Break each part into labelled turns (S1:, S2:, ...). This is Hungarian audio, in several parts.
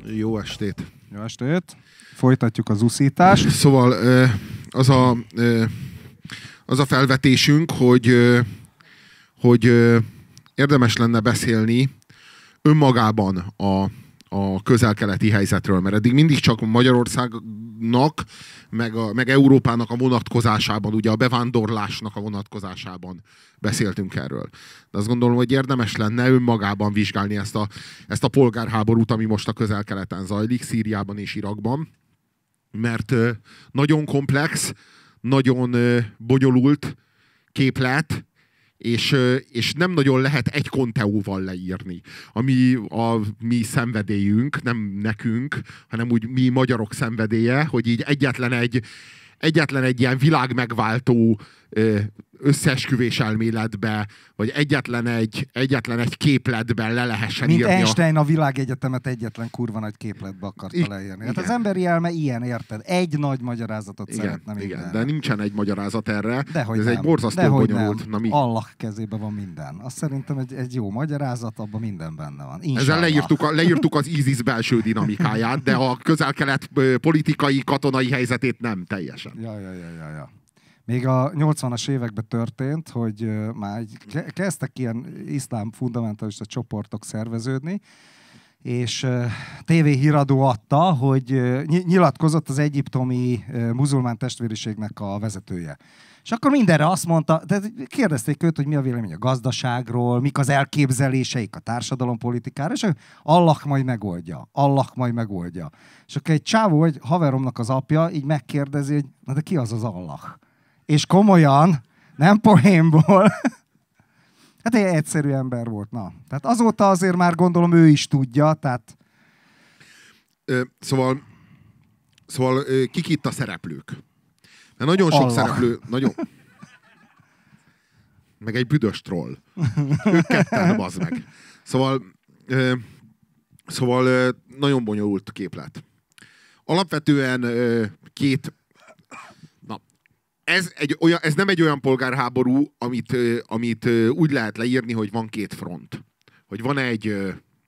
S1: Jó estét!
S2: Jó estét! Folytatjuk az uszítást.
S1: Szóval az a felvetésünk, hogy érdemes lenne beszélni önmagában a közel-keleti helyzetről, mert eddig mindig csak Magyarországnak, meg Európának a vonatkozásában, ugye a bevándorlásnak a vonatkozásában beszéltünk erről. De azt gondolom, hogy érdemes lenne önmagában vizsgálni ezt a polgárháborút, ami most a közel-keleten zajlik, Szíriában és Irakban, mert nagyon komplex, nagyon bonyolult képlet, és nem nagyon lehet egy konteóval leírni. Ami a mi szenvedélyünk, nem nekünk, hanem úgy mi magyarok szenvedélye, hogy így egyetlen egy ilyen világmegváltó összeesküvés elméletbe, vagy egyetlen egy képletben le lehessen
S2: Mint
S1: írni.
S2: Mint Einstein a világegyetemet egyetlen kurva nagy képletbe akarta leírni. Hát az emberi elme ilyen, érted? Egy nagy magyarázatot szeretne minden.
S1: Igen, de nincsen egy magyarázat erre.
S2: Dehogy
S1: ez
S2: nem.
S1: Egy borzasztó bonyolult.
S2: Allah kezében van minden. Azt szerintem egy jó magyarázat, abban minden benne van.
S1: Ezzel leírtuk az ISIS belső dinamikáját, de a közel-kelet politikai, katonai helyzetét nem teljesen.
S2: Ja. Még a 80-as években történt, hogy már kezdtek ilyen iszlám fundamentalista csoportok szerveződni, és tévéhíradó adta, hogy nyilatkozott az egyiptomi muzulmán testvériségnek a vezetője. És akkor mindenre azt mondta, de kérdezték őt, hogy mi a vélemény a gazdaságról, mik az elképzeléseik a társadalompolitikára, és Allah majd megoldja. És akkor egy csávó, egy haveromnak az apja így megkérdezi, hogy na de ki az Allah? És komolyan, nem poénból, hát egy egyszerű ember volt, na. Tehát azóta azért már gondolom ő is tudja, tehát...
S1: Szóval kik itt a szereplők? Mert nagyon sok szereplő... Meg egy büdös troll. Ők ketten, bazd meg. Szóval nagyon bonyolult képlet. Alapvetően két... Ez nem egy olyan polgárháború, amit úgy lehet leírni, hogy van két front. Hogy van egy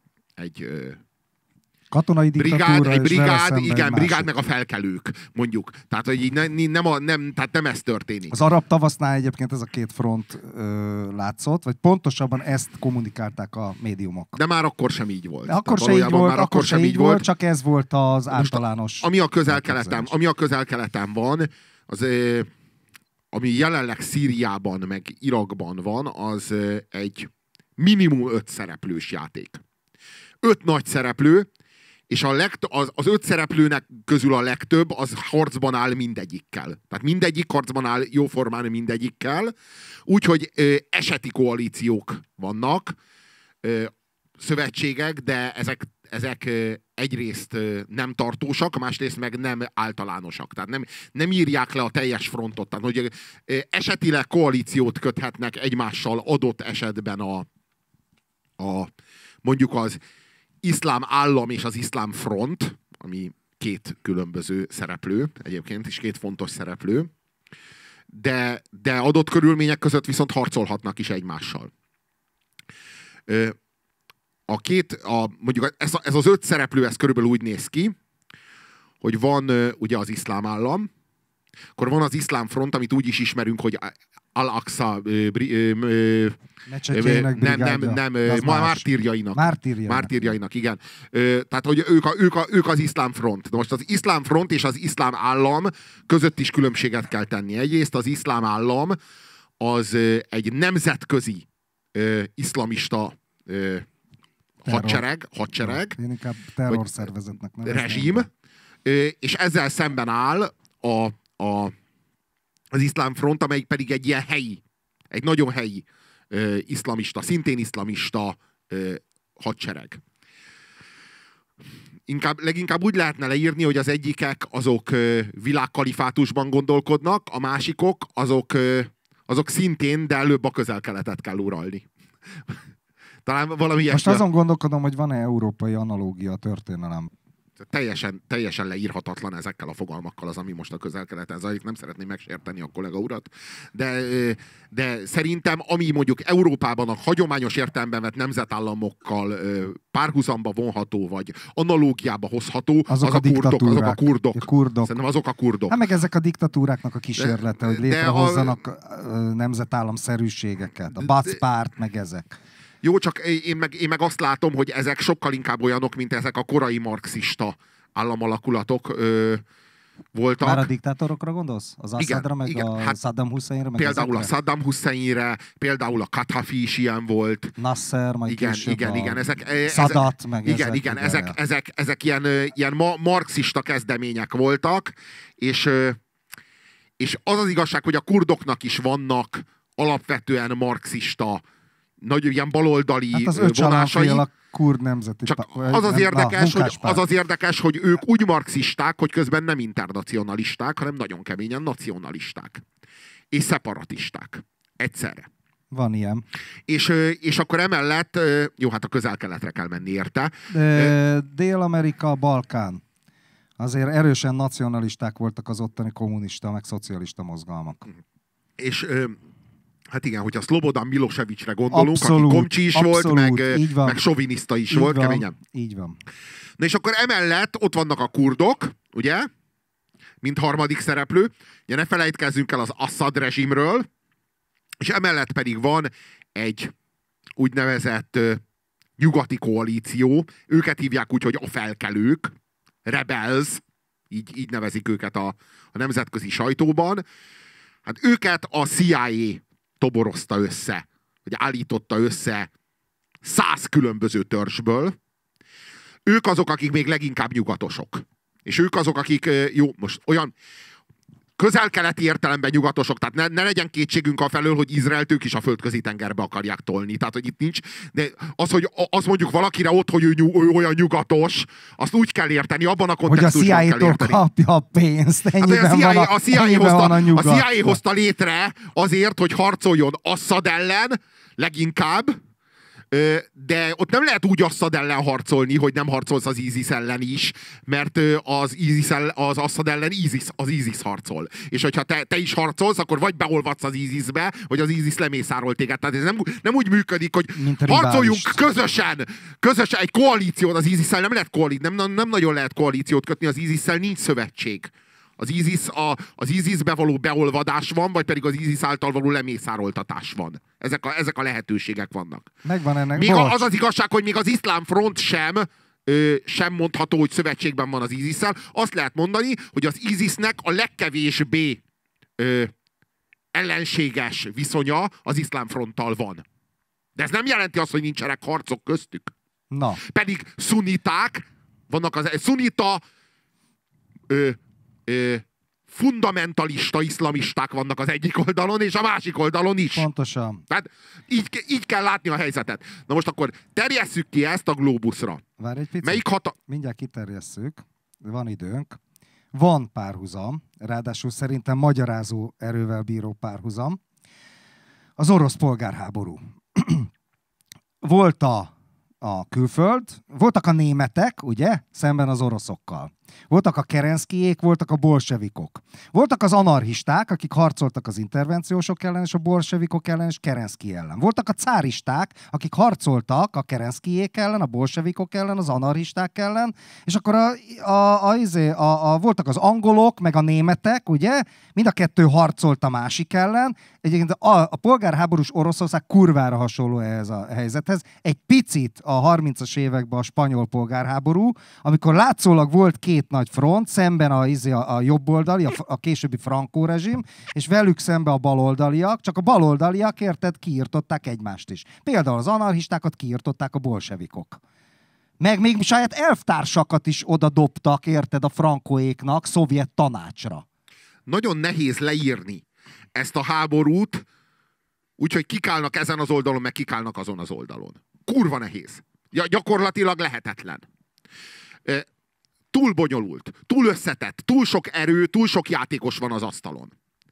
S2: katonai
S1: brigád meg a felkelők, mondjuk. Tehát, hogy így tehát nem ez történik.
S2: Az arab tavasznál egyébként ez a két front látszott, vagy pontosabban ezt kommunikálták a médiumok.
S1: De már akkor sem így volt.
S2: De akkor sem így volt, csak ez volt az általános...
S1: Ami a közel-keleten van, az... ami jelenleg Szíriában meg Irakban van, az egy minimum 5 szereplős játék. 5 nagy szereplő, és az 5 szereplőnek közül a legtöbb az harcban áll mindegyikkel. Tehát mindegyik harcban áll jóformán mindegyikkel. Úgyhogy eseti koalíciók vannak, szövetségek, de ezek egyrészt nem tartósak, másrészt meg nem általánosak. Tehát nem írják le a teljes frontot. Tehát, hogy esetileg koalíciót köthetnek egymással adott esetben mondjuk az iszlám állam és az iszlám front, ami két különböző szereplő, egyébként is két fontos szereplő, de adott körülmények között viszont harcolhatnak is egymással. Mondjuk ez az 5 szereplő, ez körülbelül úgy néz ki, hogy van ugye az iszlám állam, akkor van az iszlám front, amit úgy is ismerünk, hogy Al-Aqsa mártírjainak, igen. Tehát, hogy ők az iszlám front. De most az iszlám front és az iszlám állam között is különbséget kell tenni. Egyrészt az iszlám állam az egy nemzetközi iszlamista hadsereg,
S2: én inkább terrorszervezetnek
S1: rezsim, és ezzel szemben áll az iszlám front, amelyik pedig egy ilyen egy nagyon helyi szintén iszlamista hadsereg. Leginkább úgy lehetne leírni, hogy az egyikek azok világkalifátusban gondolkodnak, a másikok azok szintén, de előbb a közel-keletet kell uralni. Talán valami
S2: most azon gondolkodom, hogy van-e európai analógia a történelem
S1: Teljesen leírhatatlan ezekkel a fogalmakkal az, ami most a Közel-Keleten zajlik. Nem szeretném megsérteni a kollega urat, de szerintem, ami mondjuk Európában a hagyományos értelemben vett nemzetállamokkal párhuzamba vonható, vagy analógiába hozható, azok a kurdok. Szerintem azok a kurdok.
S2: Hát meg ezek a diktatúráknak a kísérlete, hogy létrehozzanak nemzetállamszerűségeket. A Baath párt, meg ezek.
S1: Jó, csak én meg azt látom, hogy ezek sokkal inkább olyanok, mint ezek a korai marxista államalakulatok voltak.
S2: Már a diktátorokra gondolsz? Az Assadra, meg igen, a Saddam Husseinre?
S1: Például a Saddam Husseinre, például a Kadhafi is ilyen volt.
S2: Nasser, majd
S1: igen,
S2: Sadat, meg
S1: igen, ezek ilyen marxista kezdemények voltak, és az az igazság, hogy a kurdoknak is vannak alapvetően marxista, nagy ilyen baloldali vonásai.
S2: A kurd nemzeti.
S1: Csak az az érdekes, hogy ők úgy marxisták, hogy közben nem internacionalisták, hanem nagyon keményen nacionalisták. És szeparatisták. Egyszerre.
S2: Van ilyen.
S1: És akkor emellett, jó, hát a Közel-Keletre kell menni érte.
S2: Dél-Amerika, Balkán. Azért erősen nacionalisták voltak az ottani kommunista, meg szocialista mozgalmak.
S1: És hát igen, hogyha Szlobodan Milosevicre gondolunk,
S2: abszolút,
S1: aki komcsi is volt, meg soviniszta is
S2: így
S1: volt,
S2: van,
S1: keményen.
S2: Így van.
S1: Na és akkor emellett ott vannak a kurdok, ugye? Mint harmadik szereplő. Ugye ne felejtkezzünk el az Assad rezsimről, és emellett pedig van egy úgynevezett nyugati koalíció. Őket hívják úgy, hogy a felkelők, rebels, így nevezik őket a nemzetközi sajtóban. Hát őket a CIA toborozta össze, vagy állította össze 100 különböző törzsből. Ők azok, akik még leginkább nyugatosok. És ők azok, akik, jó, most olyan közel-keleti értelemben nyugatosok, tehát ne legyen kétségünk afelől, hogy Izraelt ők is a földközi tengerbe akarják tolni. Tehát, hogy itt nincs, de az, hogy azt mondjuk valakire ott, hogy ő olyan nyugatos, azt úgy kell érteni, abban a kontextusban kell érteni.
S2: Hogy a CIA-tól kapja a pénzt, ennyiben
S1: a CIA
S2: hozta
S1: hozta létre azért, hogy harcoljon Assad ellen, leginkább, de ott nem lehet úgy Assad ellen harcolni, hogy nem harcolsz az ISIS ellen is, mert az Assad ellen az ISIS harcol. És hogyha te is harcolsz, akkor vagy beolvadsz az ISIS-be, vagy az ISIS lemészárol téged. Tehát ez nem úgy működik, hogy harcoljunk közösen egy koalíciót az ISIS-szel, nem nagyon lehet koalíciót kötni, az ISIS-szel nincs szövetség. Az ISIS-be való beolvadás van, vagy pedig az ISIS által való lemészároltatás van. Ezek a lehetőségek vannak.
S2: Megvan ennek.
S1: Még az az igazság, hogy még az iszlám front sem mondható, hogy szövetségben van az ISIS-szel. Azt lehet mondani, hogy az ISIS-nek a legkevésbé ellenséges viszonya az iszlám fronttal van. De ez nem jelenti azt, hogy nincsenek harcok köztük.
S2: Na.
S1: Pedig szuniták, vannak szunita fundamentalista iszlamisták vannak az egyik oldalon, és a másik oldalon is.
S2: Pontosan.
S1: Tehát így kell látni a helyzetet. Na most akkor terjesszük ki ezt a glóbuszra.
S2: Várj egy picit. Mindjárt kiterjesszük. Van időnk. Van párhuzam, ráadásul szerintem magyarázó erővel bíró párhuzam. Az orosz polgárháború. Volt a külföld, voltak a németek, ugye, szemben az oroszokkal. Voltak a Kerenszkijék, voltak a bolsevikok. Voltak az anarchisták, akik harcoltak az intervenciósok ellen, és a bolsevikok ellen, és Kerenszkij ellen. Voltak a cáristák, akik harcoltak a Kerenszkijék ellen, a bolsevikok ellen, az anarchisták ellen, és akkor voltak az angolok, meg a németek, ugye, mind a kettő harcolt a másik ellen. Egyébként a polgárháborús Oroszország kurvára hasonló ehhez a helyzethez. Egy picit a 30-as években a spanyol polgárháború, amikor látszólag volt két nagy front, szemben a jobboldali, a későbbi Franco rezsim, és velük szemben a baloldaliak, csak a baloldaliak, érted, kiirtották egymást is. Például az anarchistákat kiirtották a bolsevikok. Meg még saját elvtársakat is oda dobtak, érted, a frankóéknak szovjet tanácsra.
S1: Nagyon nehéz leírni ezt a háborút, úgyhogy kikálnak ezen az oldalon, meg kikálnak azon az oldalon. Kurva nehéz. Gyakorlatilag lehetetlen. Túl bonyolult, túl összetett, túl sok erő, túl sok játékos van az asztalon.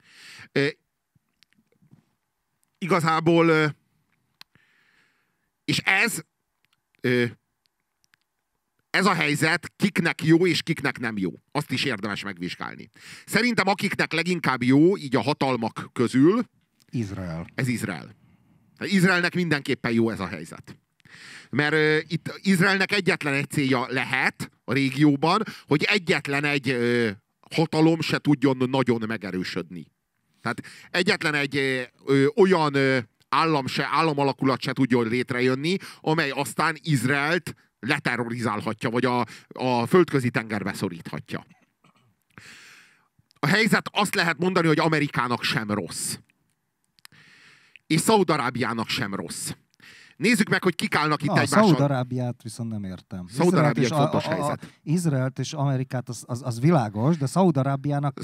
S1: Igazából, és ez a helyzet kiknek jó és kiknek nem jó. Azt is érdemes megvizsgálni. Szerintem akiknek leginkább jó, így a hatalmak közül,
S2: Izrael.
S1: Ez Izrael. Izraelnek mindenképpen jó ez a helyzet. Mert itt Izraelnek egyetlen egy célja lehet a régióban, hogy egyetlen egy hatalom se tudjon nagyon megerősödni. Tehát egyetlen egy olyan államalakulat se tudjon létrejönni, amely aztán Izraelt leterrorizálhatja, vagy a földközi tengerbe szoríthatja. A helyzet azt lehet mondani, hogy Amerikának sem rossz. És Szaúd-Arábiának sem rossz. Nézzük meg, hogy kik állnak itt egymással.
S2: Szaúd-Arábiát viszont nem értem.
S1: Szaúd-Arábia egy fontos helyzet.
S2: Izraelt és Amerikát az világos, de Szaúd-Arábiának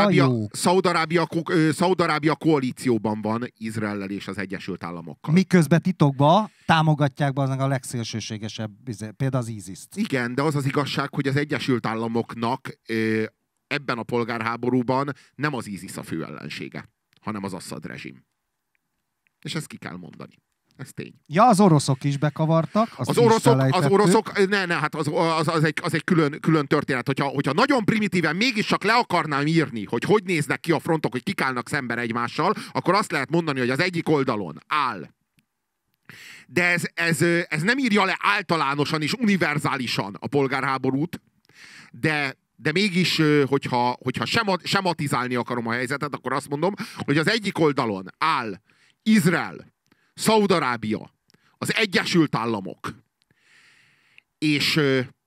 S1: Szaúd-Arábia koalícióban van Izraellel és az Egyesült Államokkal.
S2: Miközben titokban támogatják be a legszélsőségesebb, például az ISIS-t.
S1: Igen, de az az igazság, hogy az Egyesült Államoknak ebben a polgárháborúban nem az ISIS a fő ellensége, hanem az Assad rezsim. És ezt ki kell mondani. Ez tény.
S2: Ja, az oroszok is bekavartak.
S1: Az oroszok, hát az egy külön történet. Hogyha nagyon primitíven mégiscsak le akarnám írni, hogy néznek ki a frontok, hogy kik állnak szemben egymással, akkor azt lehet mondani, hogy az egyik oldalon áll. De ez nem írja le általánosan és univerzálisan a polgárháborút, de mégis, hogyha sematizálni akarom a helyzetet, akkor azt mondom, hogy az egyik oldalon áll Izrael, Szaúd-Arábia, az Egyesült Államok, és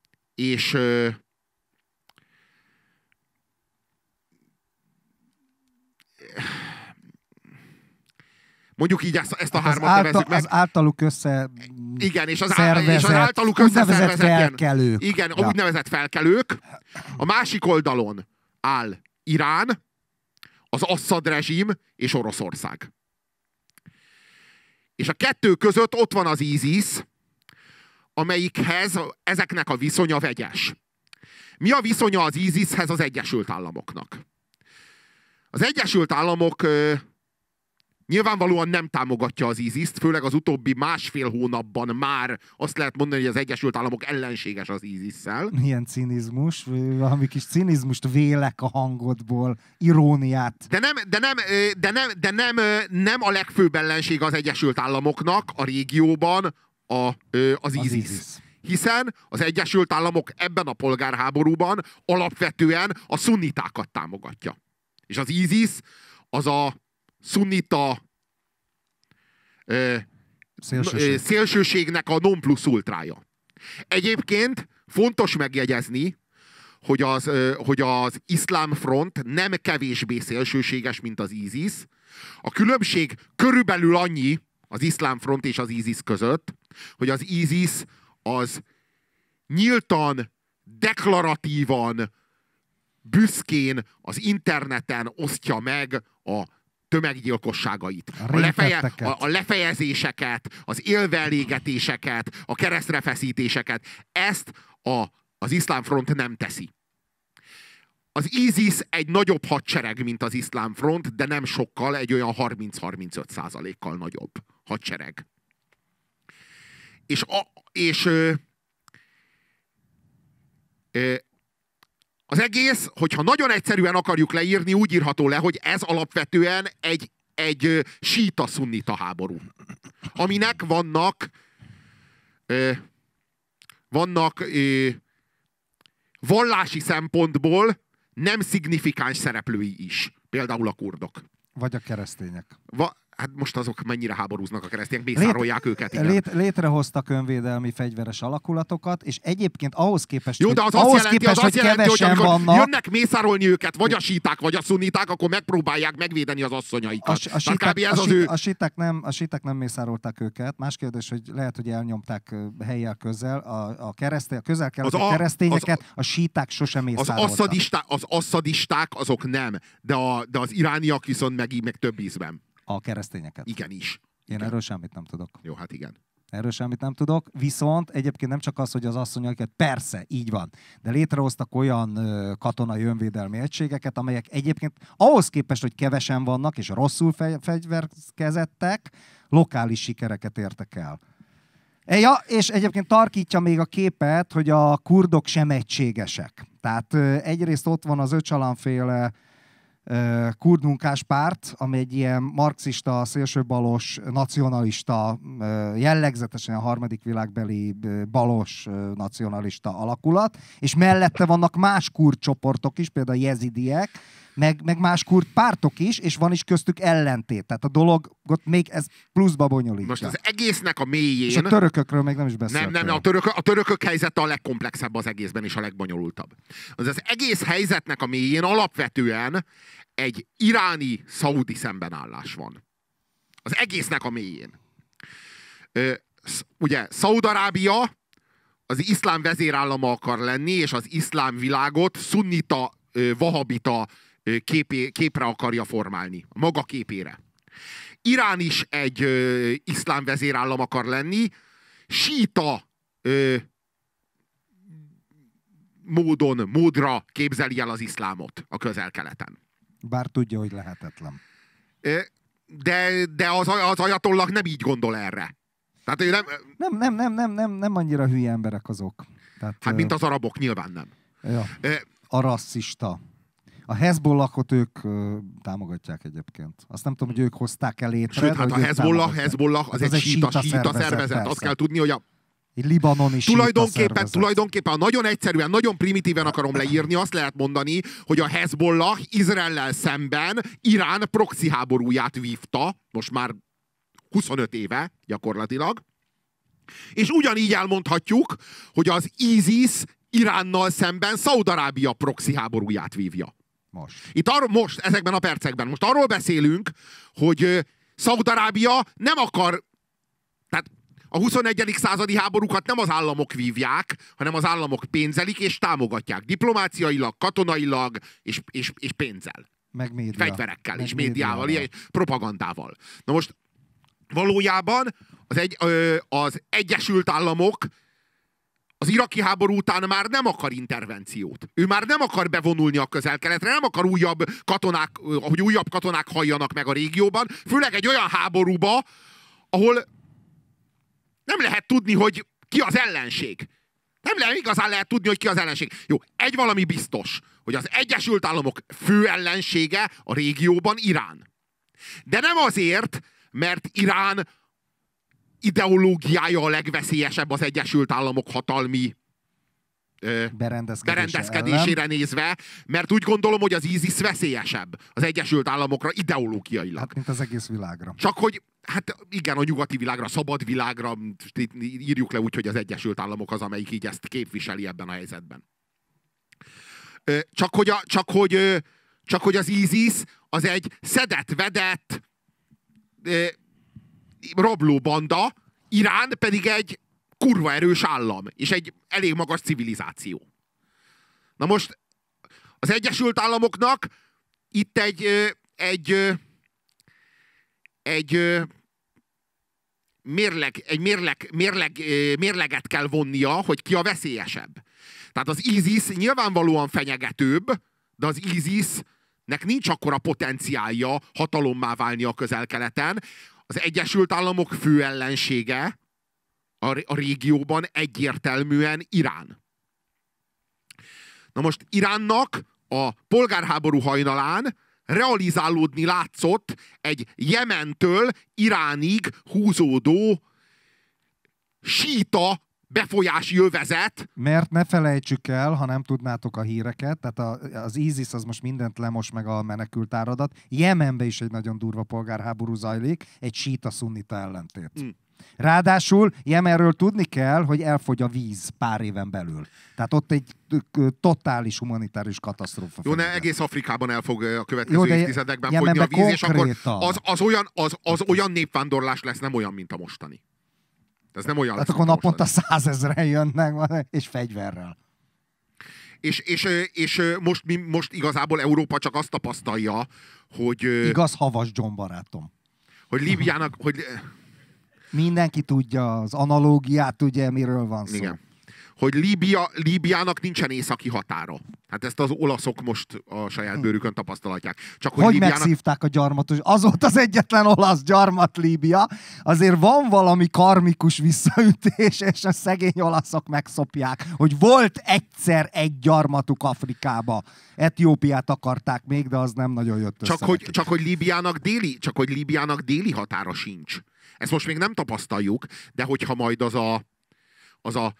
S1: mondjuk így ezt a hármat nevezzük meg.
S2: Az általuk
S1: igen, és az általuk összeszervezett
S2: felkelők.
S1: Igen, ja. Úgynevezett felkelők. A másik oldalon áll Irán, az Assad rezsim és Oroszország. És a kettő között ott van az ISIS, amelyikhez ezeknek a viszonya vegyes. Mi a viszonya az ISIS-hez az Egyesült Államoknak? Az Egyesült Államok nyilvánvalóan nem támogatja az ISIS-t, főleg az utóbbi másfél hónapban már azt lehet mondani, hogy az Egyesült Államok ellenséges az ISIS-szel.
S2: Milyen cinizmus, valami kis cinizmust vélek a hangodból, iróniát.
S1: De nem a legfőbb ellenség az Egyesült Államoknak a régióban az ISIS. Hiszen az Egyesült Államok ebben a polgárháborúban alapvetően a szunnitákat támogatja. És az ISIS az a szunnita szélsőségnek a non plus ultrája. Egyébként fontos megjegyezni, hogy az iszlám front nem kevésbé szélsőséges, mint az ISIS. A különbség körülbelül annyi az iszlám front és az ISIS között, hogy az ISIS az nyíltan, deklaratívan, büszkén az interneten osztja meg a tömeggyilkosságait, a lefejezéseket, az élveelégetéseket, a keresztrefeszítéseket. Ezt az iszlám front nem teszi. Az ISIS egy nagyobb hadsereg, mint az iszlám front, de nem sokkal, egy olyan 30-35%-kal nagyobb hadsereg. Az egész, hogyha nagyon egyszerűen akarjuk leírni, úgy írható le, hogy ez alapvetően egy síta-szunnita háború. Aminek vannak vallási szempontból nem szignifikáns szereplői is. Például a kurdok.
S2: Vagy a keresztények.
S1: Hát most azok mennyire háborúznak a keresztények, bészárolják őket. Igen.
S2: Létrehoztak önvédelmi fegyveres alakulatokat, és egyébként ahhoz képest,
S1: jó, de az azt jelenti, hogy amikor
S2: vannak,
S1: jönnek mészárolni őket, vagy a síták, vagy a szunniták, akkor megpróbálják megvédeni az asszonyaikat.
S2: A síták nem mészárolták őket. Más kérdés, hogy lehet, hogy elnyomták helyjel közel. A közel-keleti keresztényeket a síták sosem mészároltak.
S1: Az asszadisták azok nem, de az irániak viszont meg több ízben.
S2: A keresztényeket.
S1: Igenis.
S2: Én erről semmit nem tudok.
S1: Jó, hát igen.
S2: Erről semmit nem tudok, viszont egyébként nem csak az, hogy az asszonyaikat, persze, így van, de létrehoztak olyan katonai önvédelmi egységeket, amelyek egyébként ahhoz képest, hogy kevesen vannak, és rosszul fegyverkezettek, lokális sikereket értek el. Ja, és egyébként tarkítja még a képet, hogy a kurdok sem egységesek. Tehát egyrészt ott van az Öcalan-féle kurd munkáspárt, ami egy ilyen marxista, szélsőbalos, nacionalista, jellegzetesen a harmadik világbeli balos nacionalista alakulat, és mellette vannak más kurd csoportok is, például a jezidiek, meg más kurd pártok is, és van is köztük ellentét. Tehát a dologot még ez pluszba bonyolítja.
S1: Most az egésznek a mélyén...
S2: És a törökökről még nem is beszéltem.
S1: Nem, a törökök helyzete a legkomplexebb az egészben, és a legbonyolultabb. Az egész helyzetnek a mélyén alapvetően egy iráni-szaudi szembenállás van. Az egésznek a mélyén. Ugye, Szaúd-Arábia az iszlám vezérállama akar lenni, és az iszlám világot szunnita, vahabita képre akarja formálni. A maga képére. Irán is egy iszlám vezérállam akar lenni, síta módra képzeli el az iszlámot a Közel-Keleten.
S2: Bár tudja, hogy lehetetlen.
S1: De az ajatollah nem így gondol erre. Tehát ő
S2: nem annyira hülye emberek azok. Tehát,
S1: hát mint az arabok, nyilván nem.
S2: Ja. A rasszista. A Hezbollahot ők támogatják egyébként. Azt nem tudom, hogy ők hozták el létre.
S1: Sőt, hát a Hezbollah az egy síta szervezet. Azt kell tudni, hogy
S2: egy libanoni
S1: tulajdonképpen nagyon egyszerűen, nagyon primitíven akarom leírni, azt lehet mondani, hogy a Hezbollah Izraellel szemben Irán proxy háborúját vívta, most már 25 éve gyakorlatilag, és ugyanígy elmondhatjuk, hogy az ISIS Iránnal szemben Szaúd-Arábia proxy háborúját vívja. Most, ezekben a percekben. Most arról beszélünk, hogy Szaúd-Arábia nem akar, tehát a 21. századi háborúkat nem az államok vívják, hanem az államok pénzelik és támogatják. Diplomáciailag, katonailag és pénzzel.
S2: Meg média.
S1: Fegyverekkel, meg és médiával, és propagandával. Na most valójában az Egyesült Államok az iraki háború után már nem akar intervenciót. Ő már nem akar bevonulni a Közel-Keletre, nem akar hogy újabb katonák halljanak meg a régióban, főleg egy olyan háborúba, ahol nem lehet tudni, hogy ki az ellenség. Nem igazán lehet tudni, hogy ki az ellenség. Jó, egy valami biztos, hogy az Egyesült Államok fő ellensége a régióban Irán. De nem azért, mert Irán ideológiája a legveszélyesebb az Egyesült Államok hatalmi berendezkedésére nézve, mert úgy gondolom, hogy az ISIS veszélyesebb az Egyesült Államokra ideológiailag.
S2: Hát, mint az egész világra.
S1: Csak hogy, hát igen, a nyugati világra, a szabad világra írjuk le úgy, hogy az Egyesült Államok az, amelyik így ezt képviseli ebben a helyzetben. Csak hogy az ISIS az egy szedett-vedett rablóbanda, Irán pedig egy kurva erős állam, és egy elég magas civilizáció. Na most az Egyesült Államoknak itt egy mérleget kell vonnia, hogy ki a veszélyesebb. Tehát az ISIS nyilvánvalóan fenyegetőbb, de az ISIS-nek nincs akkora potenciálja hatalommá válni a Közel-Keleten. Az Egyesült Államok fő ellensége a régióban egyértelműen Irán. Na most Iránnak a polgárháború hajnalán realizálódni látszott egy Jementől Iránig húzódó síta befolyási övezet.
S2: Mert ne felejtsük el, ha nem tudnátok a híreket, tehát az ISIS az most mindent lemos meg a menekült áradat. Jemenben is egy nagyon durva polgárháború zajlik, egy síta-szunnita ellentét. Ráadásul Jemenről tudni kell, hogy elfogy a víz pár éven belül. Tehát ott egy totális humanitárius katasztrófa.
S1: Jó, ne egész Afrikában el fog a következő évtizedekben fogyni a víz, és akkor az olyan népvándorlás lesz, nem olyan, mint a mostani. Ez nem olyan.
S2: Hát akkor naponta 100 000-en jönnek, és fegyverrel.
S1: És most igazából Európa csak azt tapasztalja, hogy...
S2: Igaz, havas John barátom.
S1: Hogy Líbiának... Hogy...
S2: Mindenki tudja az analógiát, ugye, miről van szó.
S1: Igen. hogy Líbiának nincsen északi határa. Hát ezt az olaszok most a saját bőrükön tapasztalatják. Csak
S2: hogy megszívták a gyarmatos. Az volt az egyetlen olasz gyarmat Líbia. Azért van valami karmikus visszaütés, és a szegény olaszok megszopják, hogy volt egyszer egy gyarmatuk Afrikába. Etiópiát akarták még, de az nem nagyon jött össze.
S1: Csak hogy Líbiának déli határa sincs. Ezt most még nem tapasztaljuk, de hogyha majd az a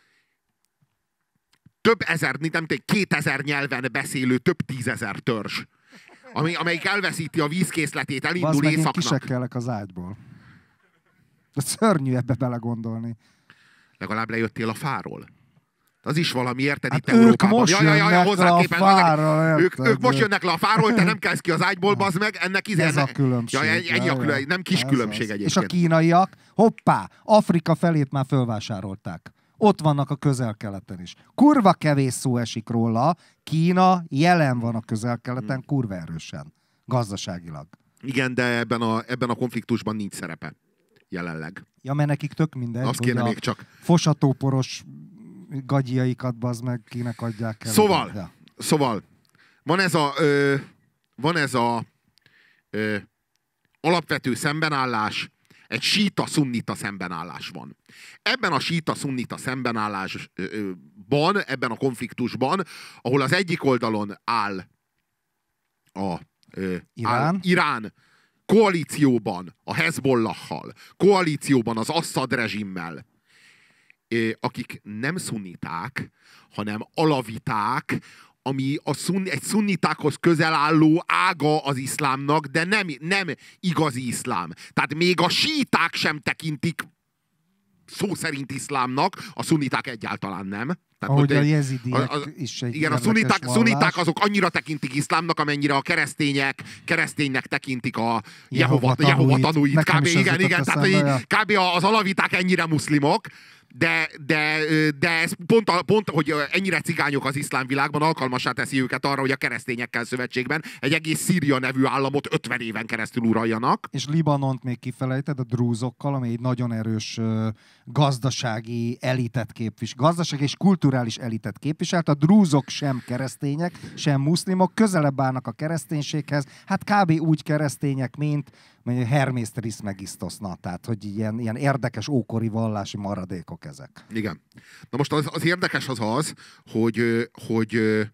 S1: több ezer, nem tudom, 2000 nyelven beszélő több tízezer törzs, amelyik elveszíti a vízkészletét, elindul északnak.
S2: Én kisekkelek az ágyból. De szörnyű ebbe belegondolni.
S1: Legalább lejöttél a fáról. Az is valami, érted,
S2: hát
S1: itt Európában.
S2: Most jönnek le a fáról,
S1: ők most jönnek le a fáról, te nem kelsz ki az ágyból, bazd meg,
S2: ez a különbség.
S1: Ennyi a különbség, nem kis különbség egyébként.
S2: És a kínaiak, hoppá, Afrika felét már fölvásárolták. Ott vannak a Közel-Keleten is. Kurva kevés szó esik róla, Kína jelen van a Közel-Keleten kurva erősen, gazdaságilag.
S1: Igen, de ebben a konfliktusban nincs szerepe jelenleg.
S2: Ja, mert nekik tök mindegy,
S1: azt kéne még csak.
S2: Fosatóporos gagyiaikat bazd meg, kinek adják el.
S1: Szóval van ez a alapvető szembenállás, egy síta-szunnita szembenállás van. Ebben a síta-szunnita szembenállásban, ebben a konfliktusban, ahol az egyik oldalon áll Irán koalícióban a Hezbollahhal, koalícióban az Assad rezsimmel, akik nem szunniták, hanem alaviták, ami egy szunnitákhoz közel álló ága az iszlámnak, de nem igazi iszlám. Tehát még a síták sem tekintik szó szerint iszlámnak, a szunniták egyáltalán nem. Tehát
S2: ahogy a jezidiek is egy
S1: igen, a szunniták azok annyira tekintik iszlámnak, amennyire a kereszténynek tekintik a Jehova tanúit. Igen, tehát kb. Az alaviták ennyire muszlimok, de ez pont, hogy ennyire cigányok az iszlám világban, alkalmassá teszi őket arra, hogy a keresztényekkel szövetségben egy egész Szíria nevű államot 50 éven keresztül uraljanak.
S2: És Libanont még kifelejted a drúzokkal, ami egy nagyon erős gazdasági elitet gazdasági és kulturális elitet képviselt. A drúzok sem keresztények, sem muszlimok, közelebb állnak a kereszténységhez, hát kb. Úgy keresztények, mint Hermész Trismegisztoszna, tehát hogy ilyen érdekes ókori vallási maradékok ezek.
S1: Igen. Na most az érdekes az, hogy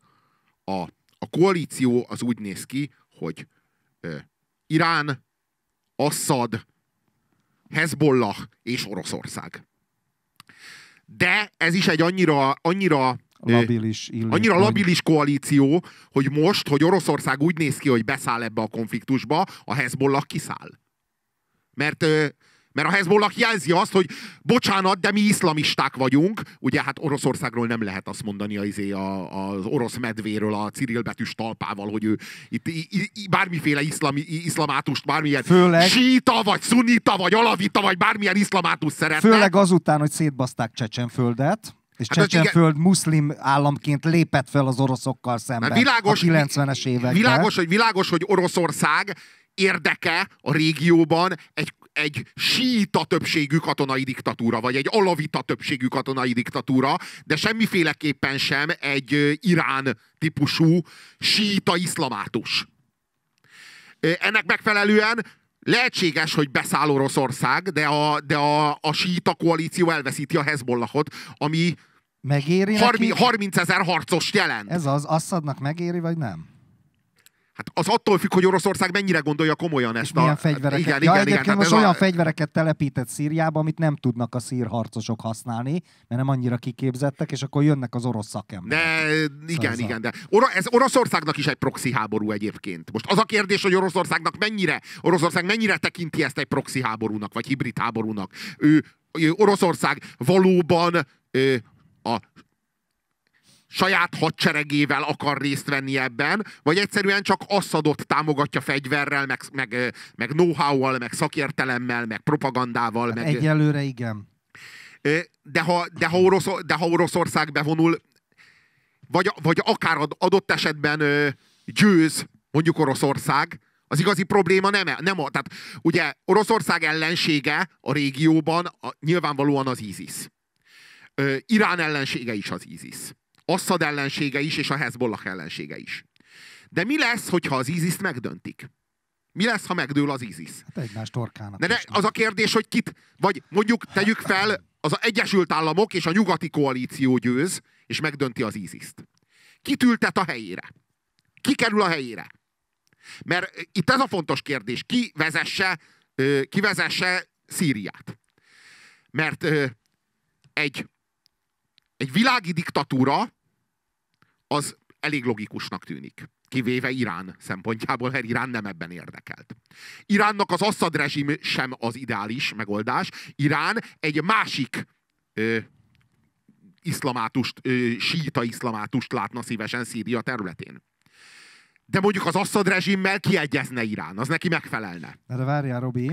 S1: a koalíció az úgy néz ki, hogy Irán, Assad, Hezbollah és Oroszország. De ez is egy annyira labilis koalíció, hogy most, hogy Oroszország úgy néz ki, hogy beszáll ebbe a konfliktusba, a Hezbollah kiszáll. Mert a Hezbollah jelzi azt, hogy bocsánat, de mi iszlamisták vagyunk. Ugye hát Oroszországról nem lehet azt mondani az orosz medvéről a cirilbetűs talpával, hogy ő itt bármiféle iszlamátust, bármilyen síita, vagy szunita, vagy alavita, vagy bármilyen iszlamátust szeretne.
S2: Főleg azután, hogy szétbaszták Csecsenföldet. És Csecsenföld muszlim államként lépett fel az oroszokkal szemben a 90-es években.
S1: Világos, hogy Oroszország érdeke a régióban egy síita többségű katonai diktatúra, vagy egy alavita többségű katonai diktatúra, de semmiféleképpen sem egy Irán típusú síita iszlamátus. Ennek megfelelően lehetséges, hogy beszáll Oroszország, de a síita koalíció elveszíti a Hezbollahot, ami 30 000 harcost jelent.
S2: Ez az Assadnak megéri, vagy nem?
S1: Hát az attól függ, hogy Oroszország mennyire gondolja komolyan ezt
S2: milyen fegyvereket. Igen, most olyan fegyvereket telepített Szíriába, amit nem tudnak a szír harcosok használni, mert nem annyira kiképzettek, és akkor jönnek az orosz szakemberek.
S1: Igen, de ez Oroszországnak is egy proxy háború egyébként. Most az a kérdés, hogy Oroszország mennyire tekinti ezt egy proxy háborúnak, vagy hibrid háborúnak. Oroszország valóban a saját hadseregével akar részt venni ebben, vagy egyszerűen csak Assadot támogatja fegyverrel, meg know-how-val, meg szakértelemmel, meg propagandával.
S2: Egyelőre igen.
S1: De ha Oroszország bevonul, vagy akár adott esetben győz, mondjuk Oroszország, az igazi probléma tehát ugye Oroszország ellensége a régióban nyilvánvalóan az ISIS. Irán ellensége is az ISIS. Assad ellensége is, és a Hezbollah ellensége is. De mi lesz, hogyha az ISIS-t megdöntik? Mi lesz, ha megdől az ISIS?
S2: Hát egymás torkának.
S1: De az a kérdés, hogy kit, vagy mondjuk tegyük fel, az Egyesült Államok és a nyugati koalíció győz, és megdönti az ISIS-t. Kit ültet a helyére? Ki kerül a helyére? Mert itt ez a fontos kérdés, ki vezesse Szíriát. Mert egy világi diktatúra az elég logikusnak tűnik. Kivéve Irán szempontjából, mert Irán nem ebben érdekelt. Iránnak az Assad rezsim sem az ideális megoldás. Irán egy másik síita iszlamátust látna szívesen Szíria területén. De mondjuk az Assad rezsimmel kiegyezne Irán, az neki megfelelne.
S2: De várjál, Robi,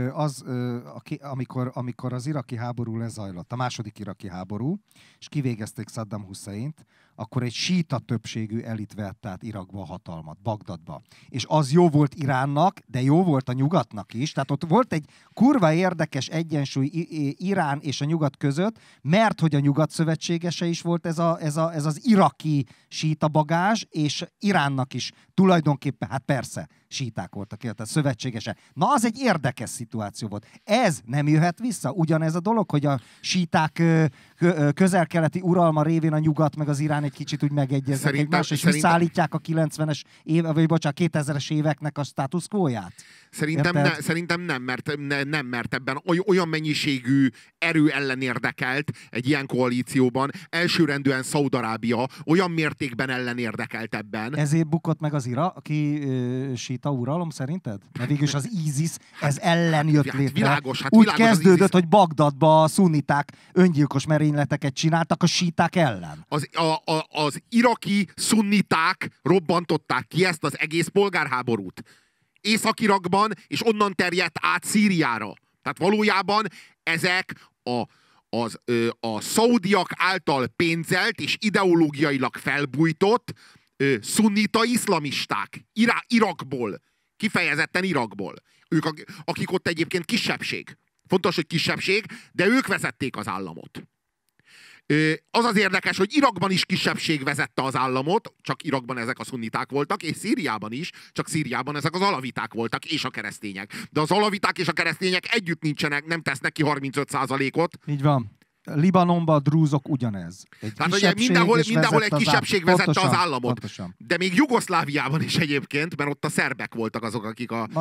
S2: amikor az iraki háború lezajlott, a második iraki háború, és kivégezték Saddam Husseint, akkor egy síita többségű elit vett át Irakba a hatalmat, Bagdadba. És az jó volt Iránnak, de jó volt a nyugatnak is. Tehát ott volt egy kurva érdekes egyensúly Irán és a nyugat között, mert hogy a nyugat szövetségese is volt ez az iraki síita bagázs, és Iránnak is tulajdonképpen, hát persze, síták voltak, tehát szövetségese. Na, az egy érdekes szituáció volt. Ez nem jöhet vissza? Ugyanez a dolog, hogy a síták közel-keleti uralma révén a nyugat meg az Irán egy kicsit úgy megegyeznek egymásra, és visszaállítják a 90-es vagy 2000-es éveknek a status quo-ját?
S1: Szerintem nem, mert ebben olyan mennyiségű erő ellen érdekelt egy ilyen koalícióban, elsőrendűen Szaúd-Arábia olyan mértékben ellen érdekelt ebben.
S2: Ezért bukott meg az iraki síita uralom szerinted? Mert végülis az ISIS ez ellen jött létre.
S1: Világos,
S2: úgy kezdődött, hogy Bagdadba a szunniták öngyilkos merényleteket csináltak a síták ellen.
S1: Az iraki szunniták robbantották ki ezt az egész polgárháborút. Észak-Irakban, és onnan terjedt át Szíriára. Tehát valójában ezek a szaudiak által pénzelt és ideológiailag felbújtott szunnita iszlamisták. Irakból. Kifejezetten Irakból. Ők, akik ott egyébként kisebbség. Fontos, hogy kisebbség, de ők vezették az államot. Az az érdekes, hogy Irakban is kisebbség vezette az államot, csak Irakban ezek a szunniták voltak, és Szíriában is, csak Szíriában ezek az alaviták voltak, és a keresztények. De az alaviták és a keresztények együtt nincsenek, nem tesznek ki 35%-ot.
S2: Így van. Libanonban a drúzok ugyanez.
S1: Tehát ugye mindenhol egy kisebbség vezette az államot. Pontosan. De még Jugoszláviában is egyébként, mert ott a szerbek voltak azok, akik a...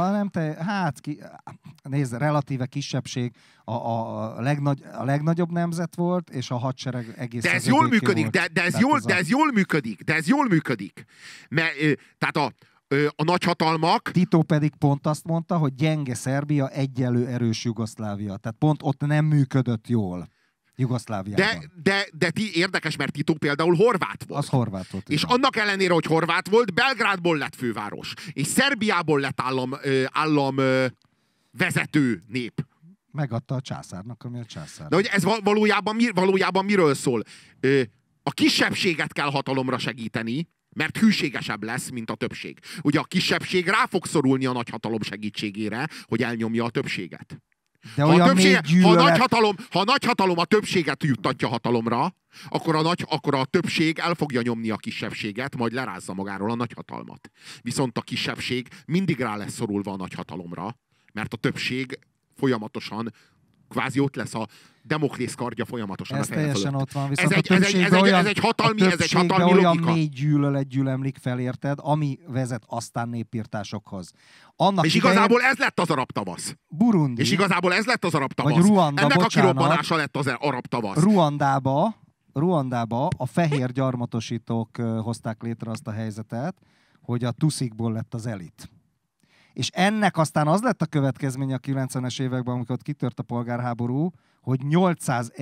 S2: Nézd, relatíve kisebbség a legnagyobb nemzet volt, és a hadsereg egész...
S1: De ez jól működik, de ez jól működik. Mert, tehát a nagyhatalmak...
S2: Tito pedig pont azt mondta, hogy gyenge Szerbia, egyenlő erős Jugoszlávia. Tehát pont ott nem működött jól. Jugoszláviában.
S1: De érdekes, mert Tito például horvát volt.
S2: Az horvát volt.
S1: És annak ellenére, hogy horvát volt, Belgrádból lett főváros. És Szerbiából lett állam vezető nép.
S2: Megadta a császárnak, ami a császár.
S1: De hogy ez valójában miről szól? A kisebbséget kell hatalomra segíteni, mert hűségesebb lesz, mint a többség. Ugye a kisebbség rá fog szorulni a nagyhatalom segítségére, hogy elnyomja a többséget.
S2: De
S1: ha a nagyhatalom a többséget juttatja hatalomra, akkor a többség el fogja nyomni a kisebbséget, majd lerázza magáról a nagyhatalmat. Viszont a kisebbség mindig rá lesz szorulva a nagyhatalomra, mert a többség folyamatosan kvázi ott lesz a Damoklész kardja folyamatosan
S2: ez
S1: a feje
S2: teljesen
S1: fölött.
S2: ott van, viszont
S1: Ez egy hatalmi logika.
S2: Olyan mély gyűlölet gyülemlik fel, érted, ami vezet aztán népírtásokhoz.
S1: És igazából ez lett az arab tavasz.
S2: Burundi.
S1: És igazából ez lett az arab tavasz.
S2: Vagy Ruanda,
S1: ennek a kirobbanása lett az arab tavasz.
S2: Ruandába a fehér gyarmatosítók hozták létre azt a helyzetet, hogy a tuszikból lett az elit. És ennek aztán az lett a következménye a 90-es években, amikor ott kitört a polgárháború, hogy 800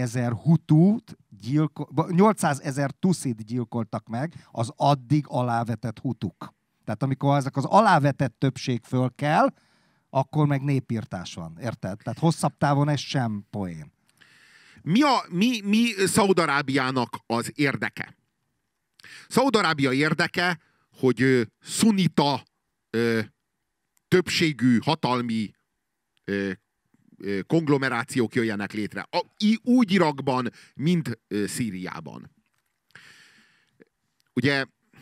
S2: 000 tuszit gyilkoltak meg az addig alávetett hutuk. Tehát amikor ezek az alávetett többség föl kell, akkor meg népírtás van. Érted? Tehát hosszabb távon ez sem poén.
S1: Mi Szaúd-Arábiának az érdeke? Szaúd-Arábia érdeke, hogy szunita többségű hatalmi konglomerációk jöjjenek létre. Úgy Irakban, mint Szíriában. Ugye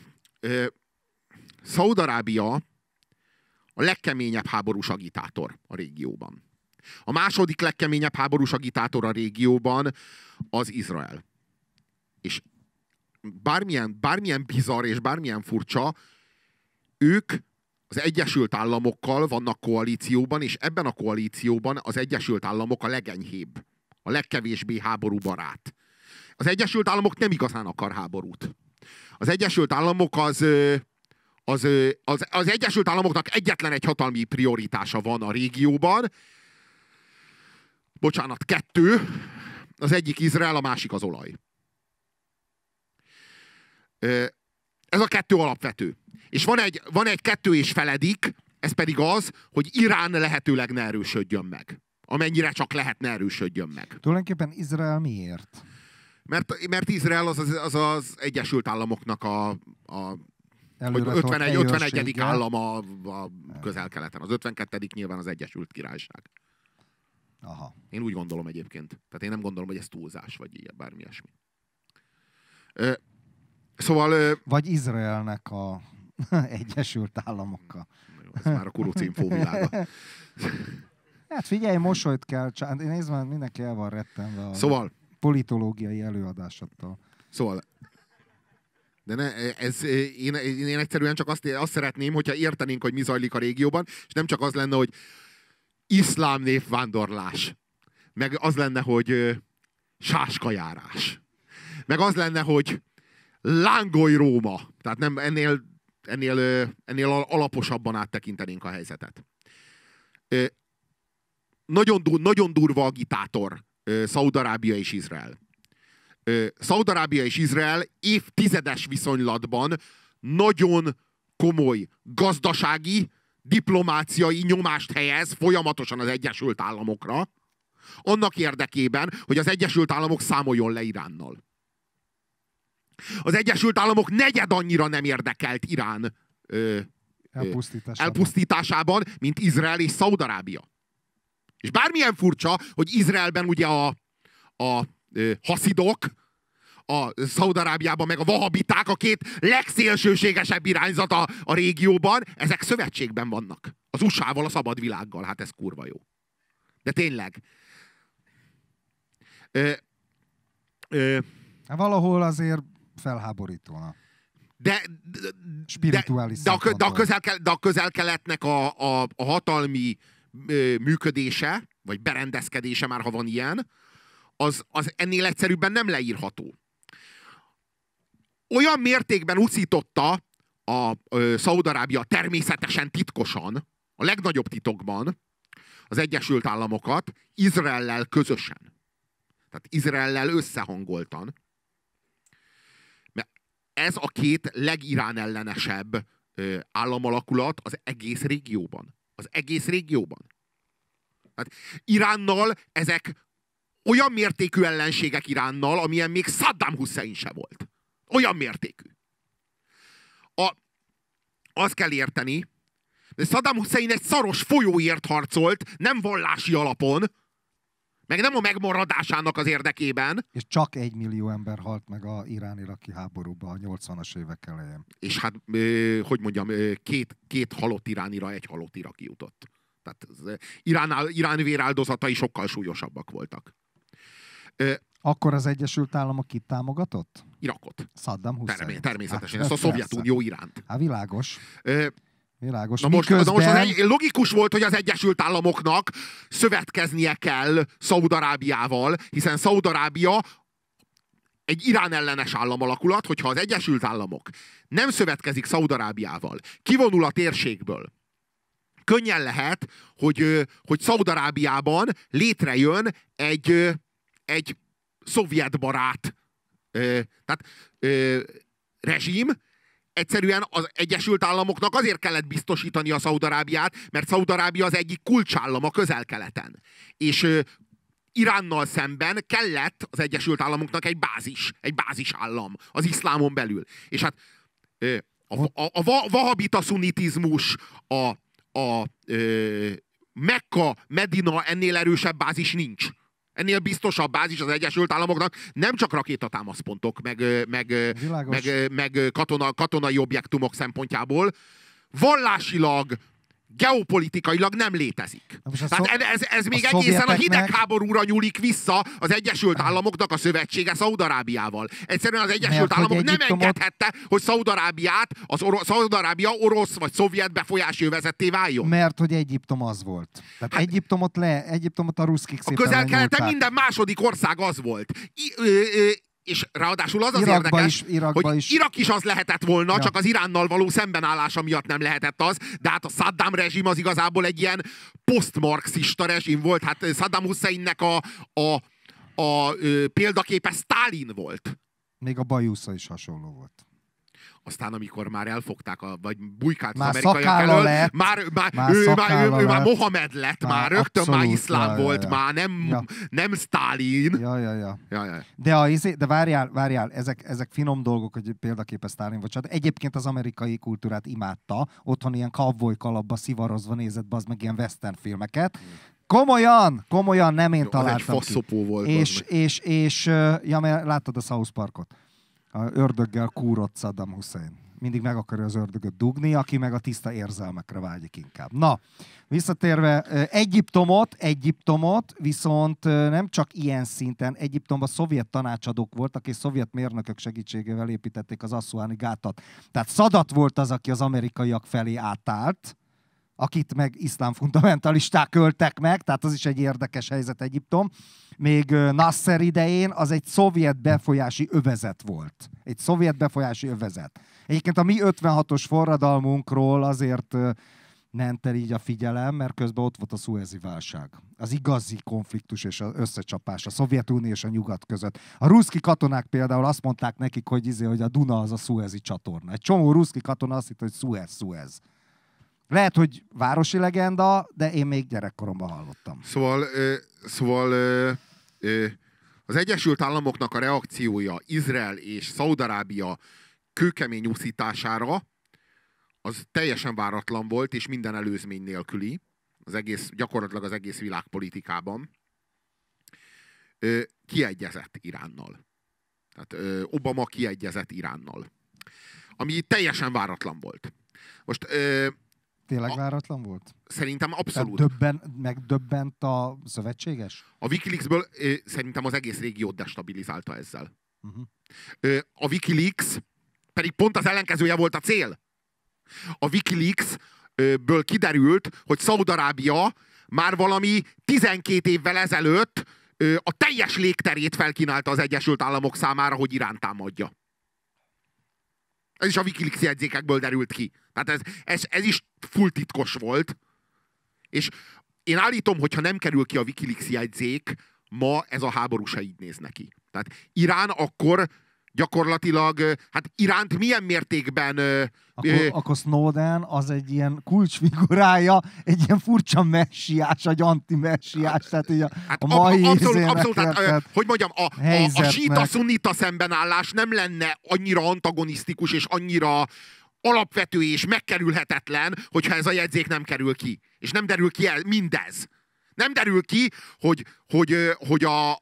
S1: Szaúd-Arábia a legkeményebb háborús agitátor a régióban. A második legkeményebb háborús agitátor a régióban az Izrael. És bármilyen bizarr és bármilyen furcsa, ők az Egyesült Államokkal vannak koalícióban, és ebben a koalícióban az Egyesült Államok a legenyhébb, a legkevésbé háborúbarát. Az Egyesült Államok nem igazán akar háborút. Az Egyesült Államok az Egyesült Államoknak egyetlen egy hatalmi prioritása van a régióban. Bocsánat, 2. Az egyik Izrael, a másik az olaj. Ez a 2 alapvető. És van egy 2 és feledik, ez pedig az, hogy Irán lehetőleg ne erősödjön meg. Amennyire csak lehet, ne erősödjön meg.
S2: Tulajdonképpen Izrael miért?
S1: Mert Izrael az Egyesült Államoknak a 51. állama a Közel-Keleten. Az 52. nyilván az Egyesült Királyság.
S2: Aha.
S1: Én úgy gondolom egyébként. Tehát én nem gondolom, hogy ez túlzás, vagy ilyen, bármi ilyesmi. Szóval...
S2: Vagy Izraelnek a Egyesült Államokkal.
S1: Ez már a kurucinfó világa.
S2: Hát figyelj, mosolyt kell csinálni. Nézd már, mindenki el van rettenve a politológiai előadásoktól.
S1: Szóval... De én egyszerűen csak azt szeretném, hogyha értenénk, hogy mi zajlik a régióban, és nem csak az lenne, hogy iszlám népvándorlás. Meg az lenne, hogy sáskajárás. Meg az lenne, hogy lángolj Róma. Tehát nem ennél alaposabban áttekintenénk a helyzetet. Nagyon durva agitátor Szaúd-Arábia és Izrael. Szaúd-Arábia és Izrael évtizedes viszonylatban nagyon komoly gazdasági, diplomáciai nyomást helyez folyamatosan az Egyesült Államokra, annak érdekében, hogy az Egyesült Államok számoljon le Iránnal. Az Egyesült Államok negyed annyira nem érdekelt Irán elpusztításában, mint Izrael és Szaúd-Arábia. És bármilyen furcsa, hogy Izraelben ugye a haszidok, a Szaúd-Arábiában meg a vahabiták, a 2 legszélsőségesebb irányzat a régióban, ezek szövetségben vannak. Az USA-val, a szabad világgal. Hát ez kurva jó. De tényleg.
S2: Valahol azért felháborítóna.
S1: De a Közel-Keletnek a hatalmi működése, vagy berendezkedése, már ha van ilyen, az ennél egyszerűbben nem leírható. Olyan mértékben uszította a Szaúd-Arábia természetesen titkosan, a legnagyobb titokban az Egyesült Államokat Izraellel közösen. Tehát Izraellel összehangoltan. Mert ez a 2 legirán ellenesebb államalakulat az egész régióban. Az egész régióban. Tehát Iránnal ezek olyan mértékű ellenségek Iránnal, amilyen még Saddam Hussein se volt. Olyan mértékű. Azt kell érteni, hogy Saddam Hussein egy szaros folyóért harcolt, nem vallási alapon, meg nem a megmaradásának az érdekében.
S2: És csak 1 millió ember halt meg az irán-iraki háborúban a 80-as évek elején.
S1: És hát, hogy mondjam, 2 halott iránira, 1 halott iraki jutott. Tehát Irán véráldozatai sokkal súlyosabbak voltak.
S2: Akkor az Egyesült Államok kit támogatott?
S1: Irakot.
S2: Saddam Hussein.
S1: Természetesen. Ezt a Szovjetunió iránt.
S2: Hát világos. Világos.
S1: Na most logikus volt, hogy az Egyesült Államoknak szövetkeznie kell Szaúd-Arábiával, hiszen Szaúd-Arábia egy Irán ellenes államalakulat, hogyha az Egyesült Államok nem szövetkezik Szaúd-Arábiával, kivonul a térségből, könnyen lehet, hogy Szaúd-Arábiában létrejön egy szovjetbarát rezsim. Egyszerűen az Egyesült Államoknak azért kellett biztosítani a Szaúd-Arábiát, mert Szaúd-Arábia az egyik kulcsállam a Közel-Keleten. És Iránnal szemben kellett az Egyesült Államoknak egy bázisállam az iszlámon belül. És hát a vahabita szunitizmus, Mekka, Medina, ennél erősebb bázis nincs. Ennél biztosabb bázis az Egyesült Államoknak nem csak rakétatámaszpontok, meg katonai objektumok szempontjából, vallásilag, geopolitikailag nem létezik. Tehát ez még egészen a hidegháborúra nyúlik vissza az Egyesült Államoknak a szövetsége Szaúd-Arábiával. Egyszerűen az Egyesült Államok nem engedhette, hogy Szaúd-Arábia orosz vagy szovjet befolyási övezetté váljon.
S2: Mert hogy Egyiptom az volt. Tehát hát, Egyiptomot a ruszkik szépen
S1: a Közel-Keleten minden második ország az volt. És ráadásul az
S2: Irakba
S1: érdekes, hogy Irak is az lehetett volna, csak az Iránnal való szembenállása miatt nem lehetett az, de hát a Saddam rezsim az igazából egy ilyen posztmarxista rezsim volt. Hát Saddam Husseinnek a példaképe Sztálin volt.
S2: Még a bajusza is hasonló volt.
S1: Aztán, amikor már elfogták, vagy bujkált az
S2: amerikaiak elől,
S1: ő már Mohamed lett, már rögtön már iszlám volt, már nem Sztálin.
S2: Ja. De várjál, ezek finom dolgok, hogy példaképpen Sztálin volt. Csak egyébként az amerikai kultúrát imádta, otthon ilyen cowboy kalapba szivarozva nézett be az meg ilyen western filmeket. Komolyan, nem én találtam ki.
S1: Volt.
S2: És mert láttad a South Parkot? A ördöggel kúrott Saddam Hussein. Mindig meg akarja az ördögöt dugni, aki meg a tiszta érzelmekre vágyik inkább. Na, visszatérve, Egyiptomot viszont nem csak ilyen szinten, Egyiptomban szovjet tanácsadók voltak, és szovjet mérnökök segítségével építették az Assuáni gátat. Tehát Szadat volt az, aki az amerikaiak felé átállt, akit meg iszlám fundamentalisták öltek meg, tehát az is egy érdekes helyzet Egyiptom. Még Nasser idején az egy szovjet befolyási övezet volt. Egy szovjet befolyási övezet. Egyébként a mi 56-os forradalmunkról azért ment el így a figyelem, mert közben ott volt a szuezi válság. Az igazi konfliktus és az összecsapás a Szovjetunió és a nyugat között. A ruszki katonák például azt mondták nekik, hogy a Duna az a szuezi csatorna. Egy csomó ruszki katona azt hitt, hogy Suez. Lehet, hogy városi legenda, de én még gyerekkoromban hallottam.
S1: Szóval az Egyesült Államoknak a reakciója Izrael és Szaúd-Arábia kőkemény úszítására az teljesen váratlan volt, és minden előzmény nélküli, gyakorlatilag az egész világpolitikában. Kiegyezett Iránnal. Tehát Obama kiegyezett Iránnal. Ami teljesen váratlan volt. Most...
S2: Tényleg váratlan volt?
S1: Szerintem abszolút.
S2: Megdöbbent a szövetséges?
S1: A Wikileaksből szerintem az egész régiót destabilizálta ezzel. A Wikileaks pedig pont az ellenkezője volt a cél. A Wikileaksből kiderült, hogy Szaúd-Arábia már valami 12 évvel ezelőtt a teljes légterét felkínálta az Egyesült Államok számára, hogy Iránt támadja. Ez is a Wikileaks jegyzékekből derült ki. Tehát ez is full titkos volt. És én állítom, hogyha nem kerül ki a Wikileaks jegyzék, ma ez a háború se így néz neki. Tehát Irán akkor gyakorlatilag, hát Iránt milyen mértékben...
S2: Akkor Snowden az egy ilyen kulcsfigurája, egy ilyen furcsa messiás, vagy anti-messiás, tehát így a mai
S1: abszolút, hogy mondjam, a síta-szunnita szembenállás nem lenne annyira antagonisztikus, és annyira alapvető és megkerülhetetlen, hogyha ez a jegyzék nem kerül ki. És nem derül ki mindez. Nem derül ki, hogy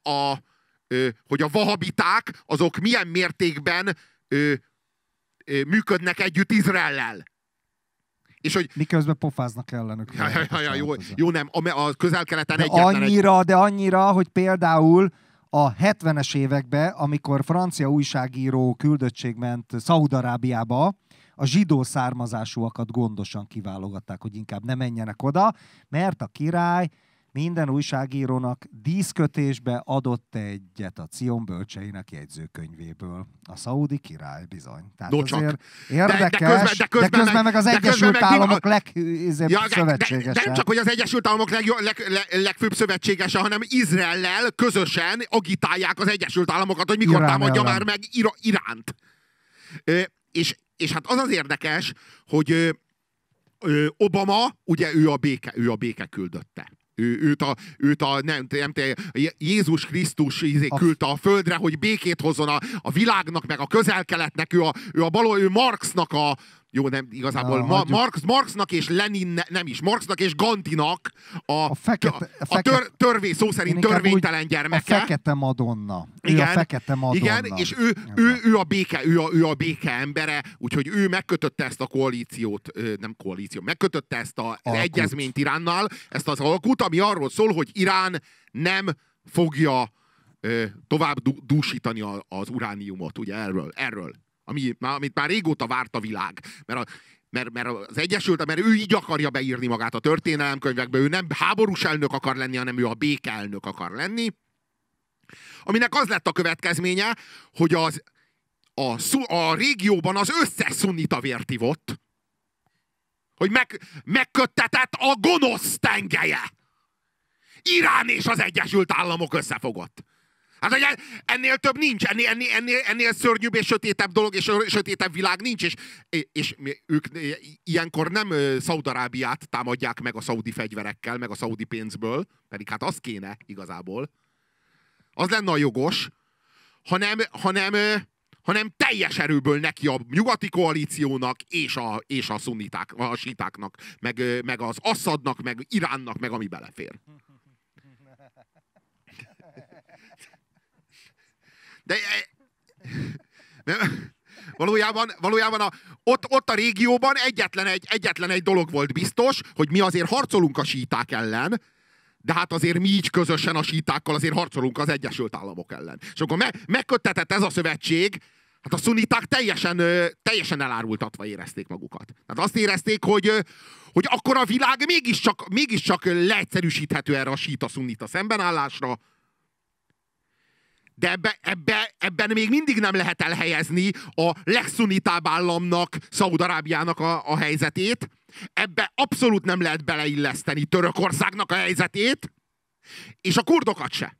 S1: a vahabiták azok milyen mértékben működnek együtt Izraellel. És hogy...
S2: Miközben pofáznak ellenük.
S1: Jó, nem, a Közel-Keleten egyetlen...
S2: De annyira, hogy például a 70-es években, amikor francia újságíró küldöttség ment Szaúd-Arábiába, a zsidó származásúakat gondosan kiválogatták, hogy inkább ne menjenek oda, mert a király minden újságírónak díszkötésbe adott egyet a Cion bölcseinek jegyzőkönyvéből. A szaúdi király bizony. Tehát azért érdekes, de közben meg az Egyesült Államok legszövetségese.
S1: De nem csak, hogy az Egyesült Államok legfőbb szövetségese, hanem Izraellel közösen agitálják az Egyesült Államokat, hogy mikor támadja már meg Iránt. És hát az érdekes, hogy Obama, ugye ő a béke küldötte. Jézus Krisztus küldte a földre, hogy békét hozzon a világnak, meg a Közel-Keletnek, ő Marxnak Jó, nem, igazából Marxnak és nem is, Marxnak és Gandhinak a törvény, szó szerint törvénytelen gyermeke.
S2: A fekete Madonna. Igen, ő a fekete Madonna.
S1: Igen, és ő a béke embere, úgyhogy ő megkötötte ezt a koalíciót, megkötötte ezt az egyezményt Iránnal, ezt az alkut, ami arról szól, hogy Irán nem fogja tovább dúsítani az urániumot, ugye erről. Amit már régóta várt a világ. Mert az mert ő így akarja beírni magát a történelemkönyvekbe, ő nem háborús elnök akar lenni, hanem ő a béke elnök akar lenni. Aminek az lett a következménye, hogy a régióban az összes szunnita vért ivott, hogy megköttetett a gonosz tengelye. Irán és az Egyesült Államok összefogott. Hát, hogy ennél több nincs, ennél szörnyűbb és sötétebb dolog, és sötétebb világ nincs, és ők ilyenkor nem Szaúd-Arábiát támadják meg a szaudi fegyverekkel, meg a szaudi pénzből, pedig hát az kéne igazából. Az lenne a jogos, hanem teljes erőből neki a nyugati koalíciónak és a szunniták, a sítáknak, meg az Assadnak, meg Iránnak, meg ami belefér. De valójában ott a régióban egyetlen egy dolog volt biztos, hogy mi azért harcolunk a síták ellen, de hát azért mi így közösen a sítákkal azért harcolunk az Egyesült Államok ellen. És akkor megköttetett ez a szövetség, hát a szunniták teljesen elárultatva érezték magukat. Tehát azt érezték, hogy akkor a világ mégiscsak leegyszerűsíthető erre a síta-szunnita szembenállásra, de ebben még mindig nem lehet elhelyezni a legszunnitább államnak, Szaúd-Arábiának a helyzetét. Ebbe abszolút nem lehet beleilleszteni Törökországnak a helyzetét, és a kurdokat se.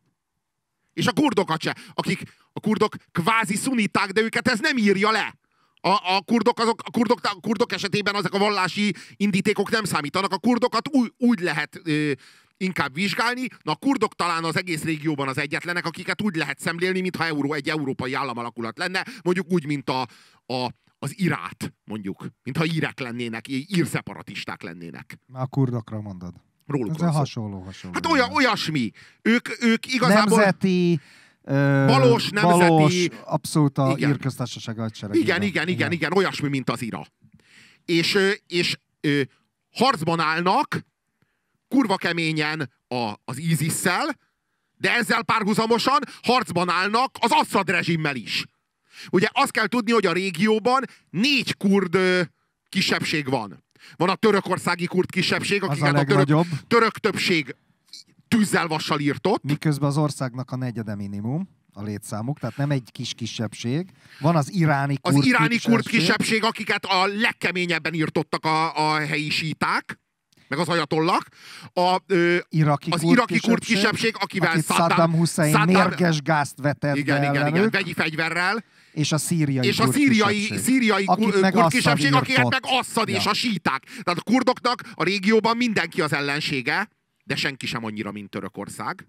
S1: A kurdok kvázi szunniták, de őket ez nem írja le. A kurdok esetében ezek a vallási indítékok nem számítanak. A kurdokat úgy lehet inkább vizsgálni. Na, a kurdok talán az egész régióban az egyetlenek, akiket úgy lehet szemlélni, mintha egy európai államalakulat lenne, mondjuk úgy, mint az Irát, mondjuk. Mintha írek lennének, ír-szeparatisták lennének.
S2: A kurdokra mondod.
S1: Róluk
S2: ez hasonló.
S1: Hát olyasmi. Ők igazából...
S2: Nemzeti...
S1: Valós,
S2: abszolút a Ír Köztársaság hadseregében.
S1: Igen, olyasmi, mint az IRA. És harcban állnak kurva keményen az ISIS-szel, de ezzel párhuzamosan harcban állnak az Assad rezsimmel is. Ugye azt kell tudni, hogy a régióban 4 kurd kisebbség van. Van a törökországi kurd kisebbség, akiket a török többség tűzzel vassal írtott.
S2: Miközben az országnak a negyede minimum a létszámuk, tehát nem egy kis kisebbség. Van az iráni
S1: kurd kisebbség, akiket a legkeményebben írtottak a helyi síták, meg az ajatollak. Az iraki kurd kisebbség, akivel
S2: Saddam Hussein mérges gázt vetett
S1: igen, vegyi fegyverrel.
S2: És a szíriai
S1: kurd kisebbség, akiket meg Assad és a síták. Tehát a kurdoknak a régióban mindenki az ellensége, de senki sem annyira, mint Törökország.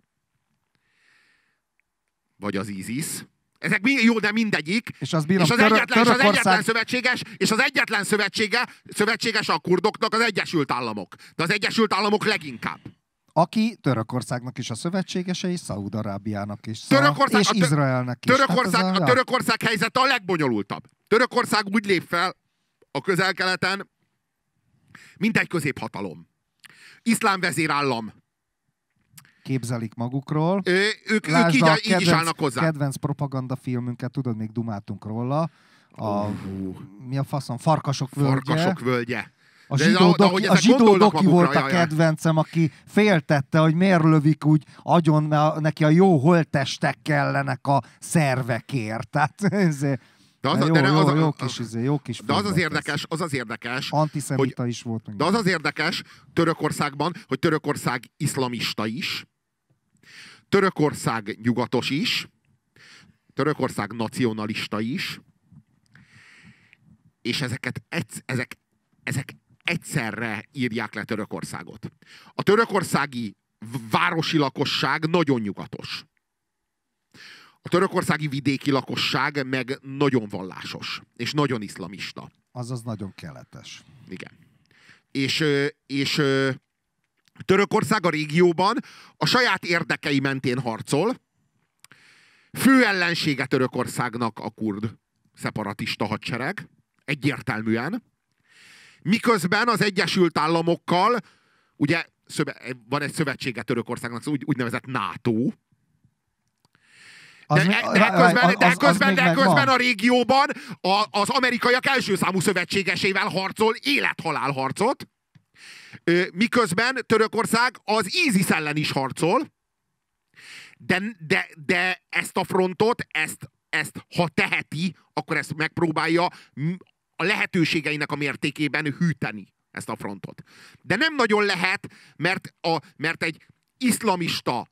S1: Vagy az ISIS. Ezek jó, de mindegyik. És az egyetlen szövetséges a kurdoknak az Egyesült Államok. De az Egyesült Államok leginkább.
S2: Aki Törökországnak is a szövetségese, és Szaúd-Arábiának is. És Izraelnek is.
S1: A Törökország helyzete a legbonyolultabb. Törökország úgy lép fel a Közel-Keleten, mint egy középhatalom. Iszlám vezérállam.
S2: Képzelik magukról.
S1: Ők így is állnak hozzá.
S2: Kedvenc propagandafilmünket, tudod, még dumáltunk róla. Mi a faszom? Farkasok völgye. A zsidó doki volt a kedvencem, aki féltette, hogy miért lövik úgy agyon, mert neki a jó holttestek kellenek a szervekért. Tehát jó kis
S1: de az az érdekes,
S2: antiszemita is volt.
S1: De az az érdekes Törökországban, hogy Törökország iszlamista is, Törökország nyugatos is, Törökország nacionalista is, és ezek egyszerre írják le Törökországot. A törökországi városi lakosság nagyon nyugatos. A törökországi vidéki lakosság meg nagyon vallásos, és nagyon iszlamista.
S2: Azaz nagyon keletes.
S1: Igen. És Törökország a régióban a saját érdekei mentén harcol. Fő ellensége Törökországnak a kurd szeparatista hadsereg. Egyértelműen. Miközben az Egyesült Államokkal, ugye van egy szövetsége Törökországnak, úgynevezett NATO. De közben a régióban az amerikaiak első számú szövetségesével harcol élethalál harcot. Miközben Törökország az ISIS ellen is harcol. De ezt a frontot, ezt ha teheti, akkor ezt megpróbálja a lehetőségeinek a mértékében hűteni, ezt a frontot. De nem nagyon lehet, mert egy iszlamista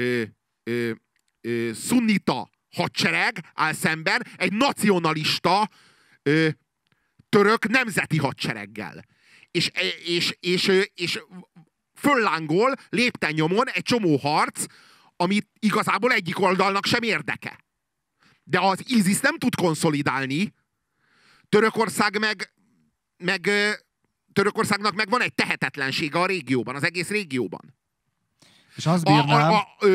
S1: szunnita hadsereg áll szemben egy nacionalista török nemzeti hadsereggel. És föllángol lépten nyomon egy csomó harc, amit igazából egyik oldalnak sem érdeke. De az ISIS nem tud konszolidálni, Törökországnak meg van egy tehetetlensége a régióban, az egész régióban.
S2: És azt bírnám...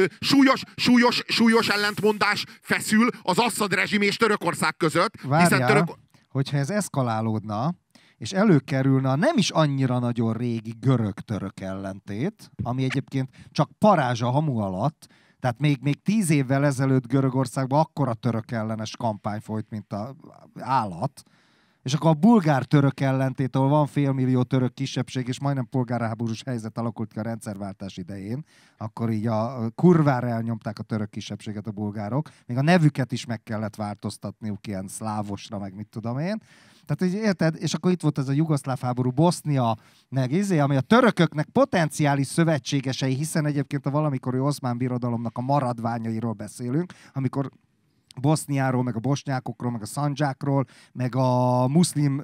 S1: Súlyos ellentmondás feszül az Assad rezsim és Törökország között.
S2: Várjál, hogyha ez eszkalálódna, és előkerülne a nem is annyira nagyon régi görög-török ellentét, ami egyébként csak parázs a hamu alatt, tehát még 10 évvel ezelőtt Görögországban akkora török ellenes kampány folyt, mint a állat, és akkor a bulgár-török ellentét, ahol van 500 000 török kisebbség, és majdnem polgárháborús helyzet alakult ki a rendszerváltás idején, akkor így a kurvára elnyomták a török kisebbséget a bulgárok, még a nevüket is meg kellett változtatniuk ilyen szlávosra, meg mit tudom én. Tehát, érted? És akkor itt volt ez a jugoszláv háború, Bosznia, ami a törököknek potenciális szövetségesei, hiszen egyébként a valamikori oszmán birodalomnak a maradványairól beszélünk, amikor Boszniáról, meg a bosnyákokról, meg a szandzsákról, meg a muszlim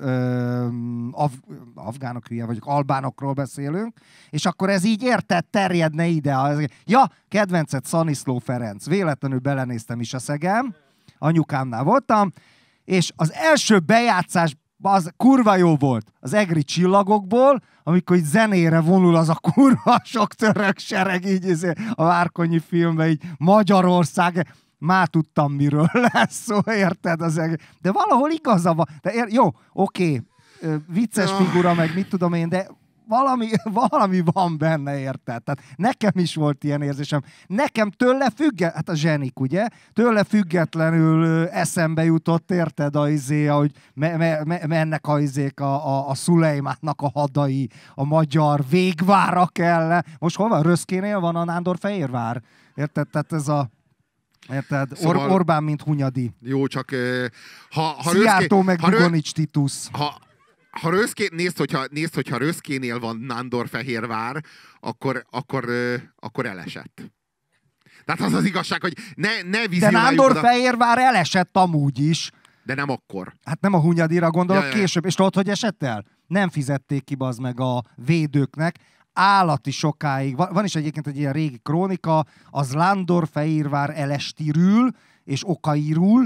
S2: afgánok hülye vagyok, albánokról beszélünk, és akkor ez így érted, terjedne ide. Ja, kedvenced Szaniszló Ferenc. Véletlenül belenéztem is a szegem, anyukámnál voltam, és az első bejátszás az kurva jó volt az Egri csillagokból, amikor így zenére vonul az a kurva sok török sereg, így a Várkonyi filmben, így Magyarország, már tudtam, miről lesz szó, érted? De valahol igaza van. De jó, oké, vicces figura, meg mit tudom én, de valami van benne, érted? Tehát nekem is volt ilyen érzésem. Nekem tőle hát a zsenik, ugye? Tőle függetlenül eszembe jutott, érted, ahogy mennek a Szulejmánnak a hadai, a magyar végvárak ellen. Most hol van? Röszkénél van a Nándorfehérvár? Érted? Tehát ez a... Érted? Szóval, Orbán, mint Hunyadi.
S1: Jó, csak...
S2: Szijjártó meg Dugonics Titus.
S1: Nézd, hogyha Röszkénél van Nándorfehérvár, akkor elesett. Tehát az az igazság, hogy ne vizionáljuk...
S2: De Nándorfehérvár elesett amúgy is.
S1: De nem akkor.
S2: Hát nem a Hunyadira gondolok, később. És tudod, hogy esett el? Nem fizették ki bazd meg a védőknek. Állati sokáig. Van is egyébként egy ilyen régi krónika, az Nándorfehérvár elestirül, és okairul,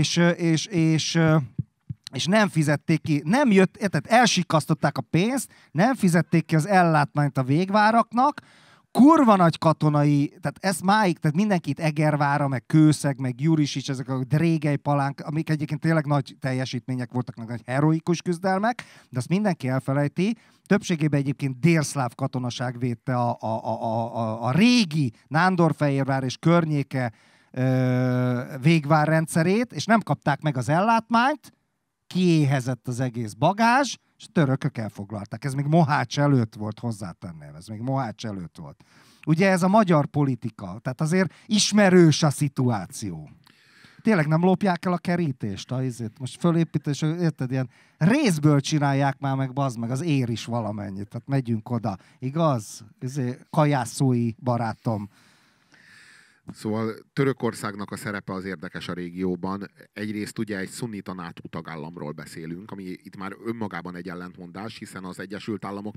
S2: és nem fizették ki, nem jött, tehát elsikasztották a pénzt, nem fizették ki az ellátmányt a végváraknak, kurva nagy katonai, tehát ezt máig, tehát mindenkit Egervára, meg Kőszeg, meg Jurisics, ezek a Drégely Palánk, amik egyébként tényleg nagy teljesítmények voltak, nagy heroikus küzdelmek, de azt mindenki elfelejti. Többségében egyébként délszláv katonaság védte a régi Nándorfehérvár és környéke végvárrendszerét, és nem kapták meg az ellátmányt, kiéhezett az egész bagázs, és a törökök elfoglalták. Ez még Mohács előtt volt, hozzátenném, ez még Mohács előtt volt. Ugye ez a magyar politika, tehát azért ismerős a szituáció. Tényleg nem lopják el a kerítést, most fölépítés, érted, ilyen részből csinálják már meg, bazd meg, az ér is valamennyit, tehát megyünk oda. Igaz? Kajászói barátom.
S1: Szóval Törökországnak a szerepe az érdekes a régióban. Egyrészt ugye egy szunnita NATO tagállamról beszélünk, ami itt már önmagában egy ellentmondás, hiszen az Egyesült Államok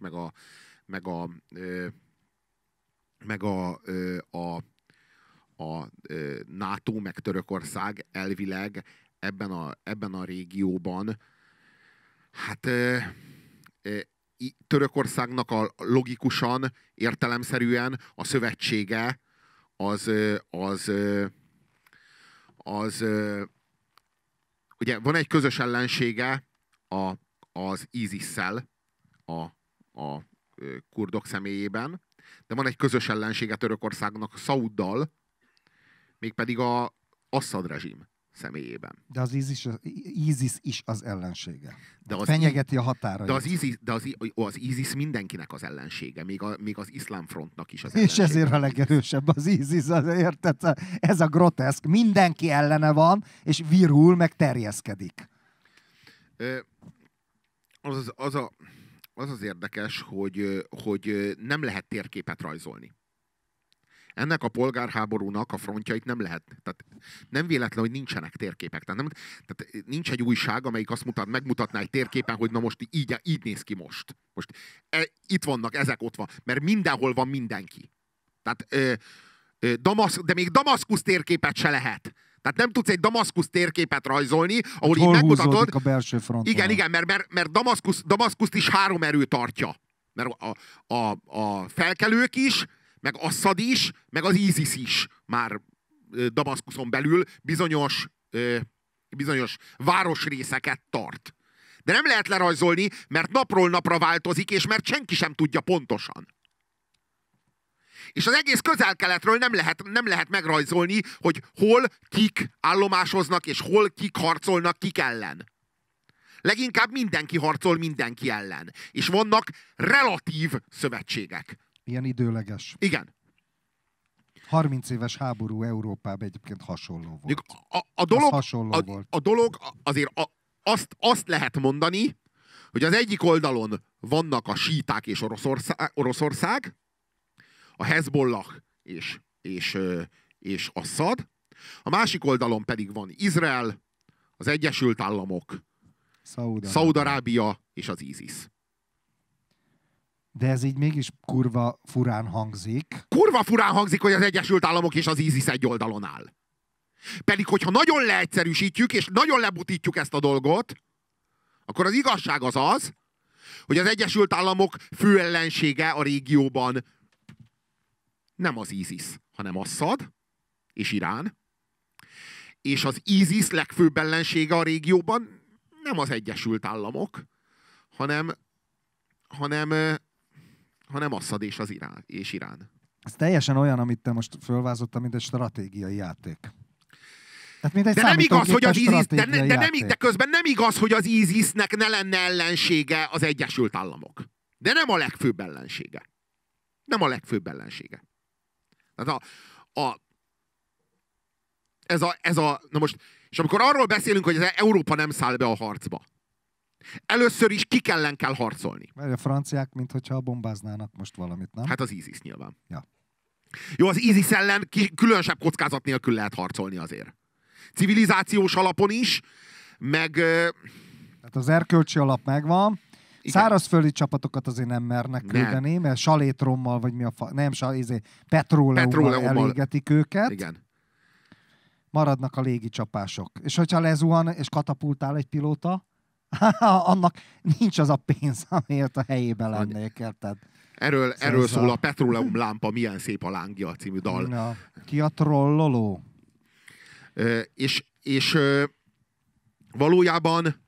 S1: a NATO meg Törökország elvileg ebben a régióban Hát Törökországnak logikusan, értelemszerűen a szövetsége az ugye van egy közös ellensége az ISIS-szel a kurdok személyében, de van egy közös ellensége Törökországnak Szauddal, mégpedig a Assad rezsim személyében.
S2: De az ISIS is az ellensége.
S1: De az
S2: fenyegeti a határait.
S1: De az ISIS mindenkinek az ellensége, még az iszlám frontnak is az ellensége.
S2: És ezért a legerősebb az ISIS, érted? Ez a groteszk. Mindenki ellene van, és virul, meg terjeszkedik.
S1: Az érdekes, hogy nem lehet térképet rajzolni. Ennek a polgárháborúnak a frontjait nem lehet. Tehát nem véletlen, hogy nincsenek térképek. Tehát nincs egy újság, amelyik azt megmutatná egy térképen, hogy na most így néz ki most. Most itt vannak, ezek ott van. Mert mindenhol van mindenki. Tehát, de még Damaszkusz térképet se lehet. Tehát nem tudsz egy Damaszkusz térképet rajzolni, ahol így megmutatod.
S2: A belső fronton.
S1: Igen, mert Damaszkuszt is 3 erő tartja. Mert a felkelők is, meg Assad is, meg az ISIS is már Damaszkuszon belül bizonyos városrészeket tart. De nem lehet lerajzolni, mert napról napra változik, és mert senki sem tudja pontosan. És az egész Közel-Keletről nem lehet megrajzolni, hogy hol kik állomásoznak, és hol kik harcolnak kik ellen. Leginkább mindenki harcol mindenki ellen. És vannak relatív szövetségek.
S2: Ilyen időleges.
S1: Igen.
S2: 30 éves háború Európában egyébként hasonló volt.
S1: A dolog azért azt lehet mondani, hogy az egyik oldalon vannak a síták és Oroszország, a Hezbollah és Assad, a másik oldalon pedig van Izrael, az Egyesült Államok, Szaúd-Arábia és az ISIS.
S2: De ez így mégis kurva furán hangzik.
S1: Kurva furán hangzik, hogy az Egyesült Államok és az ISIS egy oldalon áll. Pedig, hogyha nagyon leegyszerűsítjük, és nagyon lebutítjuk ezt a dolgot, akkor az igazság az, hogy az Egyesült Államok fő ellensége a régióban nem az ISIS, hanem Assad és Irán. És az ISIS legfőbb ellensége a régióban nem az Egyesült Államok, hanem Assad és Irán.
S2: Ez teljesen olyan, amit te most fölvázottál, mint egy stratégiai játék. Tehát, mint egy
S1: de nem igaz, hogy az ISIS,
S2: de
S1: közben nem igaz, hogy az ISIS-nek ne lenne ellensége az Egyesült Államok. De nem a legfőbb ellensége. Nem a legfőbb ellensége. Tehát na most, és amikor arról beszélünk, hogy az Európa nem száll be a harcba, először is kik ellen kell harcolni?
S2: Mert a franciák, mintha bombáznának most valamit, nem?
S1: Hát az ISIS nyilván.
S2: Ja.
S1: Jó, az ISIS ellen különösebb kockázat nélkül lehet harcolni azért. Civilizációs alapon is, meg...
S2: Tehát az erkölcsi alap megvan. Igen. Szárazföldi csapatokat azért nem mernek küldeni, mert salétrommal, vagy mi a petróleummal elégetik őket.
S1: Igen.
S2: Maradnak a légi csapások. És hogyha lezuhan és katapultál egy pilóta, annak nincs az a pénz, amiért a helyében lennék, érted?
S1: Erről szól a Petróleum lámpa, milyen szép a lángja című dal.
S2: Na, ki a trolloló?
S1: És valójában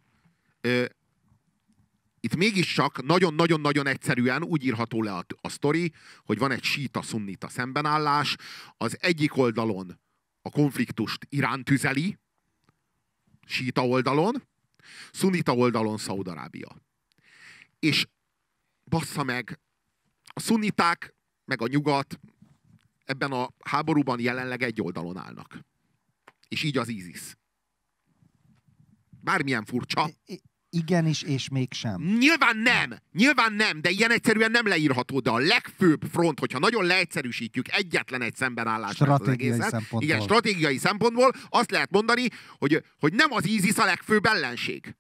S1: itt mégiscsak nagyon-nagyon-nagyon egyszerűen úgy írható le a sztori, hogy van egy síta-szunnita szembenállás, az egyik oldalon a konfliktust Irán tüzeli, síta oldalon, szunnita oldalon Szaúd-Arábia. És bassza meg, a szunniták meg a nyugat ebben a háborúban jelenleg egy oldalon állnak. És így az ISIS. Bármilyen furcsa.
S2: Igenis, és mégsem.
S1: Nyilván nem, de ilyen egyszerűen nem leírható, de a legfőbb front, hogyha nagyon leegyszerűsítjük egyetlen egy szembenállás az egészet, igen, stratégiai szempontból azt lehet mondani, hogy nem az ISIS a legfőbb ellenség.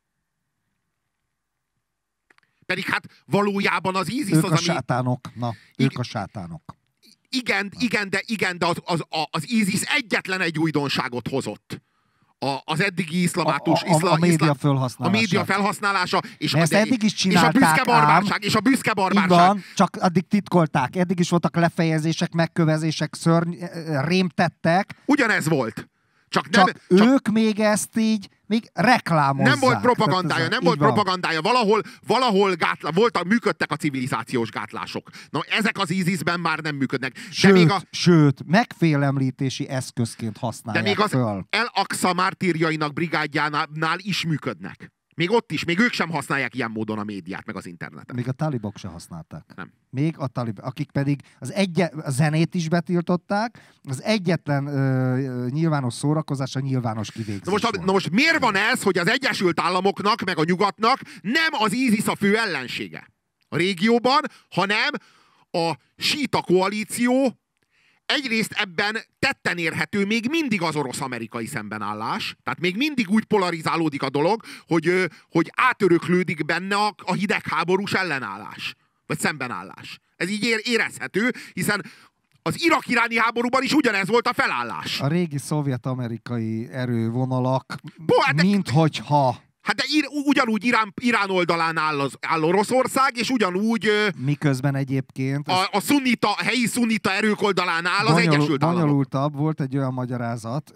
S1: Pedig hát valójában az ISIS
S2: ők a sátánok. Ők a sátánok.
S1: Igen, de az ISIS egyetlen egy újdonságot hozott az eddigi iszlamátus...
S2: A média felhasználása.
S1: A média felhasználása, és
S2: ezt eddig is csinálták,
S1: és a büszke barbárság.
S2: Van, csak addig titkolták. Eddig is voltak lefejezések, megkövezések, rémtettek.
S1: Ugyanez volt.
S2: Csak ők még ezt így még reklámozzák.
S1: Nem volt propagandája, valahol működtek a civilizációs gátlások. Na, ezek az ISIS-ben már nem működnek.
S2: Sőt, megfélemlítési eszközként használják.
S1: De még az El-Aqsa mártírjainak brigádjánál is működnek. Még ott is, még ők sem használják ilyen módon a médiát, meg az internetet.
S2: Még a talibok se használták.
S1: Nem.
S2: Még a talibok, akik pedig a zenét is betiltották, az egyetlen nyilvános szórakozás a nyilvános kivégzés.
S1: Na most miért van ez, hogy az Egyesült Államoknak, meg a nyugatnak nem az ISIS a fő ellensége a régióban, hanem a síta koalíció? Egyrészt ebben tetten érhető még mindig az orosz-amerikai szembenállás. Tehát még mindig úgy polarizálódik a dolog, hogy átöröklődik benne a hidegháborús ellenállás. Vagy szembenállás. Ez így érezhető, hiszen az irak-iráni háborúban is ugyanez volt a felállás.
S2: A régi szovjet-amerikai erővonalak, minthogyha...
S1: Hát de ugyanúgy Irán oldalán áll Oroszország, és ugyanúgy...
S2: Miközben egyébként...
S1: A helyi szunnita erők oldalán áll az Egyesült Államok.
S2: Bonyolultabb volt egy olyan magyarázat,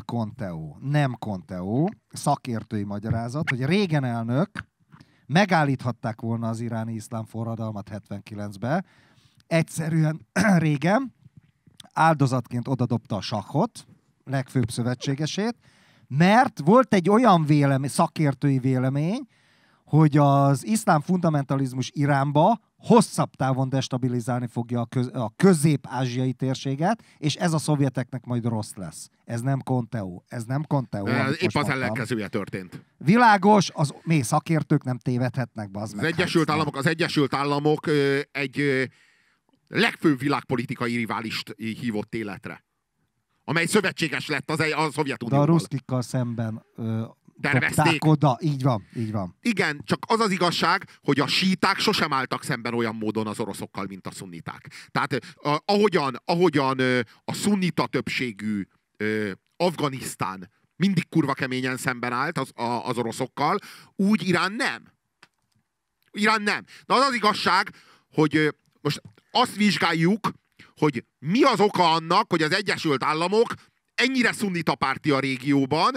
S2: nem Conteo, szakértői magyarázat, hogy Reagan elnök megállíthatták volna az iráni iszlám forradalmat 79-ben. Egyszerűen Reagan áldozatként odadobta a sakot, legfőbb szövetségesét, mert volt egy olyan szakértői vélemény, hogy az iszlám fundamentalizmus Iránba hosszabb távon destabilizálni fogja a közép-ázsiai térséget, és ez a szovjeteknek majd rossz lesz. Ez nem Conteo.
S1: Épp az ellenkezője történt.
S2: Világos, az mély szakértők nem tévedhetnek be. Az
S1: Egyesült Államok egy legfőbb világpolitikai riválist hívott életre, amely szövetséges lett a Szovjetunióval.
S2: De a ruszkikkal szemben tervezték oda. Így van.
S1: Igen, csak az az igazság, hogy a síták sosem álltak szemben olyan módon az oroszokkal, mint a szunniták. Tehát ahogyan a szunnita többségű Afganisztán mindig kurva keményen szemben állt az oroszokkal, úgy Irán nem. Na az az igazság, hogy most azt vizsgáljuk, hogy mi az oka annak, hogy az Egyesült Államok ennyire szunnita párti a régióban,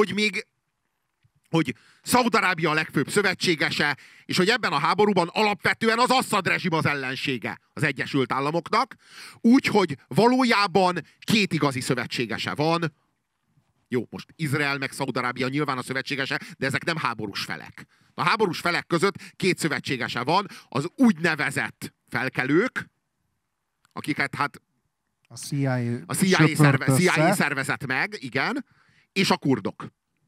S1: hogy Szaúd-Arábia a legfőbb szövetségese, és hogy ebben a háborúban alapvetően az Assad rezsim az ellensége az Egyesült Államoknak, úgyhogy valójában két igazi szövetségese van. Jó, most Izrael meg Szaúd-Arábia nyilván a szövetségese, de ezek nem háborús felek. A háborús felek között két szövetségese van, az úgynevezett felkelők, akiket hát
S2: a CIA
S1: szervezett meg, igen, és a kurdok.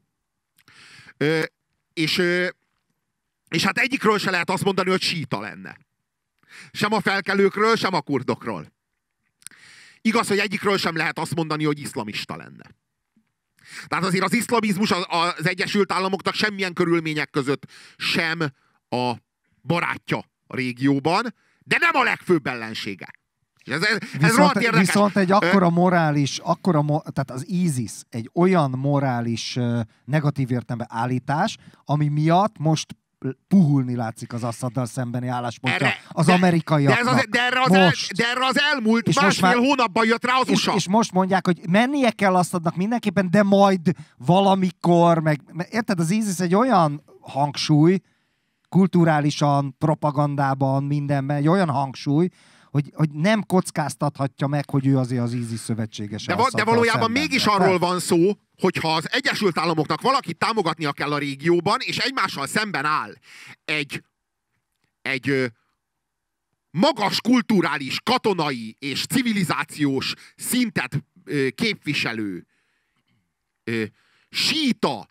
S1: És hát egyikről se lehet azt mondani, hogy síta lenne. Sem a felkelőkről, sem a kurdokról. Igaz, hogy egyikről sem lehet azt mondani, hogy iszlamista lenne. Tehát azért az iszlamizmus az Egyesült Államoknak semmilyen körülmények között sem a barátja a régióban, de nem a legfőbb ellensége.
S2: Viszont egy akkora morális, tehát az ISIS egy olyan morális negatív értelemben állítás, ami miatt most puhulni látszik az Assaddal szembeni álláspontja az amerikaiaknak.
S1: De erre az elmúlt másfél hónapban jött rá az USA.
S2: És most mondják, hogy mennie kell Assadnak mindenképpen, de majd valamikor, érted, az ISIS egy olyan hangsúly, kulturálisan, propagandában, mindenben, egy olyan hangsúly, hogy nem kockáztathatja meg, hogy ő azért az ISIS szövetségese.
S1: De valójában mégis arról van szó, hogyha az Egyesült Államoknak valakit támogatnia kell a régióban, és egymással szemben áll egy magas kulturális, katonai és civilizációs szintet képviselő síta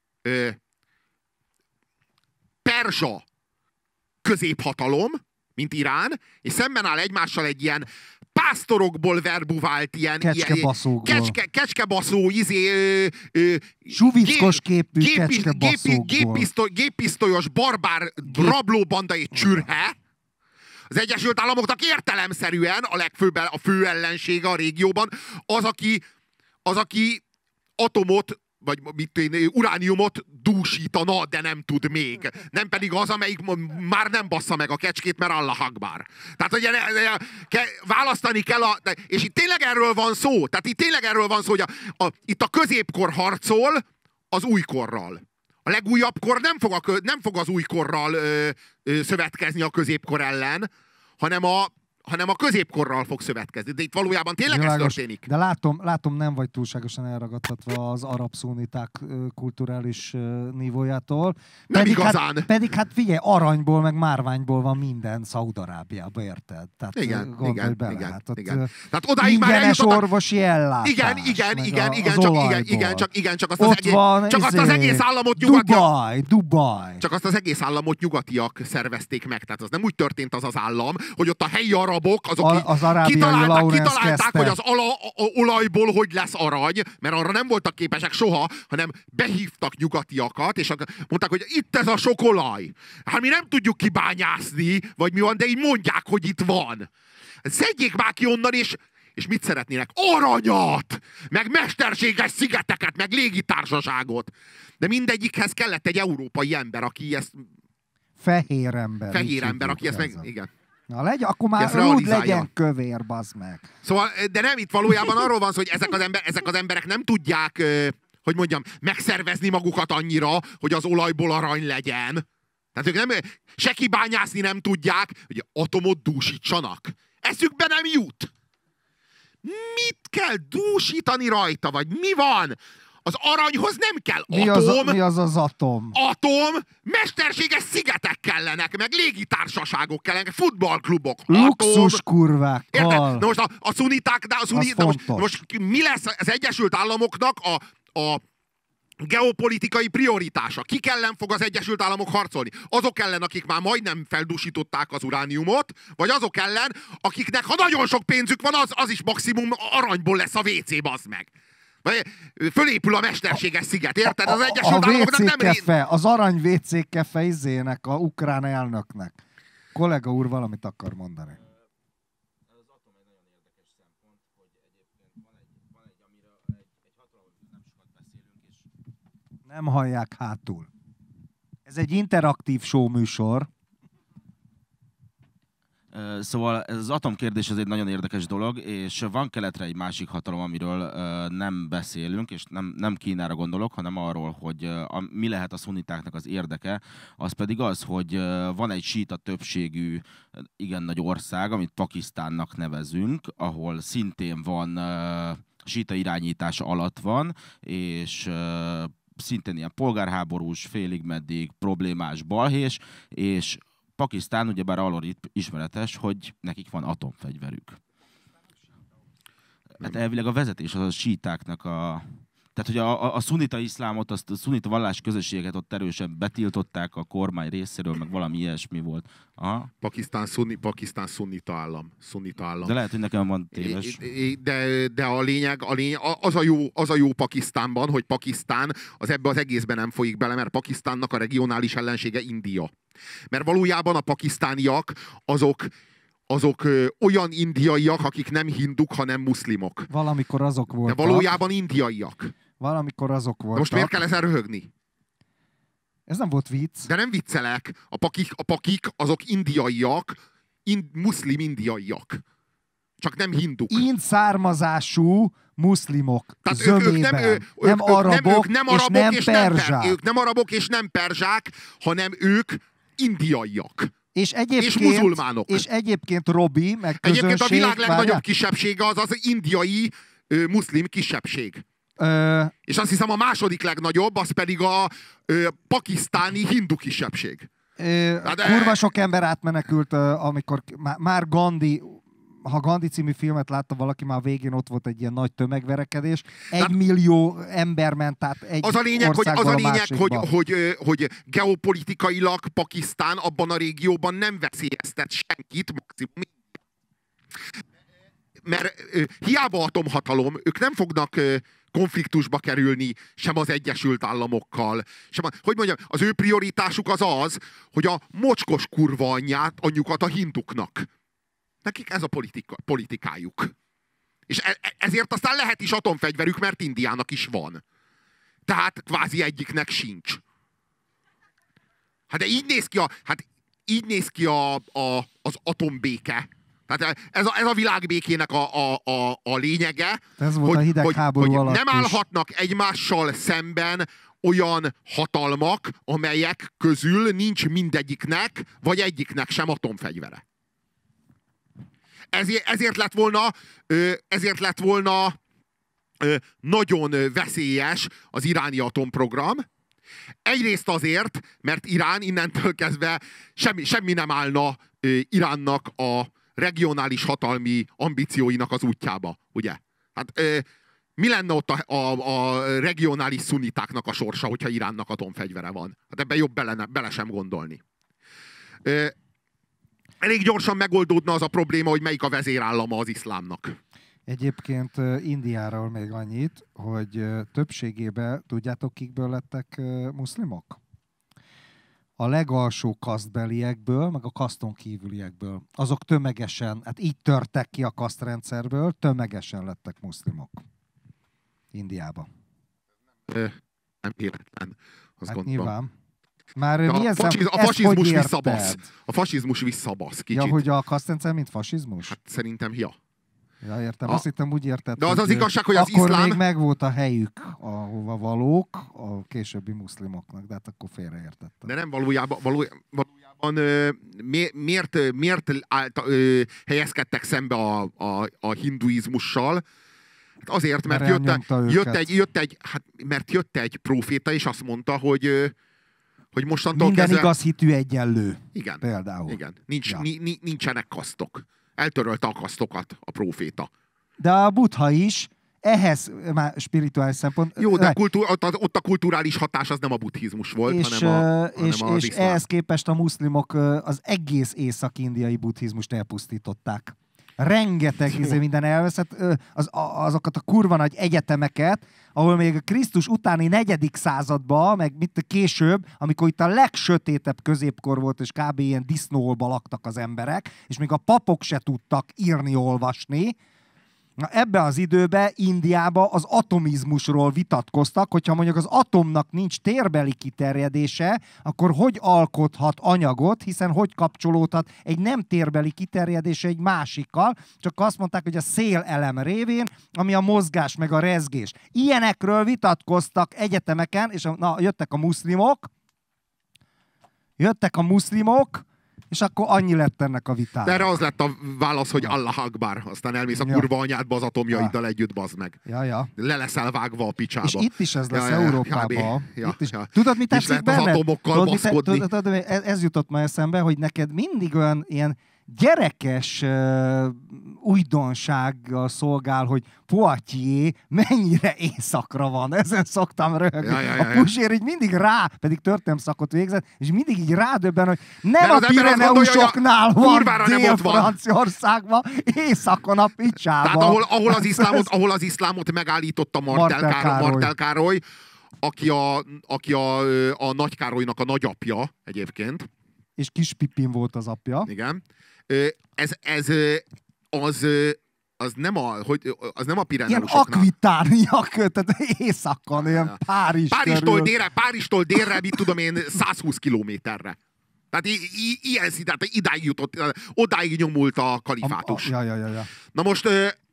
S1: perzsa középhatalom, mint Irán, és szemben áll egymással egy ilyen pásztorokból verbuvált ilyen kecskebaszó
S2: suvickos képű kecskebaszókból
S1: géppisztolyos barbár rablóbanda egy csürhe. Az Egyesült Államoknak értelemszerűen a fő ellensége a régióban az, aki atomot urániumot dúsítana, de nem tud még. Nem pedig az, amelyik már nem bassza meg a kecskét, mert Allah Akbar. Tehát, hogy választani kell és itt tényleg erről van szó. Tehát itt tényleg erről van szó, hogy itt a középkor harcol az újkorral. A legújabb kor nem fog az újkorral szövetkezni a középkor ellen, hanem a középkorral fog szövetkezni. De itt valójában tényleg ez történik.
S2: De látom, nem vagy túlságosan elragadtatva az arab szuniták kulturális nívójától.
S1: Nem igazán.
S2: Pedig hát figyelj, aranyból meg márványból van minden Szaúd-Arábiában, érted? Tehát
S1: igen.
S2: Hát
S1: tehát odáig már eljutottak.
S2: Orvosi ellátás.
S1: Igen, csak azt az egész államot nyugatiak.
S2: Dubaj.
S1: Csak azt az egész államot nyugatiak szervezték meg. Tehát az nem úgy történt az állam, hogy ott a helyi arabok, azok kitalálták, hogy az olajból hogy lesz arany, mert arra nem voltak képesek soha, hanem behívtak nyugatiakat, és mondták, hogy itt ez a sok olaj. Hát mi nem tudjuk kibányászni, vagy mi van, de így mondják, hogy itt van. Szedjék már ki onnan, és mit szeretnének? Aranyat! Meg mesterséges szigeteket, meg légitársaságot. De mindegyikhez kellett egy európai ember, aki ezt...
S2: Fehér ember,
S1: aki ezt meg... Igen.
S2: Na akkor már úgy legyen kövér, bazd meg.
S1: Szóval, de nem, itt valójában arról van szó, hogy ezek az emberek nem tudják, hogy mondjam, megszervezni magukat annyira, hogy az olajból arany legyen. Tehát ők nem, se kibányászni nem tudják, hogy atomot dúsítsanak. Eszükbe nem jut. Mit kell dúsítani rajta, vagy mi van? Az aranyhoz nem kell atom.
S2: Mi az atom?
S1: Atom, mesterséges szigetek kellenek, meg légitársaságok kellenek, futballklubok.
S2: Luxus kurvákkal.
S1: Na most a szuniták, most mi lesz az Egyesült Államoknak a geopolitikai prioritása? Kik ellen fog az Egyesült Államok harcolni? Azok ellen, akik már majdnem feldúsították az urániumot, vagy azok ellen, akiknek, ha nagyon sok pénzük van, az is maximum aranyból lesz a WC, bazd meg. Fölépül a mesterséges sziget, érted? Az Egyesült Államoknak nem...
S2: Az arany WC-kefe izének, a ukrán elnöknek. Kollega úr valamit akar mondani.
S3: Az atom egy nagyon érdekes szempont, hogy egyébként van egy amiről egy hatalomról nem sokat beszélünk, és...
S2: Nem hallják hátul. Ez egy interaktív show műsor.
S3: Szóval ez az atomkérdés ez egy nagyon érdekes dolog, és van keletre egy másik hatalom, amiről nem beszélünk, és nem Kínára gondolok, hanem arról, hogy mi lehet a szunitáknak az érdeke, az pedig az, hogy van egy síita többségű igen nagy ország, amit Pakisztánnak nevezünk, ahol szintén van síita irányítása alatt van, és szintén ilyen polgárháborús, félig meddig problémás balhés, és Pakisztán ugyebár arról ismeretes, hogy nekik van atomfegyverük. Hát elvileg a vezetés az a sítáknak a... Tehát, hogy a szunita iszlámot, azt a szunita vallás közösséget ott erősen betiltották a kormány részéről, meg valami ilyesmi volt. Aha.
S1: Pakisztán szunnita állam.
S3: De lehet, hogy nekem van téves.
S1: De a lényeg az a jó Pakisztánban, hogy Pakisztán ebbe az egészben nem folyik bele, mert Pakisztánnak a regionális ellensége India. Mert valójában a pakisztániak azok olyan indiaiak, akik nem hinduk, hanem muszlimok.
S2: Valamikor azok voltak.
S1: De valójában indiaiak.
S2: Valamikor azok voltak.
S1: De most miért kell ezen röhögni?
S2: Ez nem volt vicc.
S1: De nem viccelek. A pakik azok indiaiak, muszlim indiaiak. Csak nem hinduk.
S2: Ind származású muszlimok. Tehát nem arabok és nem perzsák.
S1: Ők nem arabok és nem perzsák, hanem ők indiaiak.
S2: És
S1: muzulmánok.
S2: És egyébként Robi, meg közönség...
S1: Egyébként a világ legnagyobb kisebbsége az indiai muszlim kisebbség. És azt hiszem a második legnagyobb, az pedig a pakisztáni hindu kisebbség.
S2: Kurva sok ember átmenekült, amikor már Gandhi... Ha Gandhi című filmet látta valaki, már a végén ott volt egy ilyen nagy tömegverekedés. 1 millió ember ment át egy országból a másikba.
S1: Hogy geopolitikailag Pakisztán abban a régióban nem veszélyeztet senkit, maximum. Mert hiába atomhatalom, ők nem fognak konfliktusba kerülni sem az Egyesült Államokkal. Hogy mondjam, az ő prioritásuk az, hogy a mocskos kurva anyjukat a hinduknak. Nekik ez a politikájuk. És ezért aztán lehet is atomfegyverük, mert Indiának is van. Tehát kvázi egyiknek sincs. Hát de így néz ki az atombéke. Tehát ez a világbékének a lényege,
S2: ez volt a hidegháború alatt
S1: nem állhatnak egymással szemben olyan hatalmak, amelyek közül nincs mindegyiknek, vagy egyiknek sem atomfegyvere. Ezért lett volna nagyon veszélyes az iráni atomprogram. Egyrészt azért, mert Irán innentől kezdve semmi nem állna Iránnak a regionális hatalmi ambícióinak az útjába, ugye? Hát mi lenne ott a regionális szunnitáknak a sorsa, hogyha Iránnak atomfegyvere van? Hát ebben jobb bele sem gondolni. Elég gyorsan megoldódna az a probléma, hogy melyik a vezérállama az iszlámnak.
S2: Egyébként Indiáról még annyit, hogy többségében tudjátok, kikből lettek muszlimok? A legalsó kasztbeliekből, meg a kaszton kívüliekből. Azok tömegesen, hát így törtek ki a kasztrendszerből, tömegesen lettek muszlimok. Indiában.
S1: Nem véletlen.
S2: Hát nyilván. Már
S1: a fasizmus visszabasz. A fasizmus visszabasz kicsit.
S2: Ja, hogy a kasztrendszer mint fasizmus?
S1: Hát szerintem ja.
S2: Ja, értem. Azt hittem úgy érted,
S1: de az igazság, hogy az
S2: akkor
S1: iszlám...
S2: még megvolt a helyük, ahova valók a későbbi muszlimoknak, de hát akkor félreértettem.
S1: De nem valójában miért helyezkedtek szembe a hinduizmussal? Hát azért, mert jött egy próféta, és azt mondta, hogy mostantól
S2: minden
S1: kezdve...
S2: igaz hitű egyenlő.
S1: Igen.
S2: Például.
S1: Igen. Nincsenek kasztok. Eltörölte a kasztokat a próféta.
S2: De a Buddha is, ehhez már spirituális szempont...
S1: Jó, de ott a kulturális hatás az nem a buddhizmus volt, hanem az iszlám.
S2: Ehhez képest a muszlimok az egész észak-indiai buddhizmust elpusztították. Rengeteg minden elveszett, azokat a kurva nagy egyetemeket, ahol még a Krisztus utáni 4. században, meg később, amikor itt a legsötétebb középkor volt, és kb. Ilyen disznóolba laktak az emberek, és még a papok se tudtak írni-olvasni. Na, ebben az időben Indiában az atomizmusról vitatkoztak, hogyha mondjuk az atomnak nincs térbeli kiterjedése, akkor hogy alkothat anyagot, hiszen hogy kapcsolódhat egy nem térbeli kiterjedése egy másikkal, csak azt mondták, hogy a szélelem révén, ami a mozgás meg a rezgés. Ilyenekről vitatkoztak egyetemeken, és jöttek a muszlimok, és akkor annyi lett ennek a vitának.
S1: De erre az lett a válasz, hogy Allah Akbar. Aztán elmész a kurva anyádba az atomjaiddal együtt, bazd meg.
S2: Ja.
S1: Le leszel vágva a picsába.
S2: És itt is ez lesz Európában.
S1: Ja.
S2: Tudod, mi tetszik benned?
S1: Az atomokkal baszkodni.
S2: Tudod, ez jutott ma eszembe, hogy neked mindig olyan ilyen gyerekes újdonsággal szolgál, hogy Poitiers mennyire északra van. Ezen szoktam röhögni. A Pusér így mindig pedig történelmszakot végzett, és mindig így rádöbben, hogy nem a Pireneusoknál van Dél-Franciaországban, északon a picsában.
S1: Tehát ahol az iszlámot megállította Martel Károly, aki a Nagy Károlynak a nagyapja egyébként.
S2: És Kis Pippin volt az apja.
S1: Igen. Az nem a Pireneusoknál.
S2: Ilyen akvitániak, tehát északon, ilyen
S1: Párizstól délre, mit tudom én, 120 kilométerre. Tehát ilyen szinten, idáig jutott, odáig nyomult a kalifátus.
S2: Ja.
S1: Na most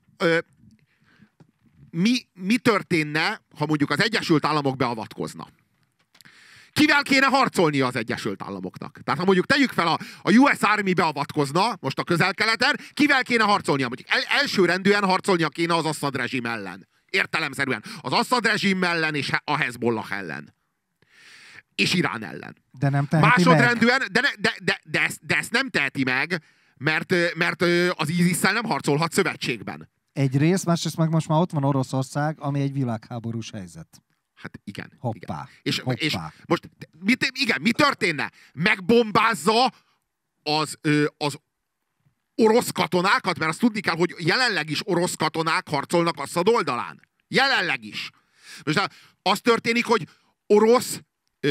S1: mi történne, ha mondjuk az Egyesült Államok beavatkozna? Kivel kéne harcolnia az Egyesült Államoknak? Tehát ha mondjuk tegyük fel a US Army beavatkozna most a Közel-Keleten, kivel kéne harcolnia? Mondjuk elsőrendűen harcolnia kéne az Assad rezsim ellen. Értelemszerűen. Az Assad rezsim ellen és a Hezbollah ellen. És Irán ellen.
S2: De nem teheti
S1: másodrendűen, de ezt nem teheti meg, mert az ISIS-szel nem harcolhat szövetségben.
S2: Egyrészt, másrészt meg most már ott van Oroszország, ami egy világháborús helyzet.
S1: Hát igen.
S2: Hoppá.
S1: Igen. És most mi történne? Megbombázza az orosz katonákat, mert azt tudni kell, hogy jelenleg is orosz katonák harcolnak Assad oldalán. Jelenleg is. Most az történik, hogy orosz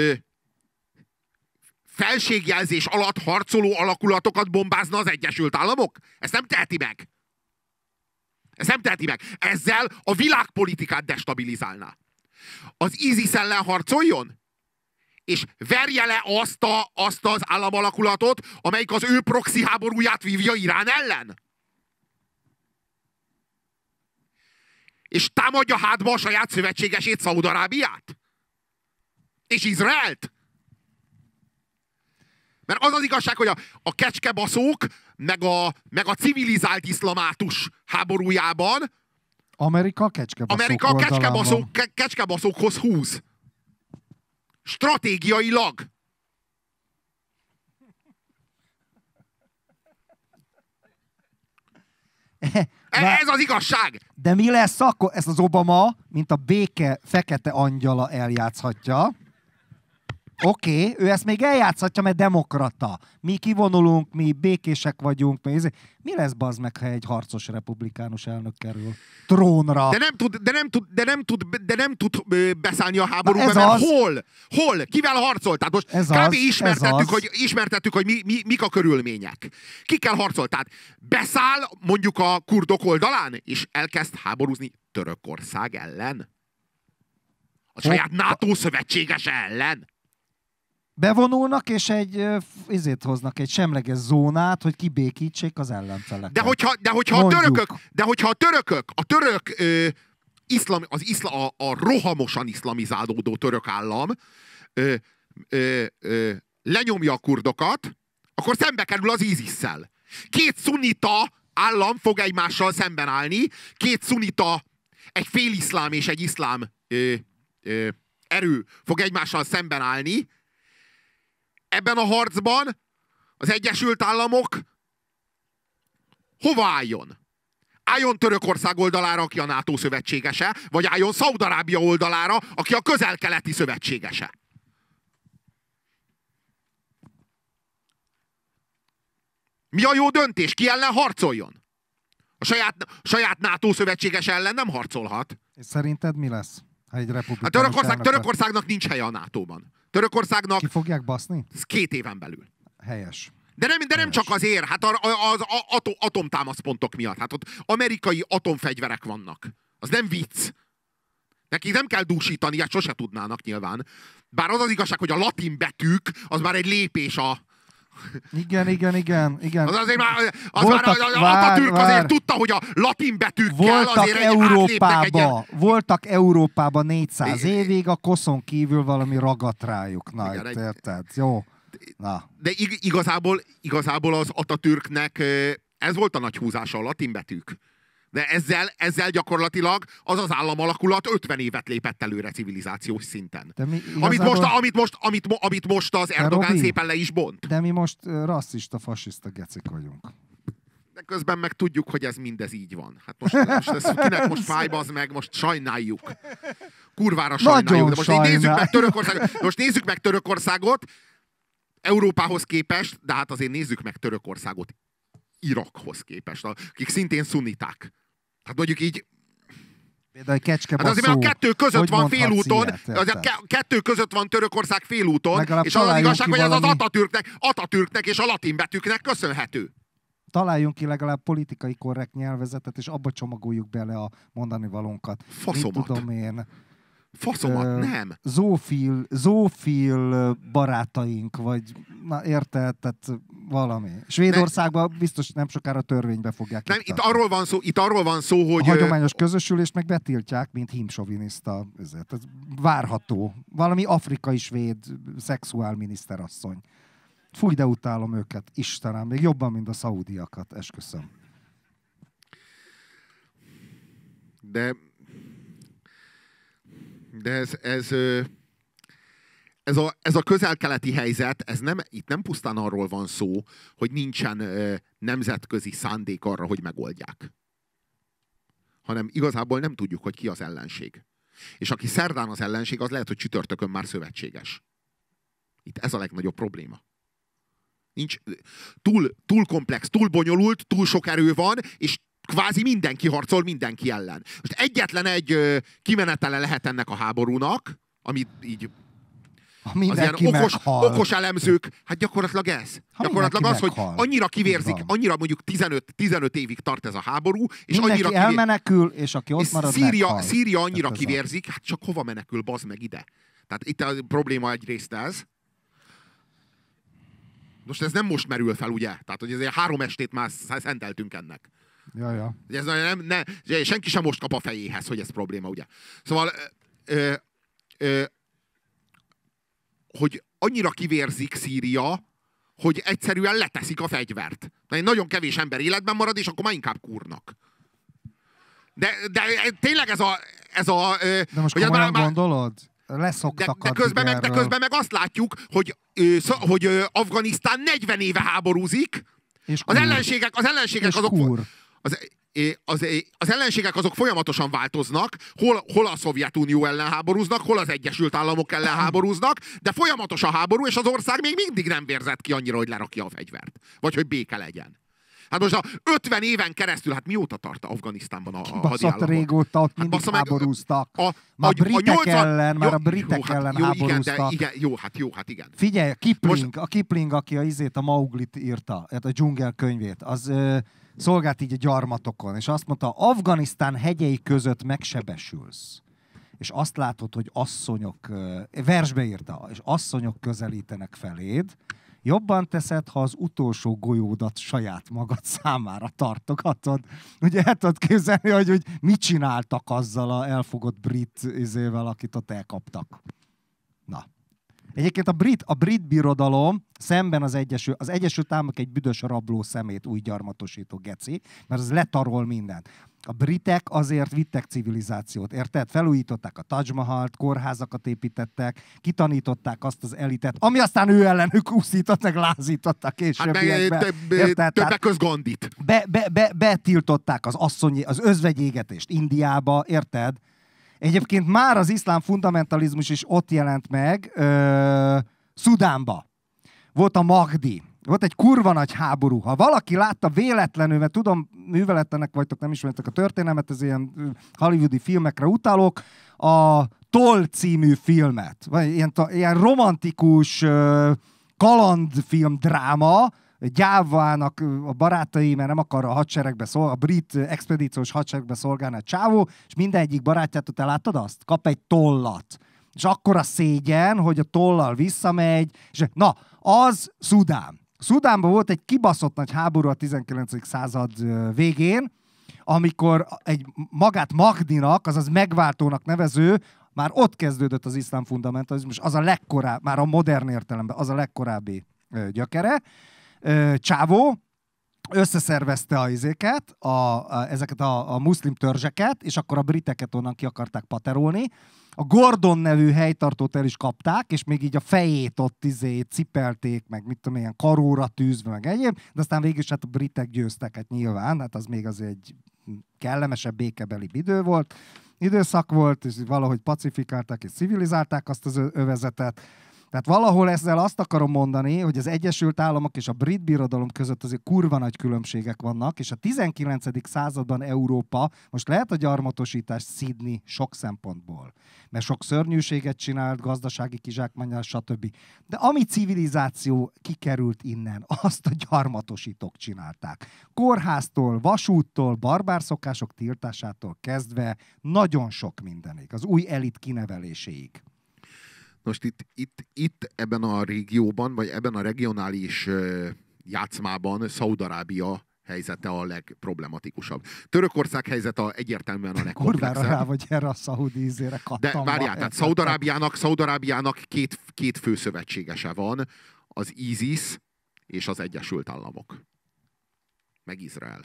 S1: felségjelzés alatt harcoló alakulatokat bombázna az Egyesült Államok? Ezt nem teheti meg. Ezzel a világpolitikát destabilizálná. az ISIS ellen harcoljon? És verje le azt az államalakulatot, amelyik az ő proxy háborúját vívja Irán ellen? És támadja hátba a saját szövetségesét, Szaúd-Arábiát? És Izraelt? Mert az az igazság, hogy a kecskebaszók, meg a civilizált iszlamátus háborújában
S2: Amerika a
S1: kecskebaszókhoz húz. Stratégiailag. Ez az igazság.
S2: De mi lesz akkor? Ezt az Obama, mint a béke fekete angyala eljátszhatja. Oké, ő ezt még eljátszhatja, mert demokrata. Mi kivonulunk, mi békések vagyunk. Mi lesz, bazd meg, ha egy harcos republikánus elnök kerül trónra?
S1: De nem tud beszállni a háborúba, mert hol? Kivel harcol? Tehát most kb. Ismertettük, hogy mik a körülmények. Kikkel harcol? Tehát beszáll mondjuk a kurdok oldalán, és elkezd háborúzni Törökország ellen? A saját NATO szövetségese ellen?
S2: Bevonulnak, és izét hoznak, egy semleges zónát, hogy kibékítsék az ellenfeleket.
S1: De hogyha a török a rohamosan iszlamizálódó török állam lenyomja a kurdokat, akkor szembe kerül az ISIS-szel. Két szunita állam fog egymással szemben állni, két szunita, egy féliszlám és egy iszlám erő fog egymással szemben állni. Ebben a harcban az Egyesült Államok hova álljon? Álljon Törökország oldalára, aki a NATO szövetségese, vagy álljon Szaúd-Arábia oldalára, aki a közel-keleti szövetségese? Mi a jó döntés? Ki ellen harcoljon? A saját NATO szövetséges ellen nem harcolhat.
S2: És szerinted mi lesz? Ha egy republikánus
S1: Törökországnak nincs helye a NATO-ban. Törökországnak...
S2: Ki fogják baszni?
S1: 2 éven belül.
S2: Helyes.
S1: De nem csak azért, hát az atomtámaszpontok miatt. Hát ott amerikai atomfegyverek vannak. Az nem vicc. Nekik nem kell dúsítani, ezt sose tudnának nyilván. Bár az az igazság, hogy a latin betűk, az már egy lépés a...
S2: Igen.
S1: Az azért már, Atatürk azért tudta, hogy a latin betűkkel azért átlépnek egyen.
S2: Voltak Európában 400 évig, a koszon kívül valami ragadt rájuk. Na, érted? Jó. Na.
S1: De igazából az Atatürknek ez volt a nagy húzása, a latin betűk. De ezzel gyakorlatilag az államalakulat 50 évet lépett előre civilizációs szinten. Amit most az Erdogán szépen le is bont.
S2: De mi most rasszista, fasiszta gecik vagyunk.
S1: De közben meg tudjuk, hogy ez mindez így van. Hát most ez kinek most fáj, bazd meg, most sajnáljuk. Kurvára sajnáljuk. De most nézzük meg Törökországot Európához képest, de hát azért nézzük meg Törökországot Irakhoz képest, akik szintén szunniták. Hát mondjuk így...
S2: Hát
S1: azért a kettő között van félúton, kettő között van Törökország félúton, és az igazság, hogy ez az Atatürknek és a latin betűknek köszönhető.
S2: Találjunk ki legalább politikai korrekt nyelvezetet, és abba csomagoljuk bele a mondani valónkat.
S1: Faszomat.
S2: Mit tudom én...
S1: Faszomat, nem.
S2: Zófil barátaink, vagy na érted, tehát valami. Svédországban biztos nem sokára törvénybe fogják.
S1: Nem, itt arról van szó, hogy...
S2: A hagyományos közösülést meg betiltják, mint hímsoviniszta. Ez várható. Valami afrikai svéd szexuálminiszterasszony. Fúj, de utálom őket. Istenem, még jobban, mint a szaúdiakat, esküszöm.
S1: De ez a közel-keleti helyzet, itt nem pusztán arról van szó, hogy nincsen nemzetközi szándék arra, hogy megoldják. Hanem igazából nem tudjuk, hogy ki az ellenség. És aki szerdán az ellenség, az lehet, hogy csütörtökön már szövetséges. Itt ez a legnagyobb probléma. Nincs, túl komplex, túl bonyolult, túl sok erő van, és kvázi mindenki harcol mindenki ellen. Most egyetlen egy kimenetele lehet ennek a háborúnak, amit így... az ilyen okos elemzők, hát gyakorlatilag ez. Gyakorlatilag az, hogy annyira kivérzik, annyira mondjuk 15 évig tart ez a háború, és
S2: mindenki
S1: annyira
S2: elmenekül, és aki ott marad,
S1: Szíria annyira kivérzik, hát csak hova menekül, bazd meg ide. Tehát itt a probléma egyrészt ez. Most ez nem most merül fel, ugye? Tehát, hogy ezért 3 estét már szenteltünk ennek.
S2: Ja.
S1: Ez senki sem most kap a fejéhez, hogy ez probléma, ugye? Szóval, hogy annyira kivérzik Szíria, hogy egyszerűen leteszik a fegyvert. Mert nagyon kevés ember életben marad, és akkor már inkább kúrnak. De tényleg ez a
S2: de most komolyan gondolod? Leszoktak
S1: de közben meg azt látjuk, hogy Afganisztán 40 éve háborúzik, és az ellenségek azok... Az ellenségek azok folyamatosan változnak, hol a Szovjetunió ellen háborúznak, hol az Egyesült Államok ellen háborúznak, de folyamatos a háború, és az ország még mindig nem vérzett ki annyira, hogy lerakja a fegyvert. Vagy hogy béke legyen. Hát most 50 éven keresztül, hát mióta tart Afganisztánban a hadiállamok?
S2: Régóta ott mindig háborúztak. Már a britek ellen háborúztak.
S1: Igen.
S2: Figyelj, a Kipling, aki a Mauglit írta, a dzsungel könyvét, az szolgált így a gyarmatokon, és azt mondta, Afganisztán hegyei között megsebesülsz. És azt látod, hogy asszonyok, versbe írta, és asszonyok közelítenek feléd, jobban teszed, ha az utolsó golyódat saját magad számára tartogatod. Ugye el tudod képzelni, hogy mit csináltak azzal a elfogott brit izével, akit ott elkaptak. Na. Egyébként a brit birodalom szemben az Egyesült Államok egy büdös rabló szemét új gyarmatosító geci, mert az letarol mindent. A britek azért vittek civilizációt, érted? Felújították a Taj Mahalt, kórházakat építettek, kitanították azt az elitet, ami aztán ő ellenük úszított, meg lázítottak későbbiekben.
S1: Többek köz Gandhit.
S2: Betiltották az özvegyégetést Indiába, érted? Egyébként már az iszlám fundamentalizmus is ott jelent meg, Szudánba. Volt a Mahdi. Volt egy kurva nagy háború. Ha valaki látta véletlenül, mert tudom, műveletlenek vagytok, nem ismeritek a történelmet, ez ilyen hollywoodi filmekre utalok, a Toll című filmet, vagy ilyen romantikus kalandfilm, dráma, gyávának a barátai, mert nem akar a hadseregbe a brit expedíciós hadseregbe szolgálni a csávó, és mindegyik barátját, te láttad azt? Kap egy tollat. És akkora szégyen, hogy a tollal visszamegy, és na, az Szudán. Szudánban volt egy kibaszott nagy háború a 19. század végén, amikor magát Mahdinak, azaz megváltónak nevező, már ott kezdődött az iszlám fundamentalizmus, az a legkorábbi, már a modern értelemben, az a legkorábbi gyökere. Csávó összeszervezte ezeket a muszlim törzseket, és akkor a briteket onnan ki akarták paterolni. A Gordon nevű helytartót el is kapták, és még így a fejét ott cipelték, meg mit tudom, ilyen karóra tűzve, meg egyéb, de aztán végül is hát a britek győztek, hát nyilván, hát az még azért egy kellemesebb békebeli időszak volt, és valahogy pacifikálták és civilizálták azt az övezetet. Tehát valahol ezzel azt akarom mondani, hogy az Egyesült Államok és a brit birodalom között azért kurva nagy különbségek vannak, és a 19. században Európa most lehet a gyarmatosítást szidni sok szempontból, mert sok szörnyűséget csinált, gazdasági kizsákmányolás, stb. De ami civilizáció kikerült innen, azt a gyarmatosítók csinálták. Kórháztól, vasúttól, barbárszokások tiltásától kezdve nagyon sok mindenig, az új elit kineveléséig.
S1: Most itt ebben a régióban, vagy ebben a regionális játszmában Szaúd-Arábia helyzete a legproblematikusabb. Törökország helyzete egyértelműen a legkomplexebb.
S2: Kurvára rá vagy erre a szaudi ízére kattam.
S1: De várjál, tehát Szaúd-Arábiának két fő szövetségese van, az ISIS és az Egyesült Államok. Meg Izrael.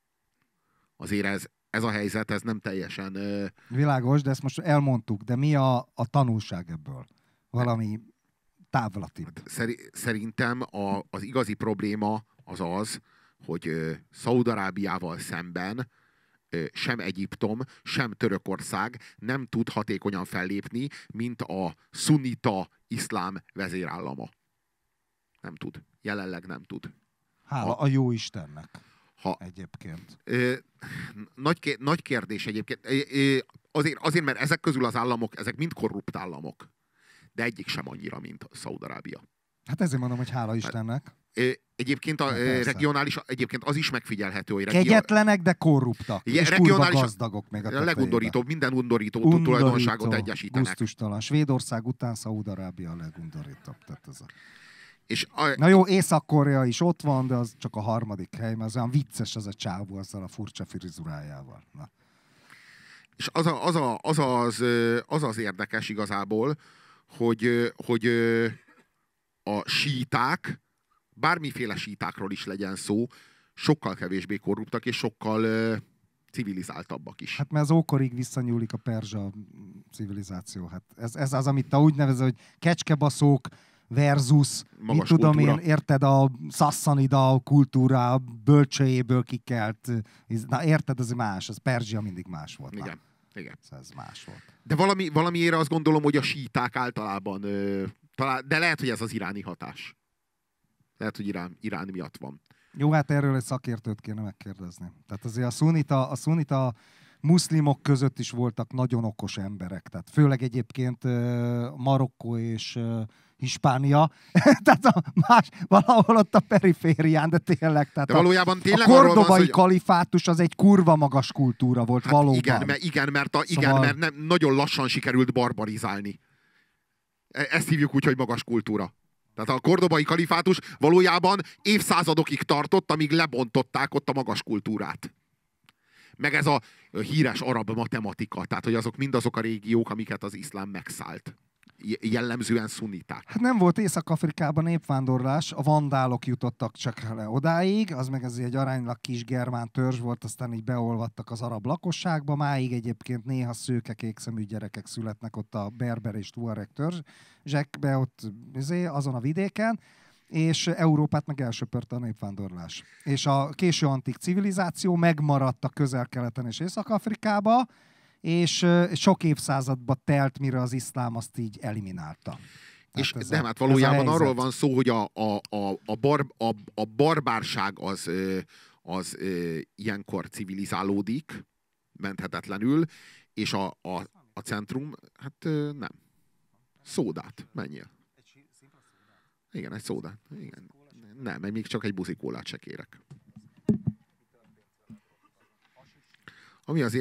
S1: Azért ez a helyzet, ez nem teljesen...
S2: Világos, de ezt most elmondtuk, de mi a tanulság ebből? Valami távlatibb.
S1: Szerintem az igazi probléma az, hogy Szaúd-Arábiával szemben sem Egyiptom, sem Törökország nem tud hatékonyan fellépni, mint a szunnita iszlám vezérállama. Nem tud. Jelenleg nem tud.
S2: Hála a jó Istennek. Egyébként.
S1: Nagy kérdés egyébként. Azért, mert ezek közül az államok, ezek mind korrupt államok. de egyik sem annyira, mint Szaúd-Arábia.
S2: Hát ezért mondom, hogy hála Istennek.
S1: Egyébként a regionális, egyébként az is megfigyelhető, hogy
S2: kegyetlenek, de korruptak. És kurva gazdagok még
S1: a legundorítóbb, minden undorító tulajdonságot egyesítenek.
S2: Gusztustalan. Svédország után Szaúd-Arábia a legundorítóbb.
S1: És
S2: na jó, Észak-Korea is ott van, de az csak a harmadik hely, mert az olyan vicces az a csávó azzal a furcsa frizurájával. Na.
S1: És az az érdekes igazából, hogy a síták, bármiféle sítákról is legyen szó, sokkal kevésbé korruptak, és sokkal civilizáltabbak is.
S2: Hát mert az ókorig visszanyúlik a perzsa civilizáció. Hát ez az, amit te úgy nevezel, hogy kecskebaszók versus,
S1: magas
S2: mit tudom
S1: kultúra.
S2: én, érted, a Sassanida kultúra bölcsőjéből kikelt. Na érted, ez más, az Perzsia mindig más volt.
S1: Igen. Igen.
S2: Ez más volt.
S1: De valamiére azt gondolom, hogy a síták általában, de lehet, hogy ez az iráni hatás. Lehet, hogy Irán miatt van.
S2: Jó, hát erről egy szakértőt kéne megkérdezni. Tehát azért a szunita muszlimok között is voltak nagyon okos emberek. Tehát főleg egyébként Marokkó és Hispánia. Tehát valahol ott a periférián, de tényleg. Tehát
S1: de valójában tényleg
S2: a kordobai
S1: hogy...
S2: kalifátus az egy kurva magas kultúra volt, hát valóban.
S1: Igen, mert nem, nagyon lassan sikerült barbarizálni. Ezt hívjuk úgy, hogy magas kultúra. Tehát a kordobai kalifátus valójában évszázadokig tartott, amíg lebontották ott a magas kultúrát. Meg ez a híres arab matematika, tehát hogy azok mindazok a régiók, amiket az iszlám megszállt. Jellemzően szunniták.
S2: Hát nem volt Észak-Afrikában népvándorlás, a vandálok jutottak csak le odáig, az meg azért egy aránylag kis germán törzs volt, aztán így beolvadtak az arab lakosságba, máig egyébként néha szőke kékszemű gyerekek születnek ott a berber és tuareg törzsekbe, ott azon a vidéken, és Európát meg elsöpörte a népvándorlás. És a késő antik civilizáció megmaradt a Közel-Keleten és Észak-Afrikába, és sok évszázadba telt, mire az iszlám azt így eliminálta.
S1: És de hát valójában arról van szó, hogy a barbárság az ilyenkor civilizálódik, menthetetlenül, és a centrum, hát nem. Szódát, menjél. Igen, egy szódát. Igen. Nem, még csak egy buzikólát se kérek. Ami az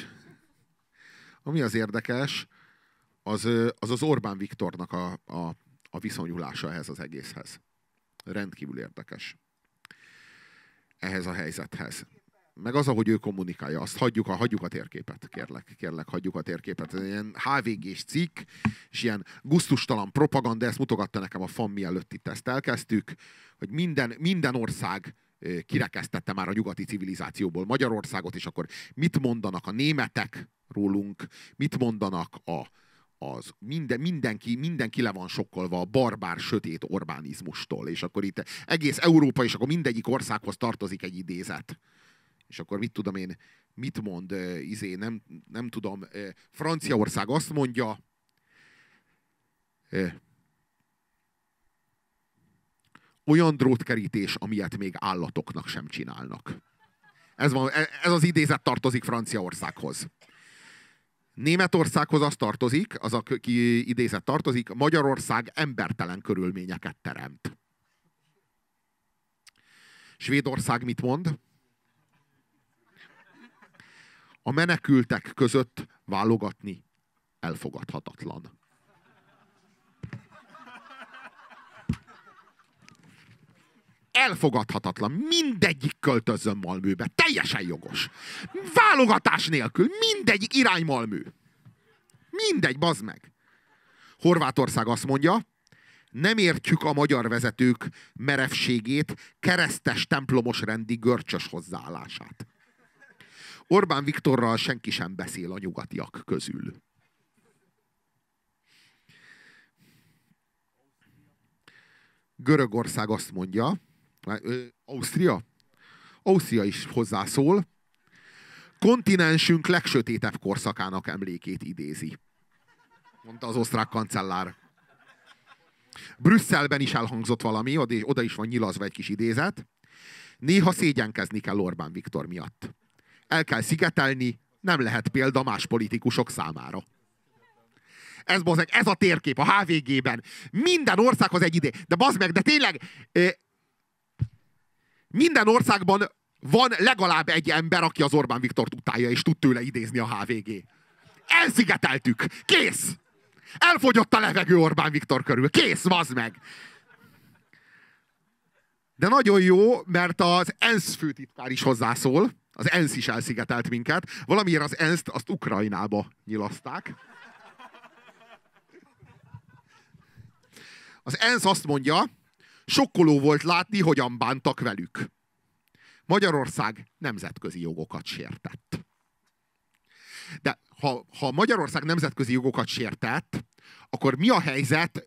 S1: érdekes, az Orbán Viktornak a viszonyulása ehhez az egészhez. Rendkívül érdekes. Ehhez a helyzethez. Meg az, ahogy ő kommunikálja, azt hagyjuk a térképet, kérlek, hagyjuk a térképet. Ilyen HVG-s cikk, és ilyen gusztustalan propaganda, ezt mutogatta nekem a FAM, mielőtt itt ezt elkezdtük, hogy minden ország kirekesztette már a nyugati civilizációból Magyarországot, és akkor mit mondanak a németek rólunk, mit mondanak mindenki le van sokkolva a barbár, sötét Orbánizmustól, és akkor itt egész Európa, és akkor mindegyik országhoz tartozik egy idézet. És akkor mit tudom én, mit mond, nem tudom, Franciaország azt mondja, olyan drótkerítés, amilyet még állatoknak sem csinálnak. Ez az idézet tartozik Franciaországhoz. Németországhoz az tartozik, az a idézet tartozik, Magyarország embertelen körülményeket teremt. Svédország mit mond? A menekültek között válogatni elfogadhatatlan. Elfogadhatatlan. Mindegyik költözzön Malmöbe. Teljesen jogos. Válogatás nélkül. Mindegyik irány Malmö. Mindegy, bazd meg. Horvátország azt mondja, nem értjük a magyar vezetők merevségét, keresztes templomos rendi görcsös hozzáállását. Orbán Viktorral senki sem beszél a nyugatiak közül. Görögország azt mondja, Ausztria is hozzászól, kontinensünk legsötétebb korszakának emlékét idézi, mondta az osztrák kancellár. Brüsszelben is elhangzott valami, oda is van nyilazva egy kis idézet. Néha szégyenkezni kell Orbán Viktor miatt. El kell szigetelni, nem lehet példa más politikusok számára. ez a térkép a HVG-ben. Minden országhoz egy idé. De bazd meg, de tényleg minden országban van legalább egy ember, aki az Orbán Viktort utálja, és tud tőle idézni a HVG. Elszigeteltük. Kész. Elfogyott a levegő Orbán Viktor körül. Kész, bazd meg. De nagyon jó, mert az ENSZ főtitkár is hozzászól. Az ENSZ is elszigetelt minket. Valamiért az ENSZ-t azt Ukrajnába nyilaszták. Az ENSZ azt mondja, sokkoló volt látni, hogyan bántak velük. Magyarország nemzetközi jogokat sértett. De ha Magyarország nemzetközi jogokat sértett, akkor mi a helyzet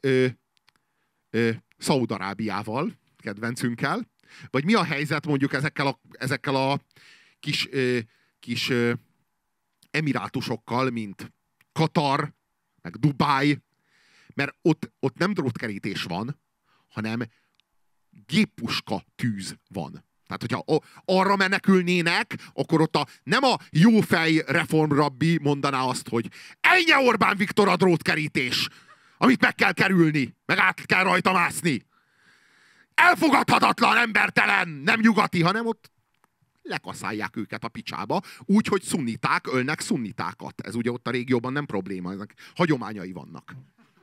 S1: Szaúd-Arábiával, kedvencünkkel? Vagy mi a helyzet mondjuk ezekkel a kis emirátusokkal, mint Katar, meg Dubáj, mert ott nem drótkerítés van, hanem géppuska tűz van. Tehát, hogyha arra menekülnének, akkor ott nem a jófej reformrabbi mondaná azt, hogy ennyi Orbán Viktor a drótkerítés, amit meg kell kerülni, meg át kell rajta mászni. Elfogadhatatlan, embertelen, nem nyugati, hanem ott lekaszálják őket a picsába, úgy, hogy szunniták ölnek szunnitákat. Ez ugye ott a régióban nem probléma, ezek hagyományai vannak.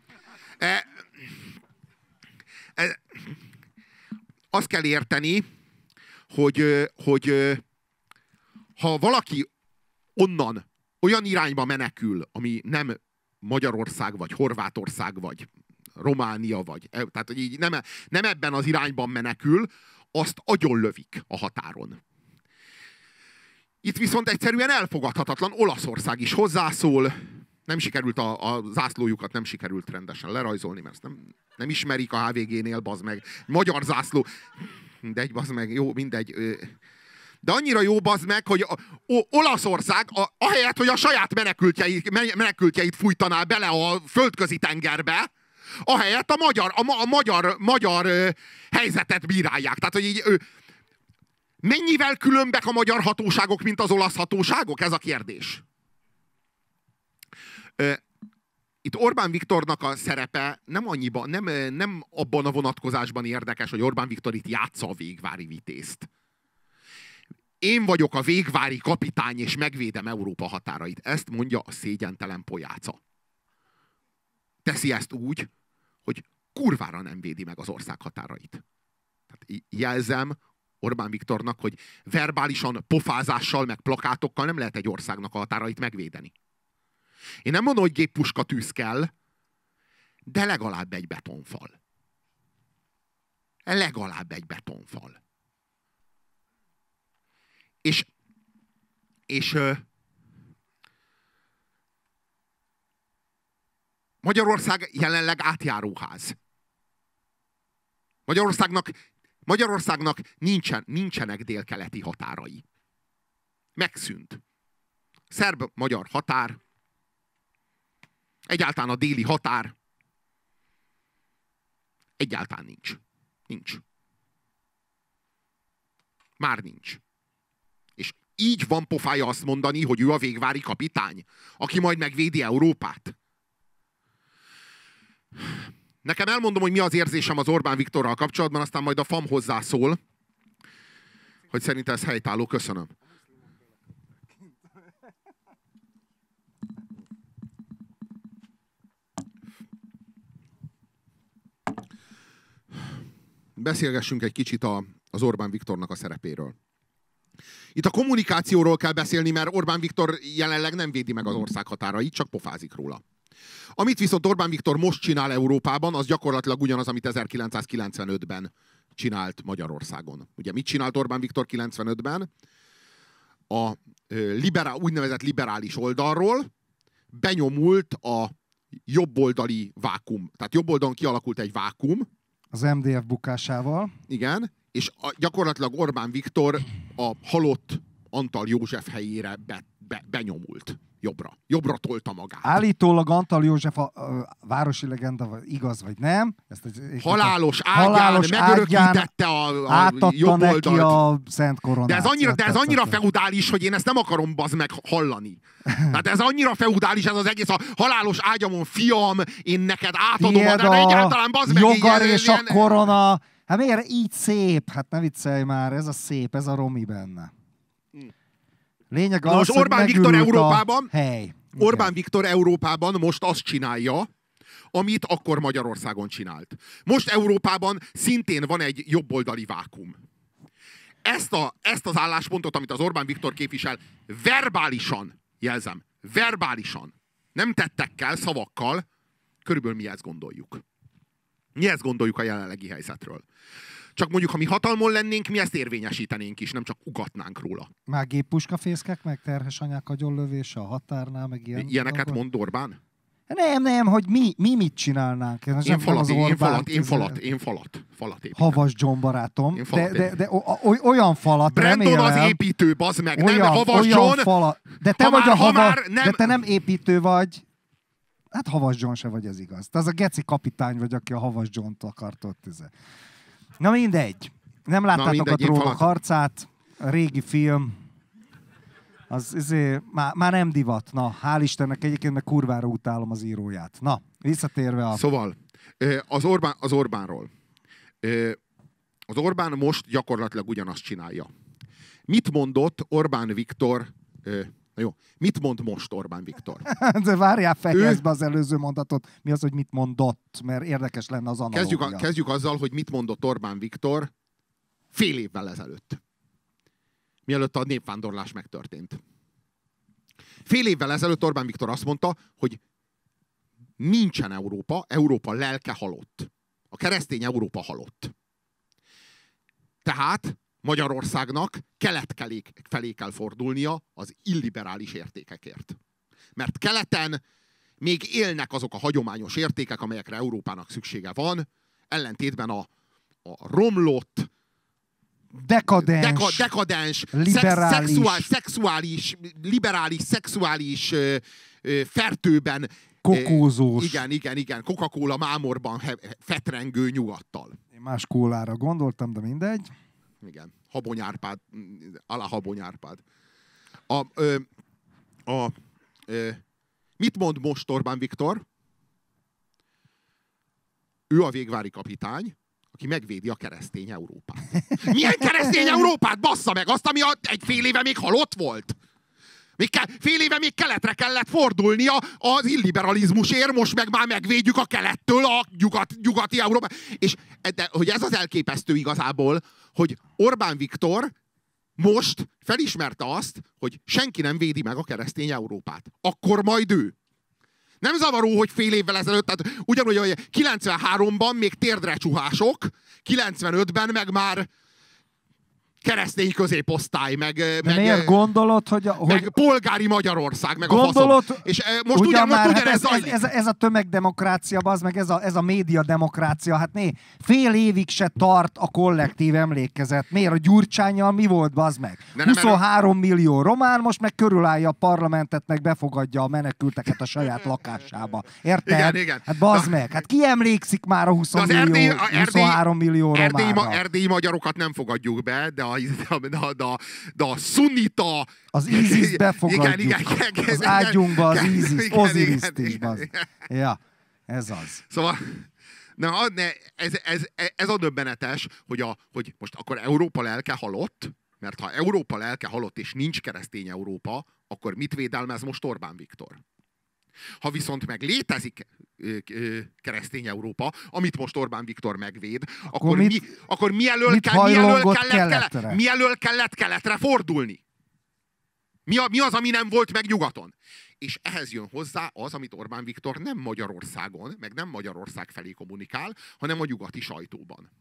S1: Azt kell érteni, hogy ha valaki onnan olyan irányba menekül, ami nem Magyarország, vagy Horvátország, vagy Románia, tehát hogy így nem ebben az irányban menekül, azt agyonlövik a határon. Itt viszont egyszerűen elfogadhatatlan, Olaszország is hozzászól, nem sikerült a zászlójukat nem sikerült rendesen lerajzolni, mert ezt nem ismerik a HVG-nél, bazd meg. Magyar zászló, mindegy, bazd meg, jó, mindegy. De annyira jó, bazd meg, hogy Olaszország, ahelyett, hogy a saját menekültjeit fújtaná bele a földközi tengerbe, ahelyett a magyar helyzetet bírálják. Tehát, hogy így mennyivel különbek a magyar hatóságok, mint az olasz hatóságok? Ez a kérdés. Itt Orbán Viktornak a szerepe nem abban a vonatkozásban érdekes, hogy Orbán Viktor itt játsza a végvári vitézt. Én vagyok a végvári kapitány, és megvédem Európa határait. Ezt mondja a szégyentelen pojáca. Teszi ezt úgy, hogy kurvára nem védi meg az ország határait. Tehát jelzem Orbán Viktornak, hogy verbálisan, pofázással, meg plakátokkal nem lehet egy országnak a határait megvédeni. Én nem mondom, hogy géppuska tűz kell, de legalább egy betonfal. Legalább egy betonfal. És Magyarország jelenleg átjáróház. Magyarországnak nincsenek délkeleti határai. Megszűnt. Szerb-magyar határ, egyáltalán a déli határ, egyáltalán nincs. Nincs. Már nincs. És így van pofája azt mondani, hogy ő a végvári kapitány, aki majd megvédi Európát. Nekem elmondom, hogy mi az érzésem az Orbán Viktorral kapcsolatban, aztán majd a FAM hozzászól, hogy szerintem ez helytálló. Köszönöm. Beszélgessünk egy kicsit az Orbán Viktornak a szerepéről. Itt a kommunikációról kell beszélni, mert Orbán Viktor jelenleg nem védi meg az ország határait, csak pofázik róla. Amit viszont Orbán Viktor most csinál Európában, az gyakorlatilag ugyanaz, amit 1995-ben csinált Magyarországon. Ugye mit csinált Orbán Viktor 95-ben? A úgynevezett liberális oldalról benyomult a jobboldali vákum. Tehát jobb oldalon kialakult egy vákum.
S2: Az MDF bukásával.
S1: Igen, és gyakorlatilag Orbán Viktor a halott Antal József helyére benyomult. Jobbra tolta magát.
S2: Állítólag Antal József a városi legenda, vagy igaz vagy nem.
S1: Halálos ágyán megörökítette a jobb
S2: neki
S1: oldalt.
S2: a Szent Koronációt.
S1: De ez annyira feudális, hogy én ezt nem akarom bazd meg hallani. Tehát ez annyira feudális ez az egész, a halálos ágyamon, fiam, én neked átadom, de egyáltalán bazd meg.
S2: Jogar és a korona. Hát miért így szép? Hát ne viccelj már, ez a szép, ez a romi benne. Lényeg az,
S1: most Orbán Viktor Európában,
S2: hely.
S1: Orbán Viktor Európában most azt csinálja, amit akkor Magyarországon csinált. Most Európában szintén van egy jobboldali vákum. Ezt az álláspontot, amit az Orbán Viktor képvisel, verbálisan, jelzem, verbálisan, nem tettekkel, szavakkal, körülbelül mi ezt gondoljuk. Mi ezt gondoljuk a jelenlegi helyzetről. Csak mondjuk, ha mi hatalmon lennénk, mi ezt érvényesítenénk is, nem csak ugatnánk róla.
S2: Már géppuskafészkek, meg terhes anyák agyonlövése a határnál, meg ilyen...
S1: Ilyeneket mond Orbán?
S2: Nem, hogy mi mit csinálnánk.
S1: Én falat.
S2: Havas John barátom, de olyan falat,
S1: Brandon
S2: remélem.
S1: az építő, bazd meg, nem Havas John.
S2: De te vagy
S1: nem...
S2: De te nem építő vagy. Hát Havas John se vagy, ez igaz. Te az a geci kapitány vagy, aki a Havas John-t akart ott. Na mindegy. Nem láttátok a Trónok harcát, a régi film. Az már nem divat. Na, hál' Istennek egyébként, meg kurvára utálom az íróját. Na, visszatérve a...
S1: Szóval, az Orbánról. Az Orbán most gyakorlatilag ugyanazt csinálja. Mit mondott Orbán Viktor... Jó, mit mond most Orbán Viktor?
S2: De várjál, fejezd be az előző mondatot. Mi az, hogy mit mondott? Mert érdekes lenne az analógia.
S1: Kezdjük azzal, hogy mit mondott Orbán Viktor fél évvel ezelőtt. Mielőtt a népvándorlás megtörtént. Fél évvel ezelőtt Orbán Viktor azt mondta, hogy nincsen Európa lelke halott. A keresztény Európa halott. Tehát Magyarországnak kelet felé kell fordulnia az illiberális értékekért. Mert keleten még élnek azok a hagyományos értékek, amelyekre Európának szüksége van, ellentétben a romlott, dekadens, liberális, szexuális fertőben,
S2: kokózós.
S1: Igen, Coca-Cola mámorban fetrengő nyugattal.
S2: Én más kólára gondoltam, de mindegy.
S1: Igen, Habony Árpád, alá Habony Árpád. Mit mond most Orbán Viktor? Ő a végvári kapitány, aki megvédi a keresztény Európát. Milyen keresztény Európát? Bassza meg azt, ami egy fél éve még halott volt. Fél éve még keletre kellett fordulnia az illiberalizmusért, most meg már megvédjük a kelettől a nyugati Európát. És hogy ez az elképesztő igazából, hogy Orbán Viktor most felismerte azt, hogy senki nem védi meg a keresztény Európát. Akkor majd ő. Nem zavaró, hogy fél évvel ezelőtt, tehát ugyanúgy, hogy 93-ban még térdre csuhások, 95-ben meg már keresztény középosztály,
S2: miért gondolod,
S1: meg polgári Magyarország, meg
S2: gondolod,
S1: a faszom. És most ugyanez zajlik.
S2: Ez a tömegdemokrácia, az meg ez a médiademokrácia. Hát fél évig se tart a kollektív emlékezet. Miért? A Gyurcsánnyal mi volt, bazd meg? 23 millió román, most meg körülállja a parlamentet, meg befogadja a menekülteket a saját lakásába. Érted?
S1: Igen.
S2: Hát bazd meg. Hát ki emlékszik már a 23 millió románra?
S1: Erdélyi magyarokat nem fogadjuk be, de a szunita...
S2: Az ISIS befogadjuk. Igen. Az ágyunkba az ISIS, Oziriszt is. Ja, ez az.
S1: Szóval ez a döbbenetes, hogy most akkor Európa lelke halott, mert ha Európa lelke halott és nincs keresztény Európa, akkor mit védelmez most Orbán Viktor? Ha viszont meg létezik keresztény Európa, amit most Orbán Viktor megvéd, akkor mielől kellett keletre fordulni? Mi az, ami nem volt meg nyugaton? És ehhez jön hozzá az, amit Orbán Viktor nem Magyarországon, meg nem Magyarország felé kommunikál, hanem a nyugati sajtóban.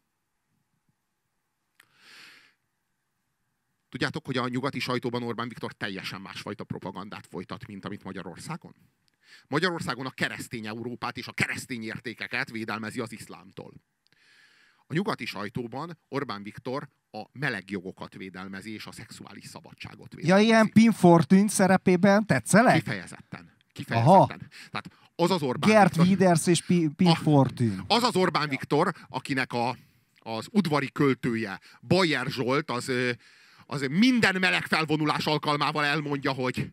S1: Tudjátok, hogy a nyugati sajtóban Orbán Viktor teljesen másfajta propagandát folytat, mint amit Magyarországon? Magyarországon a keresztény Európát és a keresztény értékeket védelmezi az iszlámtól. A nyugati sajtóban Orbán Viktor a melegjogokat védelmezi, és a szexuális szabadságot védelmezi.
S2: Ja, ilyen Pim Fortuyn szerepében tetszelek?
S1: Kifejezetten. Tehát az az Orbán
S2: Gert
S1: Viktor...
S2: Wilders és Pim Fortuyn.
S1: Az az Orbán Viktor, akinek az udvari költője, Bayer Zsolt, az minden meleg felvonulás alkalmával elmondja, hogy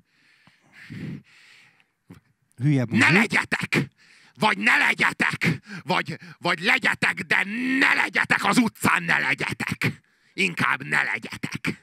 S2: Hülye buzi.
S1: ne legyetek! Vagy ne legyetek! Vagy legyetek, de ne legyetek az utcán, ne legyetek! Inkább ne legyetek!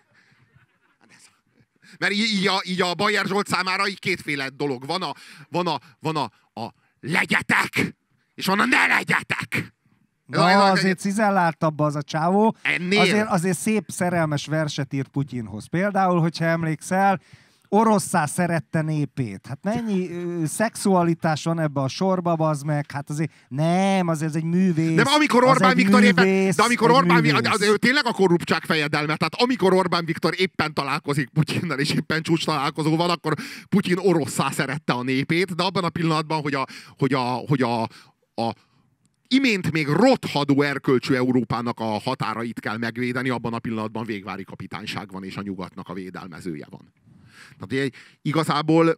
S1: Mert így a Bayer Zsolt számára így kétféle dolog. Van a legyetek, és van a ne legyetek!
S2: Na, azért cizelláltabb az a csávó. Azért szép szerelmes verset írt Putyinhoz. Például, hogyha emlékszel, orosszá szerette népét. Hát mennyi szexualitás van ebbe a sorba, bazd meg. Hát azért nem, azért ez egy művész.
S1: De amikor Orbán Viktor
S2: művész.
S1: tényleg a korruptság fejedelme. Tehát amikor Orbán Viktor éppen találkozik Putyinnal, és éppen csúcs találkozó van, akkor Putyin orosszá szerette a népét, de abban a pillanatban, hogy a imént még rothadó erkölcsű Európának a határait kell megvédeni, abban a pillanatban végvári kapitányság van, és a nyugatnak a védelmezője van. Tehát igazából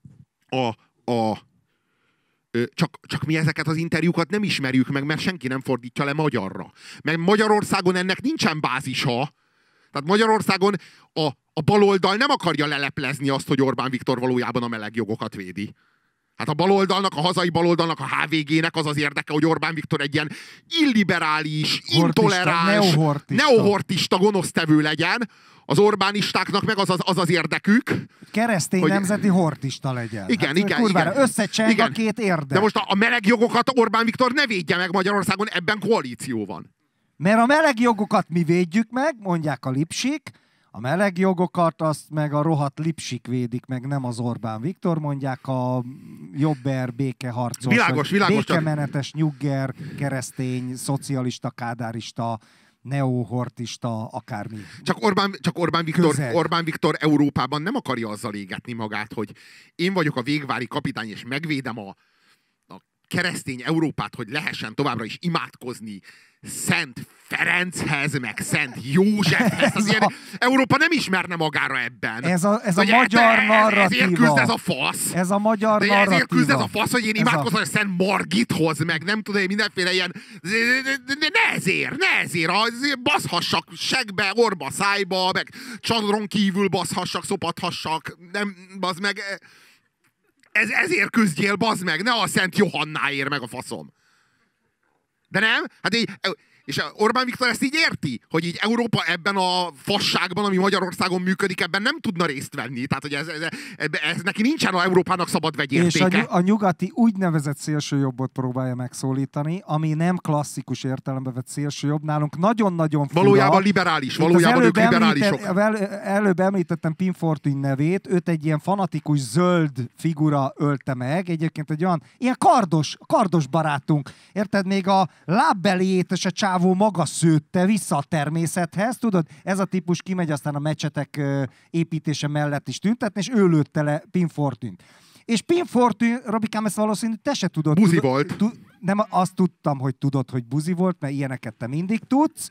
S1: csak mi ezeket az interjúkat nem ismerjük meg, mert senki nem fordítja le magyarra. Meg Magyarországon ennek nincsen bázisa. Tehát Magyarországon a baloldal nem akarja leleplezni azt, hogy Orbán Viktor valójában a melegjogokat védi. Hát a baloldalnak, a hazai baloldalnak, a HVG-nek az az érdeke, hogy Orbán Viktor egy ilyen illiberális, intoleráns, neohortista gonosztevő legyen, az Orbánistáknak meg az érdekük.
S2: Keresztény hogy nemzeti hortista legyen.
S1: Igen.
S2: Összecseng a két érdek.
S1: De most a melegjogokat Orbán Viktor ne védje meg Magyarországon, ebben koalíció van.
S2: Mert a melegjogokat mi védjük meg, mondják a lipsik, a melegjogokat azt meg a rohadt lipsik védik meg, nem az Orbán Viktor, mondják a jobber, békeharcos,
S1: világos,
S2: békemenetes, nyugger, keresztény, szocialista, kádárista, neohortista, akármi.
S1: Csak Orbán Viktor Európában nem akarja azzal égetni magát, hogy én vagyok a végvári kapitány, és megvédem a keresztény Európát, hogy lehessen továbbra is imádkozni Szent Ferenchez, meg Szent Józsefhez. Európa nem ismerne magára ebben.
S2: Ez a magyar narratíva.
S1: Ezért küzd ez a fasz.
S2: Ez a magyar narratíva.
S1: Ezért küzd ez a fasz, hogy én imádkozom a Szent Margithoz, meg nem tudom, mindenféle ilyen... Ne ezért. Azért baszhassak segbe, orba, szájba, meg csadron kívül baszhassak, szopathassak. Nem, bazd meg... Ezért küzdjél, bazd meg, ne a Szent Johannáért meg a faszom. De nem? Hát és Orbán Viktor ezt így érti, hogy így Európa ebben a fasságban, ami Magyarországon működik, ebben nem tudna részt venni. Tehát, hogy ez neki nincsen a Európának szabad vegyértéke.
S2: És a nyugati úgynevezett szélsőjobbot próbálja megszólítani, ami nem klasszikus értelemben vett szélsőjobb. Nálunk nagyon-nagyon fura.
S1: Valójában liberális, valójában ők liberálisok.
S2: Előbb említettem Pim Fortuyn nevét, őt egy ilyen fanatikus zöld figura ölte meg, egyébként egy olyan ilyen kardos barátunk. Érted? Még a lábbeliét és a csávó maga szőtte vissza a természethez, tudod? Ez a típus kimegy aztán a mecsetek építése mellett is tüntetni, és ő lőtte le Pim Fortunyt. És Pim Fortuyn, Robikám, ezt valószínűleg te se tudod.
S1: Buzi volt.
S2: Nem, azt tudtam, hogy tudod, hogy buzi volt, mert ilyeneket te mindig tudsz.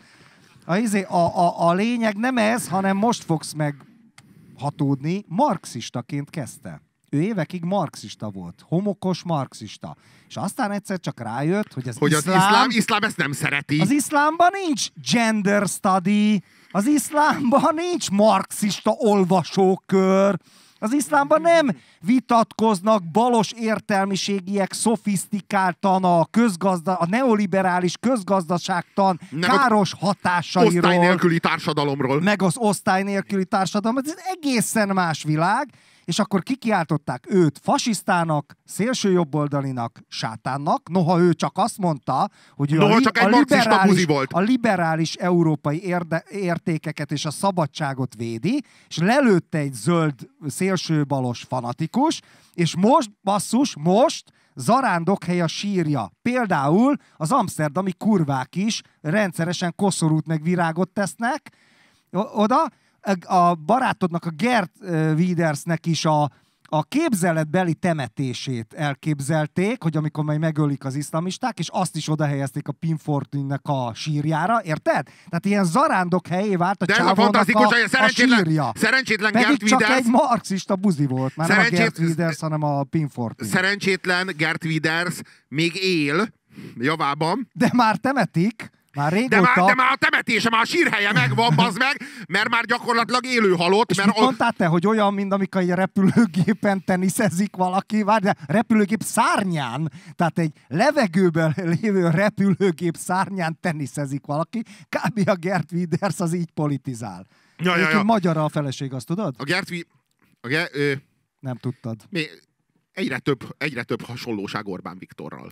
S2: A lényeg nem ez, hanem most fogsz meghatódni. Marxistaként kezdte. Ő évekig marxista volt. Homokos marxista. És aztán egyszer csak rájött, hogy az
S1: iszlám ezt nem szereti.
S2: Az iszlámban nincs gender study, az iszlámban nincs marxista olvasókör, az iszlámban nem vitatkoznak balos értelmiségiek szofisztikáltan a neoliberális közgazdaságtan káros hatásairól.
S1: Osztály nélküli társadalomról.
S2: Meg az osztály nélküli társadalom. Ez egészen más világ. És akkor kikiáltották őt fasisztának, szélsőjobboldalinak, sátánnak, noha ő csak azt mondta, hogy a liberális európai értékeket és a szabadságot védi, és lelőtte egy zöld szélsőbalos fanatikus, és most zarándokhely a sírja. Például az amszterdami kurvák is rendszeresen koszorút meg virágot tesznek oda. A barátodnak, a Gert Widersnek is a a képzeletbeli temetését elképzelték, hogy amikor majd megölik az iszlamisták, és azt is oda helyezték a Pinfortune-nek a sírjára, érted? Tehát ilyen zarándok helyé vált a csávónak a sírja.
S1: Szerencsétlen
S2: Pedig
S1: Gert
S2: csak
S1: Wilders,
S2: egy marxista buzi volt, már nem a Gert Wilders, hanem a Pinfortune.
S1: szerencsétlen Gert Wilders még él javában.
S2: De már temetik, már régóta.
S1: De már a temetése, már a sírhelye megvan, bazd meg, mert már gyakorlatilag élő halott.
S2: És
S1: mert
S2: mit mondtál te, hogy olyan, mint amikor egy repülőgépen teniszezik valaki, várj, de repülőgép szárnyán, tehát egy levegőben lévő repülőgép szárnyán teniszezik valaki, kb. A Gert Wilders az így politizál.
S1: Ja.
S2: Magyar a feleség, azt tudod?
S1: A Gert
S2: Nem tudtad.
S1: egyre több hasonlóság Orbán Viktorral.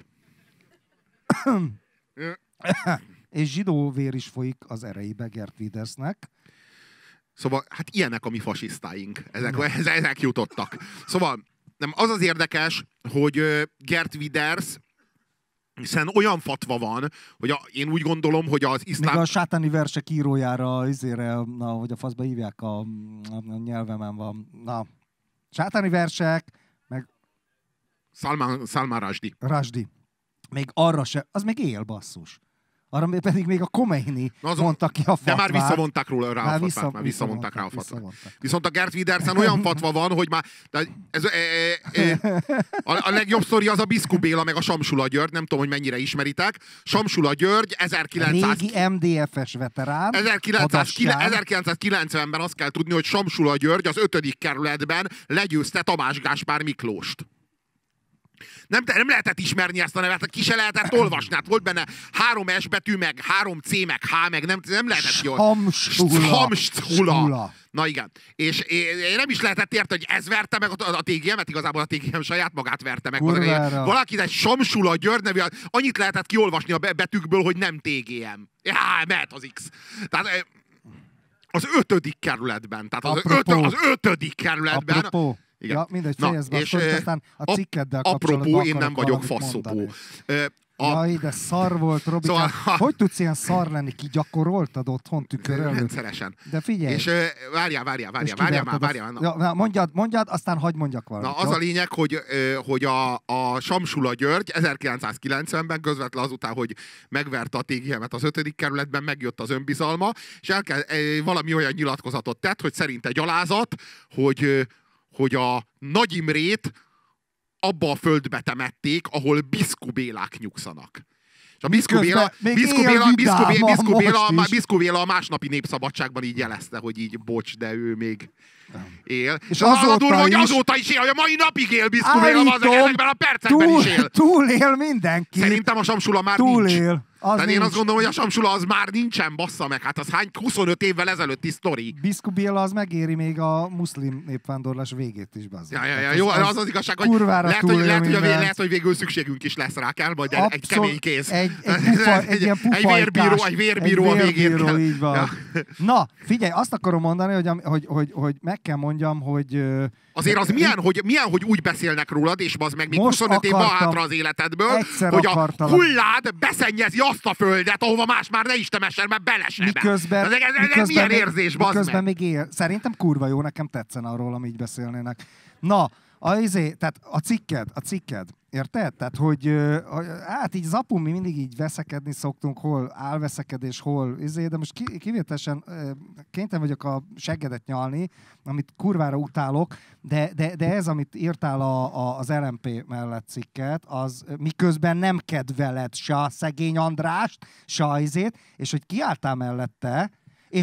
S2: És zsidó vér is folyik az ereibe Gert Wildersnek.
S1: Szóval, hát ilyenek a mi fasisztáink. Ezek jutottak. Szóval, nem, az az érdekes, hogy Gert Wilders, hiszen olyan fatva van, hogy én úgy gondolom, hogy az iszlám...
S2: Még a sátáni versek írójára, hogy a faszba hívják, a nyelvemen van. Na, sátáni versek, meg...
S1: Salman Rushdie.
S2: Rushdie. Még arra se, az még él, basszus. Arra pedig még a Khomeini mondta ki a fatvát.
S1: De már visszavonták róla rá a fatvát. Visszavonták rá a fatvát. Viszont a Gert Wildersen olyan fatva van, hogy már... A legjobb sztori az a Biszku Béla meg a Samsula György, nem tudom, hogy mennyire ismeritek. Samsula György
S2: régi MDF-es veterán.
S1: 1990-ben azt kell tudni, hogy Samsula György az 5. kerületben legyőzte Tamás Gáspár Miklóst. Nem lehetett ismerni ezt a nevet, ki se lehetett olvasni. Hát volt benne 3 S betű, meg 3 C, meg H, meg nem lehetett jól. Samsula. Na igen. És én nem is lehetett érteni, hogy ez verte meg a TGM-et, igazából a TGM saját magát verte meg. Valaki egy Samsula György nevű, annyit lehetett kiolvasni a betűkből, hogy nem TGM. Mehet az X. Tehát az 5. kerületben. Tehát az 5. kerületben.
S2: Apropó.
S1: Igen.
S2: Ja, mindegy, fejezd be, és aztán a cikkeddel
S1: apropó, én nem vagyok faszopó.
S2: Jaj, de szar volt, Robi. Szóval, hogy tudsz ilyen szar lenni? Ki gyakoroltad otthon tükör előtt?
S1: Rendszeresen.
S2: De figyelj.
S1: És várjál.
S2: Ja, mondjad, aztán hadd mondjak valamit.
S1: Na, az a lényeg, hogy a Samsula György 1990-ben közvetlen azután, hogy megverte a TGM-et az 5. kerületben, megjött az önbizalma, és valami olyan nyilatkozatot tett, hogy szerinte gyalázat, hogy a Nagy Imrét abba a földbe temették, ahol Biszku Bélák nyugszanak. És a Biszku Béla a másnapi Népszabadságban így jelezte, hogy így bocs, de ő még él. És azóta is él, hogy a mai napig él Biszku Béla, ezekben a percekben is él.
S2: Túlél mindenki.
S1: Szerintem a Samsula már nincs. Tehát én azt gondolom, hogy a Samsula az már nincsen, bassza meg. Hát az 25 évvel ezelőtti sztori.
S2: Biszku Béla az megéri még a muszlim népvándorlás végét is, bazzak.
S1: Jó, az igazság, hogy lehet, hogy végül szükségünk is lesz rá, kell majd egy kemény kéz.
S2: Egy ilyen pufajkás.
S1: Egy vérbíró a végén kell.
S2: Így van. Ja. Na, figyelj, azt akarom mondani, hogy meg kell mondjam, hogy...
S1: Azért az milyen, hogy úgy beszélnek rólad, és az meg még 25 év van hátra az életedből, hogy a hullád beszennyezi azt a földet, ahova más már ne is temessen, mert belesebe.
S2: Miközben
S1: milyen érzés, bazd meg?
S2: Miközben még él. Szerintem kurva jó, nekem tetszene arról, ami így beszélnének. Na, tehát a cikked, érted? Tehát, hogy hát így zapun mi mindig így veszekedni szoktunk, hol álveszekedés, hol de most kivételesen kénytelen vagyok a seggedet nyalni, amit kurvára utálok, de ez, amit írtál az LMP mellett cikket, az miközben nem kedveled se a szegény Andrást, se a és hogy kiálltál mellette, és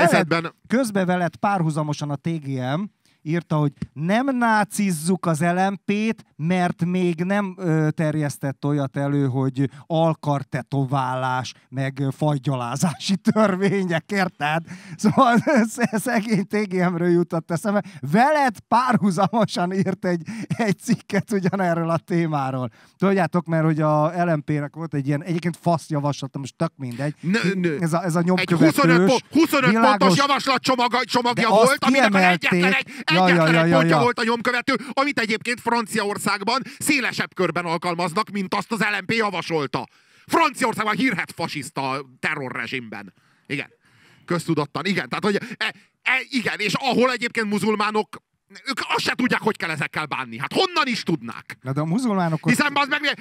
S2: közben veled párhuzamosan a TGM, írta, hogy nem nácizzuk az LMP-t, mert még nem terjesztett olyat elő, hogy alkartetoválás, meg faggyalázási törvények, érted? Szóval szegény TGM-ről jutott eszembe. Veled párhuzamosan írt egy cikket ugyanerről a témáról. Tudjátok, mert hogy a LMP-nek volt egy ilyen, egyébként fasz javaslata, most tök mindegy. Ez a nyomkövetős.
S1: 25 pontos javaslatcsomagja volt, aminek egyetlen egy pontja volt a nyomkövető, amit egyébként Franciaországban szélesebb körben alkalmaznak, mint azt az LMP javasolta. Franciaországban hírhedt fasiszta terrorrezsimben. Igen. Köztudottan. Igen. Tehát, hogy igen, és ahol egyébként muzulmánok ők azt se tudják, hogy kell ezekkel bánni. Hát honnan is tudnák?
S2: Na de a muzulmánok...
S1: Hiszen az meg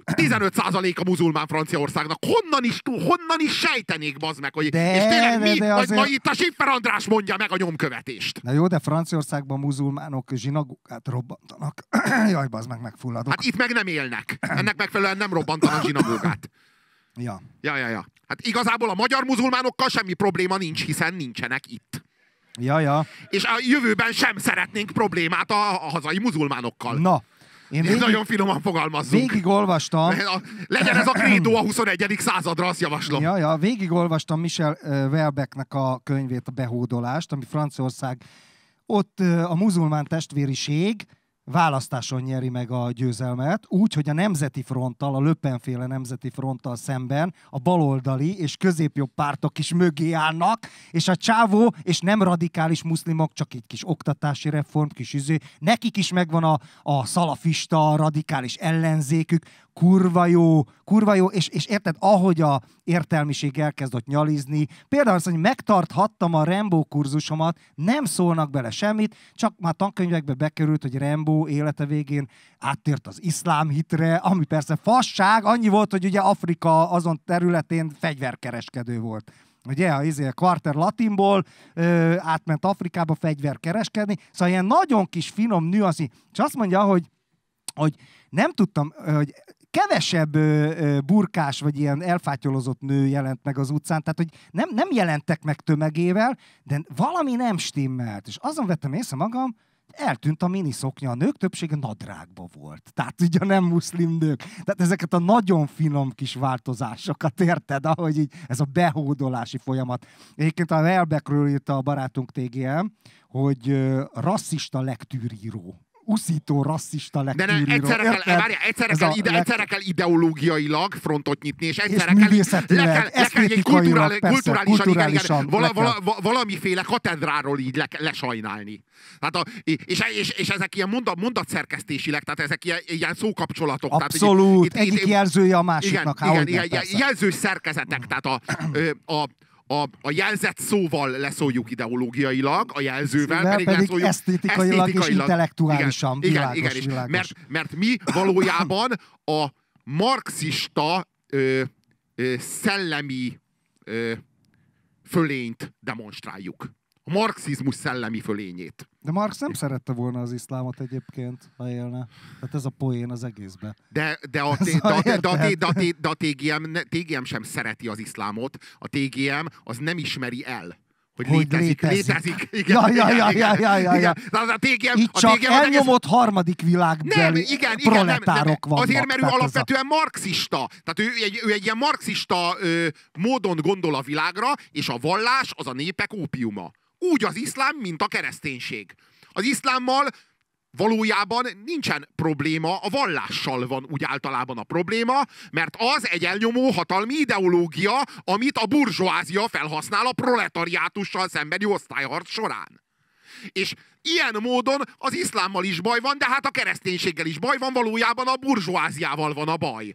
S1: 15% a muzulmán Franciaországnak. Honnan is sejtenék, bazd meg, hogy...
S2: De,
S1: és tényleg
S2: de azért...
S1: majd itt a Schiffer András mondja meg a nyomkövetést.
S2: Na jó, de Franciaországban muzulmánok zsinagógát robbantanak. Jaj, bazd meg, megfulladok.
S1: Hát itt meg nem élnek. Ennek megfelelően nem robbantanak zsinagógát.
S2: Ja.
S1: Ja. Hát igazából a magyar muzulmánokkal semmi probléma nincs, hiszen nincsenek itt.
S2: Ja.
S1: És a jövőben sem szeretnénk problémát a hazai muzulmánokkal.
S2: Na,
S1: nagyon finoman fogalmazzunk.
S2: Végigolvastam.
S1: Legyen ez a krédó a 21. századra, azt javaslom.
S2: Ja, végigolvastam Michel Houellebecqnek a könyvét, a Behódolást, ami Franciaország. Ott a muzulmán testvériség választáson nyeri meg a győzelmet, úgy, hogy a Nemzeti Fronttal, a Le Pen-féle Nemzeti Fronttal szemben a baloldali és középjobb pártok is mögé állnak, és a csávó és nem radikális muszlimok, csak egy kis oktatási reform, nekik is megvan a szalafista, radikális ellenzékük, kurva jó, és érted, ahogy a értelmiség elkezdett nyalizni, például azt, hogy megtarthattam a Rambo kurzusomat, nem szólnak bele semmit, csak már tankönyvekbe bekerült, hogy Rambo élete végén áttért az iszlám hitre, ami persze fasság, annyi volt, hogy ugye Afrika azon területén fegyverkereskedő volt. Ugye, a Quarter Latinból átment Afrikába fegyverkereskedni, szóval ilyen nagyon kis finom nüanszi, és azt mondja, hogy nem tudtam, hogy kevesebb burkás vagy ilyen elfátyolozott nő jelent meg az utcán, tehát hogy nem jelentek meg tömegével, de valami nem stimmelt. És azon vettem észre magam, eltűnt a miniszoknya, a nők többsége nadrágba volt. Tehát ugye nem muszlim nők. Tehát ezeket a nagyon finom kis változásokat érted, ahogy így ez a behódolási folyamat. Egyébként a Houellebecqről írta a barátunk TGM, hogy rasszista lektűríró. Uszító, rasszista lektűríró.
S1: De egyszerre kell ideológiailag frontot nyitni, és egyszerre
S2: művészetileg,
S1: kulturálisan valamiféle katedráról így lesajnálni. Tehát és ezek ilyen mondatszerkesztésileg, tehát ezek ilyen szókapcsolatok.
S2: Abszolút, tehát, egyik jelzője a másiknak.
S1: Igen, jelzős szerkezetek, tehát a jelzett szóval leszóljuk ideológiailag, a jelzővel pedig
S2: esztétikailag és intellektuálisan.
S1: Világos. Mert mi valójában a marxista szellemi fölényt demonstráljuk. A marxizmus szellemi fölényét.
S2: De Marx nem szerette volna az iszlámot egyébként, ha élne. Tehát ez a poén az egészben.
S1: De a TGM sem szereti az iszlámot. A TGM az nem ismeri el, hogy létezik. Igen.
S2: Ja. Itt csak elnyomott harmadik világbeli proletárok vannak.
S1: Azért, mert ő alapvetően marxista. Tehát ő egy ilyen marxista módon gondol a világra, és a vallás az a népek ópiuma. Úgy az iszlám, mint a kereszténység. Az iszlámmal valójában nincsen probléma, a vallással van úgy általában a probléma, mert az egy elnyomó hatalmi ideológia, amit a burzsóázia felhasznál a proletariátussal szembeni osztályharc során. És ilyen módon az iszlámmal is baj van, de hát a kereszténységgel is baj van, valójában a burzsóáziával van a baj.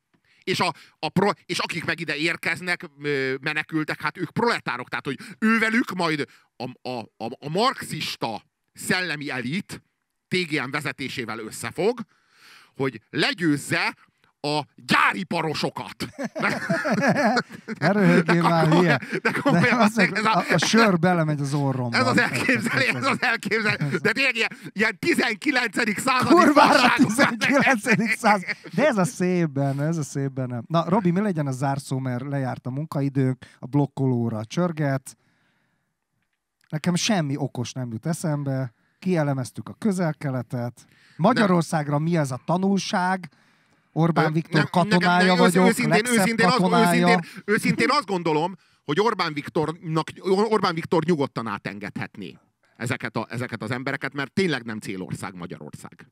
S1: És akik meg ide érkeznek, menekültek, hát ők proletárok, tehát hogy ővelük majd a marxista szellemi elit TGM vezetésével összefog, hogy legyőzze a gyáriparosokat.
S2: Ne röhögjél már, hülye. A sör belemegy az orromba.
S1: Ez az elképzelés. De tényleg ilyen 19. századi
S2: kurvára 19. század. De ez a szép benne. Na, Robi, mi legyen a zárszó, mert lejárt a munkaidőnk, a blokkolóra csörget. Nekem semmi okos nem jut eszembe. Kielemeztük a Közel-Keletet. Magyarországra mi ez a tanulság? Orbán Viktor katonája vagyok, legszebb katonája.
S1: Őszintén azt gondolom, hogy Orbán Viktor nyugodtan átengedhetné ezeket az embereket, mert tényleg nem célország Magyarország.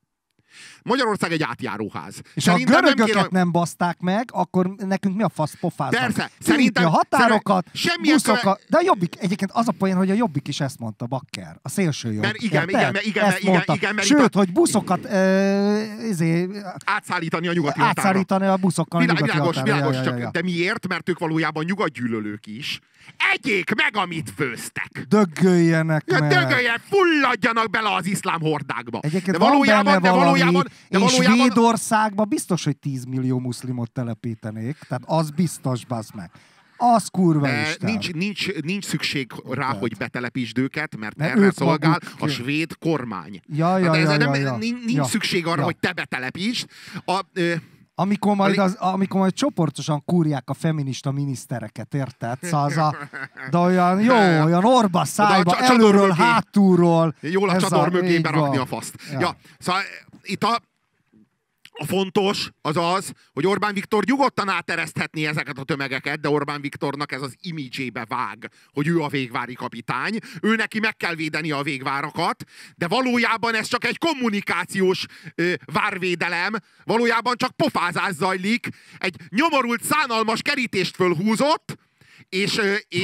S1: Magyarország egy átjáróház.
S2: És ha a görögöket nem baszták meg, akkor nekünk mi a fasz pofáznak?
S1: Persze, szerintem
S2: a határokat,
S1: semmilyen
S2: buszokat, de a Jobbik, egyébként az a poén, hogy a Jobbik is ezt mondta, Bakker, a szélső jobb.
S1: Igen,
S2: sőt, hogy buszokat
S1: átszállítani a nyugati határa.
S2: Átszállítani a buszokkal a nyugati határa.
S1: Világos, csak de miért? Mert ők valójában nyugatgyűlölők is. Egyék meg, amit főztek!
S2: Döggöljenek meg!
S1: Döggöljen, fulladjanak bele az iszlám hordákba!
S2: Egyébként
S1: de valójában,
S2: és Svédországban biztos, hogy 10 millió muszlimot telepítenék. Tehát az biztos, bazd meg. Az kurva Isten.
S1: Nincs szükség rá, hogy betelepítsd őket, mert erre szolgál a svéd kormány. Nincs szükség arra, hogy te betelepítsd.
S2: Amikor majd csoportosan kúrják a feminista minisztereket, érted? Szóval de olyan jó, olyan orba szájba, előről, hátulról.
S1: Jól a csador mögé berakni a faszt. Ja, szóval itt a fontos az, hogy Orbán Viktor nyugodtan átereszthetné ezeket a tömegeket, de Orbán Viktornak ez az imidzsébe vág, hogy ő a végvári kapitány. Ő neki meg kell védeni a végvárakat, de valójában ez csak egy kommunikációs várvédelem, valójában csak pofázás zajlik, egy nyomorult, szánalmas kerítést fölhúzott, és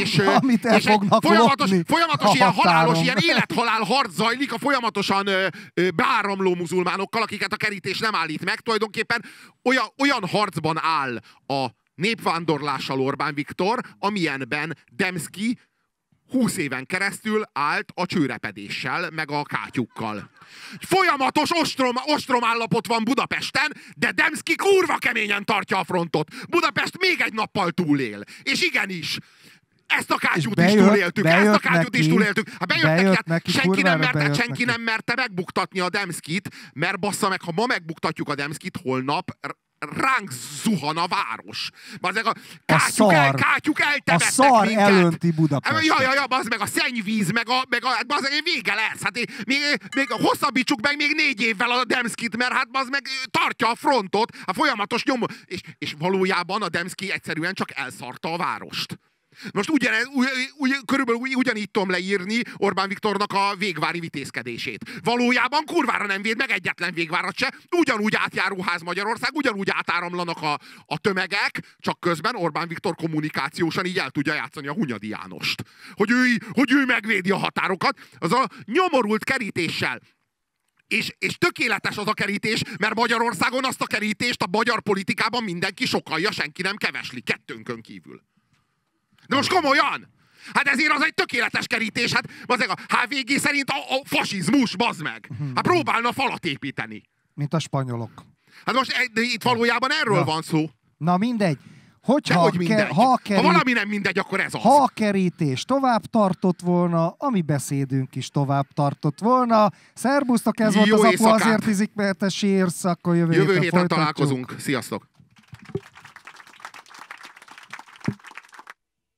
S1: folyamatos ilyen halálos, ilyen élethalál harc zajlik a folyamatosan beáramló muzulmánokkal, akiket a kerítés nem állít meg. Tulajdonképpen olyan harcban áll a népvándorlással Orbán Viktor, amilyenben Demszky 20 éven keresztül állt a csőrepedéssel, meg a kátyukkal. Folyamatos ostrom állapot van Budapesten, de Demszky kurva keményen tartja a frontot. Budapest még egy nappal túlél. És igenis, ezt a kátyút is túléltük. Hát bejöttek neki, senki nem merte megbuktatni a Demszkyt, mert bassza meg, ha ma megbuktatjuk a Demszkyt, holnap ránk zuhan a város. Bazzeg, kátyuk eltemettek
S2: a szar
S1: minket.
S2: elönti Budapestet.
S1: Bazd meg a szennyvíz, meg bazzeg, vége lesz. Hát még hosszabbítsuk meg még 4 évvel a Demszkyt, mert hát bazd meg tartja a frontot, a folyamatos nyomó. És valójában a Demszky egyszerűen csak elszarta a várost. Most körülbelül ugyanígy tudom leírni Orbán Viktornak a végvári vitézkedését. Valójában kurvára nem véd meg egyetlen végvárat se, ugyanúgy átjáróház Magyarország, ugyanúgy átáramlanak a tömegek, csak közben Orbán Viktor kommunikációsan így el tudja játszani a Hunyadi Jánost. Hogy ő megvédi a határokat, az a nyomorult kerítéssel. És tökéletes az a kerítés, mert Magyarországon azt a kerítést a magyar politikában mindenki sokkalja, senki nem kevesli, kettőnkön kívül. De most komolyan! Hát ezért az egy tökéletes kerítés, hát bazdmeg a HVG szerint a fasizmus, bazd meg! Hát próbálna falat építeni.
S2: Mint a spanyolok.
S1: Hát most itt valójában erről van szó.
S2: Na mindegy.
S1: Ha valami nem mindegy, akkor ez az.
S2: Ha a kerítés tovább tartott volna, a mi beszédünk is tovább tartott volna. Szerbusztok, ez volt az Apu azért izik, mert te sírsz, akkor jövő héten
S1: találkozunk. Sziasztok!